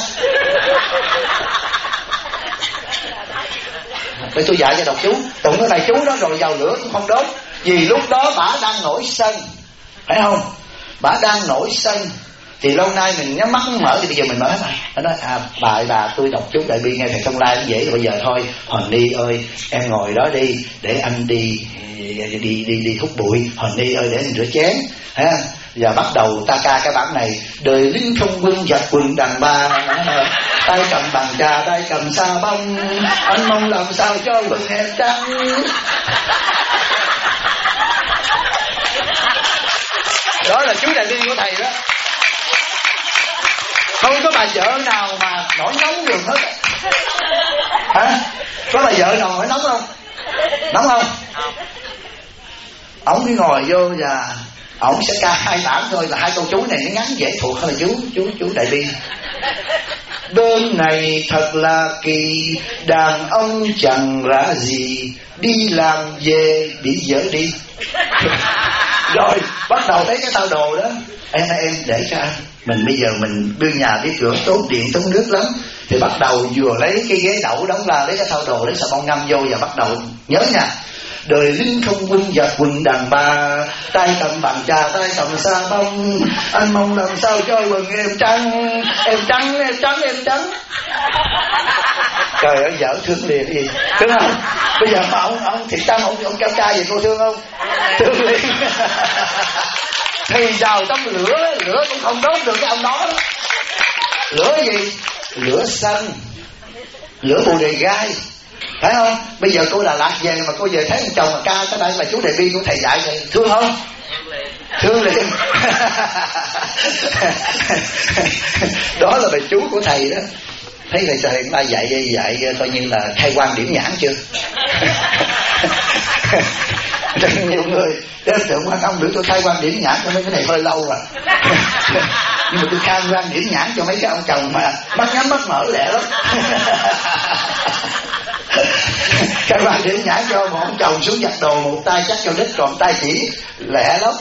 A: Để tôi dạy cho đọc chú, tụng cái này chú đó rồi vào lửa cũng không đốt. Vì lúc đó bả đang nổi sân, phải không? Bả đang nổi sân. Thì lâu nay mình nhắm mắt mở, thì bây giờ mình mở mà. Nó nói bà tôi đọc chú Đại Bi nghe thầy Trong Lai cũng dễ rồi. Bây giờ thôi Hòn Ni ơi em ngồi đó đi, để anh đi hút bụi. Hòn Ni ơi để anh rửa chén ha. Giờ bắt đầu ta ca cái bản này: đời lính không quân giặc quần đàn bà, tay cầm bàn trà tay cầm sa bông, anh mong làm sao cho quần em trắng. Đó là chú Đại Bi của thầy đó. Không có bà vợ nào mà nổi nóng được hết. Hả? Có bà vợ nào nổi nóng không? Nóng không? Ổng cứ ngồi vô và ổng sẽ ca 2 bản thôi, là 2 câu chú này nó ngắn dễ thuộc hơn là chú Đại Bi. Đêm này thật là kỳ, đàn ông chẳng ra gì, đi làm về bị vợ đi. Rồi bắt đầu thấy cái tao đồ đó: em để cho anh, mình bây giờ mình đưa nhà đi cửa tốn điện tốn nước lắm. Thì bắt đầu vừa lấy cái ghế đẩu đóng ra, lấy cái thao đồ, lấy xà bông ngâm vô, và bắt đầu nhớ nha: đời lính không quân giặc quần đàn bà, tay cầm bàn trà tay cầm sa bông, anh mong làm sao cho quần em trắng, em trắng, em trắng, em trắng. Trời ơi vợ thương liền gì, thương không? Bây giờ mà ông Thiện Tâm ông cao ca gì cô thương không? Thương liền. thì vào trong lửa, lửa cũng không đốt được cái ông đó. Lửa gì? Lửa sân, lửa Bồ Đề Gai, phải không? Bây giờ cô Đà Lạt về mà cô về thấy chồng mà ca cái đây mà chú Đề Bi của thầy dạy vậy, thương không? Thương liền. Đó là bài chú của thầy đó. Thấy người trời người ta dạy coi như là khai quang điểm nhãn chưa? Rất nhiều người đến tượng Quan Âm biểu tôi khai quang điểm nhãn cho mấy cái này hơi lâu rồi. Nhưng mà tôi khai quang điểm nhãn cho mấy cái ông chồng mà mắt nhắm mắt mở lẹ lắm. Khai quang điểm nhãn cho một ông chồng xuống giặt đồ, một tay chắc cho đít còn tay chỉ lẹ lắm.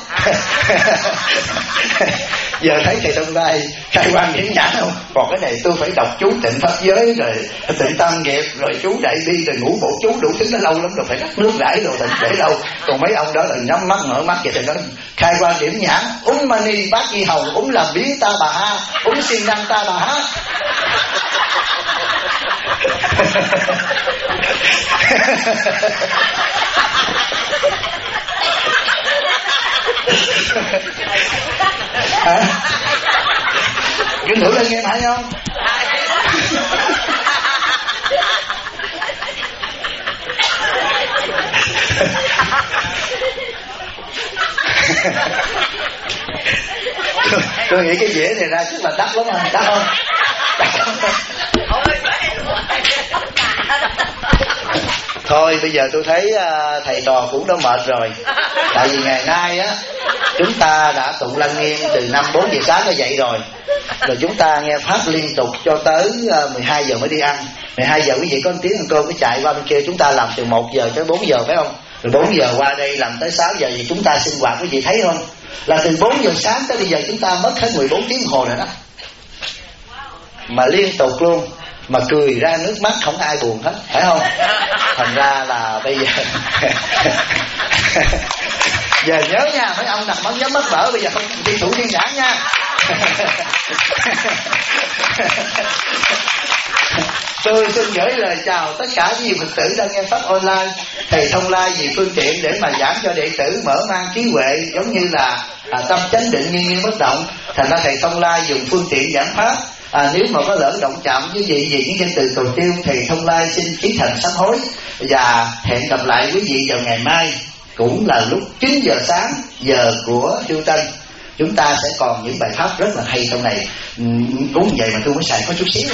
A: Giờ thấy thầy Đông Lai khai quang điểm nhãn không? Còn cái này tôi phải đọc chú tịnh pháp giới rồi tịnh tam nghiệp rồi chú đại bi rồi ngũ bộ chú đủ thứ, nó lâu lắm rồi, phải đắp nước rải rồi tịnh để đâu. Còn mấy ông đó là nhắm mắt mở mắt vậy thì nó khai quang điểm nhãn, úng mani bát di hồng, úng làm biến ta bà ha, úng siêng năng ta bà ha. Hả? Kinh thử lên nghe phải không? Tôi nghĩ cái dĩa này ra chắc là đắt lắm không? Đắt không? Thôi bây giờ tôi thấy thầy trò cũng đã mệt rồi. Tại vì ngày nay á chúng ta đã tụng Lăng Nghiêm từ 5-4 giờ sáng đã dậy rồi. Rồi chúng ta nghe pháp liên tục cho tới 12 giờ mới đi ăn. 12 giờ quý vị có một tiếng ăn cơm cái chạy qua bên kia, chúng ta làm từ 1 giờ tới 4 giờ phải không? Rồi 4 giờ qua đây làm tới 6 giờ thì chúng ta sinh hoạt, quý vị thấy không? Là từ 4 giờ sáng tới bây giờ chúng ta mất hết 14 tiếng hồ rồi đó. Mà liên tục luôn, mà cười ra nước mắt không ai buồn hết, phải không? Thành ra là bây giờ giờ nhớ nha, mấy ông nằm mắt nhắm mắt mở bây giờ không đi thủ thiên nhãn nha. Tôi xin gửi lời chào tất cả quý vị Phật tử đang nghe pháp online. Thầy Thông Lai vì phương tiện để mà giảng cho đệ tử mở mang trí huệ, giống như là tâm chánh định nghiêng nghiêng bất động. Thành ra thầy Thông Lai dùng phương tiện giảng pháp. Nếu mà có lỡ động chạm với vị gì những danh từ cầu tiêu, thầy Thông Lai xin chí thành sám hối. Và hẹn gặp lại quý vị vào ngày mai cũng là lúc 9 giờ sáng giờ của Tiêu Tân. Chúng ta sẽ còn những bài pháp rất là hay trong này. Cũng vậy mà tôi mới xài có chút xíu.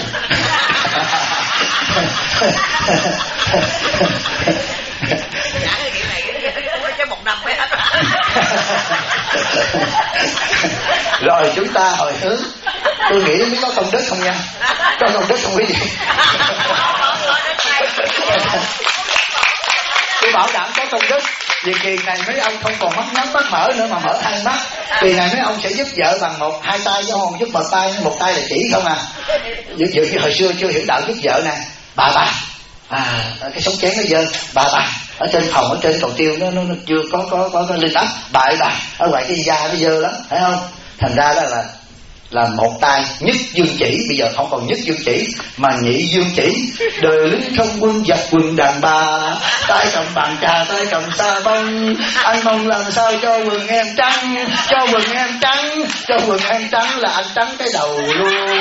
A: Rồi chúng ta hồi hướng. Tôi nghĩ mới có công đức không nha? Có công đức không quý vị? Tôi bảo đảm có công đức. Vì kỳ này mấy ông không còn mắt nhắm mắt mở nữa mà mở hai mắt. Kỳ này mấy ông sẽ giúp vợ bằng 1-2 tay chứ không giúp một tay là chỉ không à. Dự hồi xưa chưa hiểu đạo giúp vợ nè. Bà cái sống chén nó dơ. Bà ở trên phòng, ở trên cầu tiêu nó chưa có linh áp. Bà ở ngoài cái da nó dơ lắm, phải không? Thành ra đó là một tay nhất dương chỉ, bây giờ không còn nhất dương chỉ mà nhị dương chỉ. Đời lính không quân giặc quần đàn bà, tay cầm bàn trà tay cầm sa bông. Anh mong làm sao cho quần em trắng, cho quần em trắng, cho quần em trắng là anh trắng cái đầu luôn.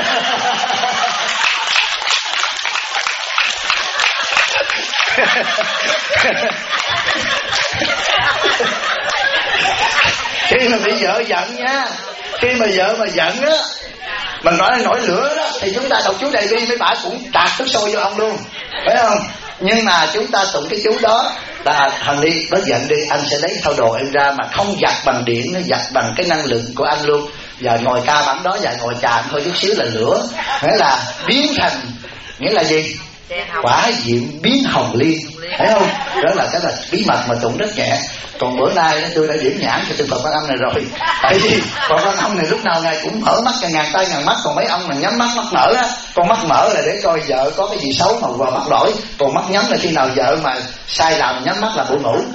A: Khi mà bị vợ giận nha, khi mà vợ mà giận á, mà nổi lửa đó, thì chúng ta đọc chú Đại Bi mấy bả cũng tạt nước sôi vô ông luôn, phải không? Nhưng mà chúng ta tụng cái chú đó là thằng đi bớt giận đi, anh sẽ lấy thao đồ em ra, mà không giặt bằng điện, nó giặt bằng cái năng lượng của anh luôn. Giờ ngồi ca bản đó, giờ ngồi chà thôi chút xíu là lửa, nghĩa là biến thành, nghĩa là gì? Quả diệm biến hồng liên, thấy không? Đó là cái là bí mật mà tụng rất nhẹ. Còn bữa nay tôi đã điểm nhãn cho Tượng Phật Quan Âm này rồi. Tại vì Phật Quan Âm này lúc nào ngài cũng mở mắt cho ngàn tay ngàn mắt. Còn mấy ông mà nhắm mắt mở á, con mắt mở là để coi vợ có cái gì xấu mà vào mắt lỗi. Còn mắt nhắm là khi nào vợ mà sai làm nhắm mắt là buổi ngủ.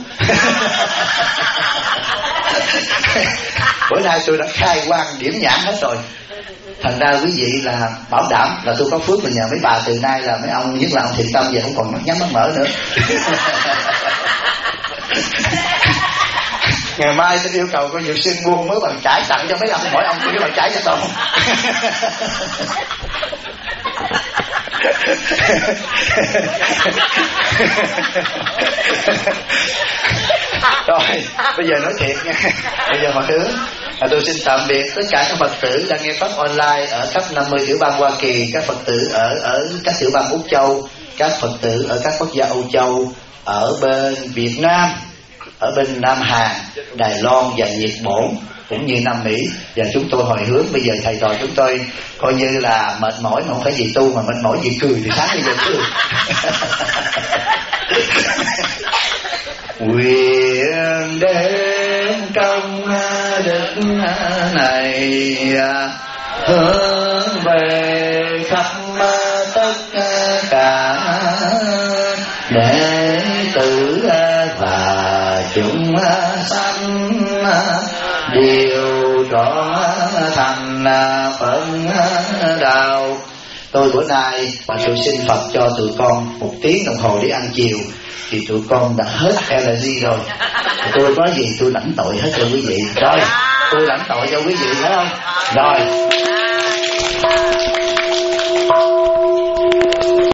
A: Bữa nay tôi đã khai quang điểm nhãn hết rồi. Thành ra quý vị là bảo đảm là tôi có phước, là nhờ mấy bà từ nay là mấy ông, nhất là ông Thiện Tâm về không còn mắt nhắm mắt mở nữa. Ngày mai tôi yêu cầu cô Diệu Sinh mua mấy bàn chải tặng cho mấy ông, mỗi ông cái bàn chải cho tôi. Rồi bây giờ nói thiệt nha, bây giờ mọi thứ tôi xin tạm biệt tất cả các Phật tử đang nghe pháp online ở khắp 50 tiểu bang Hoa Kỳ, các Phật tử ở các tiểu bang Úc Châu, các Phật tử ở các quốc gia Âu Châu, ở bên Việt Nam, ở bên Nam Hàn, Đài Loan và Nhật Bản cũng như Nam Mỹ. Và chúng tôi hồi hướng bây giờ thầy trò chúng tôi coi như là mệt mỏi mà không phải vì tu mà mệt mỏi vì cười thì sáng bây giờ cười. Nguyện đến trong đức này hướng về khắp tất cả đệ tử và chúng sanh đều trọn thành phận đạo. Tôi bữa nay và sự xin Phật cho tụi con 1 tiếng đồng hồ để ăn chiều thì tụi con đã hết allergy rồi. Tôi có gì tôi lãnh tội hết cho quý vị. Rồi tôi lãnh tội cho quý vị, thấy không? Rồi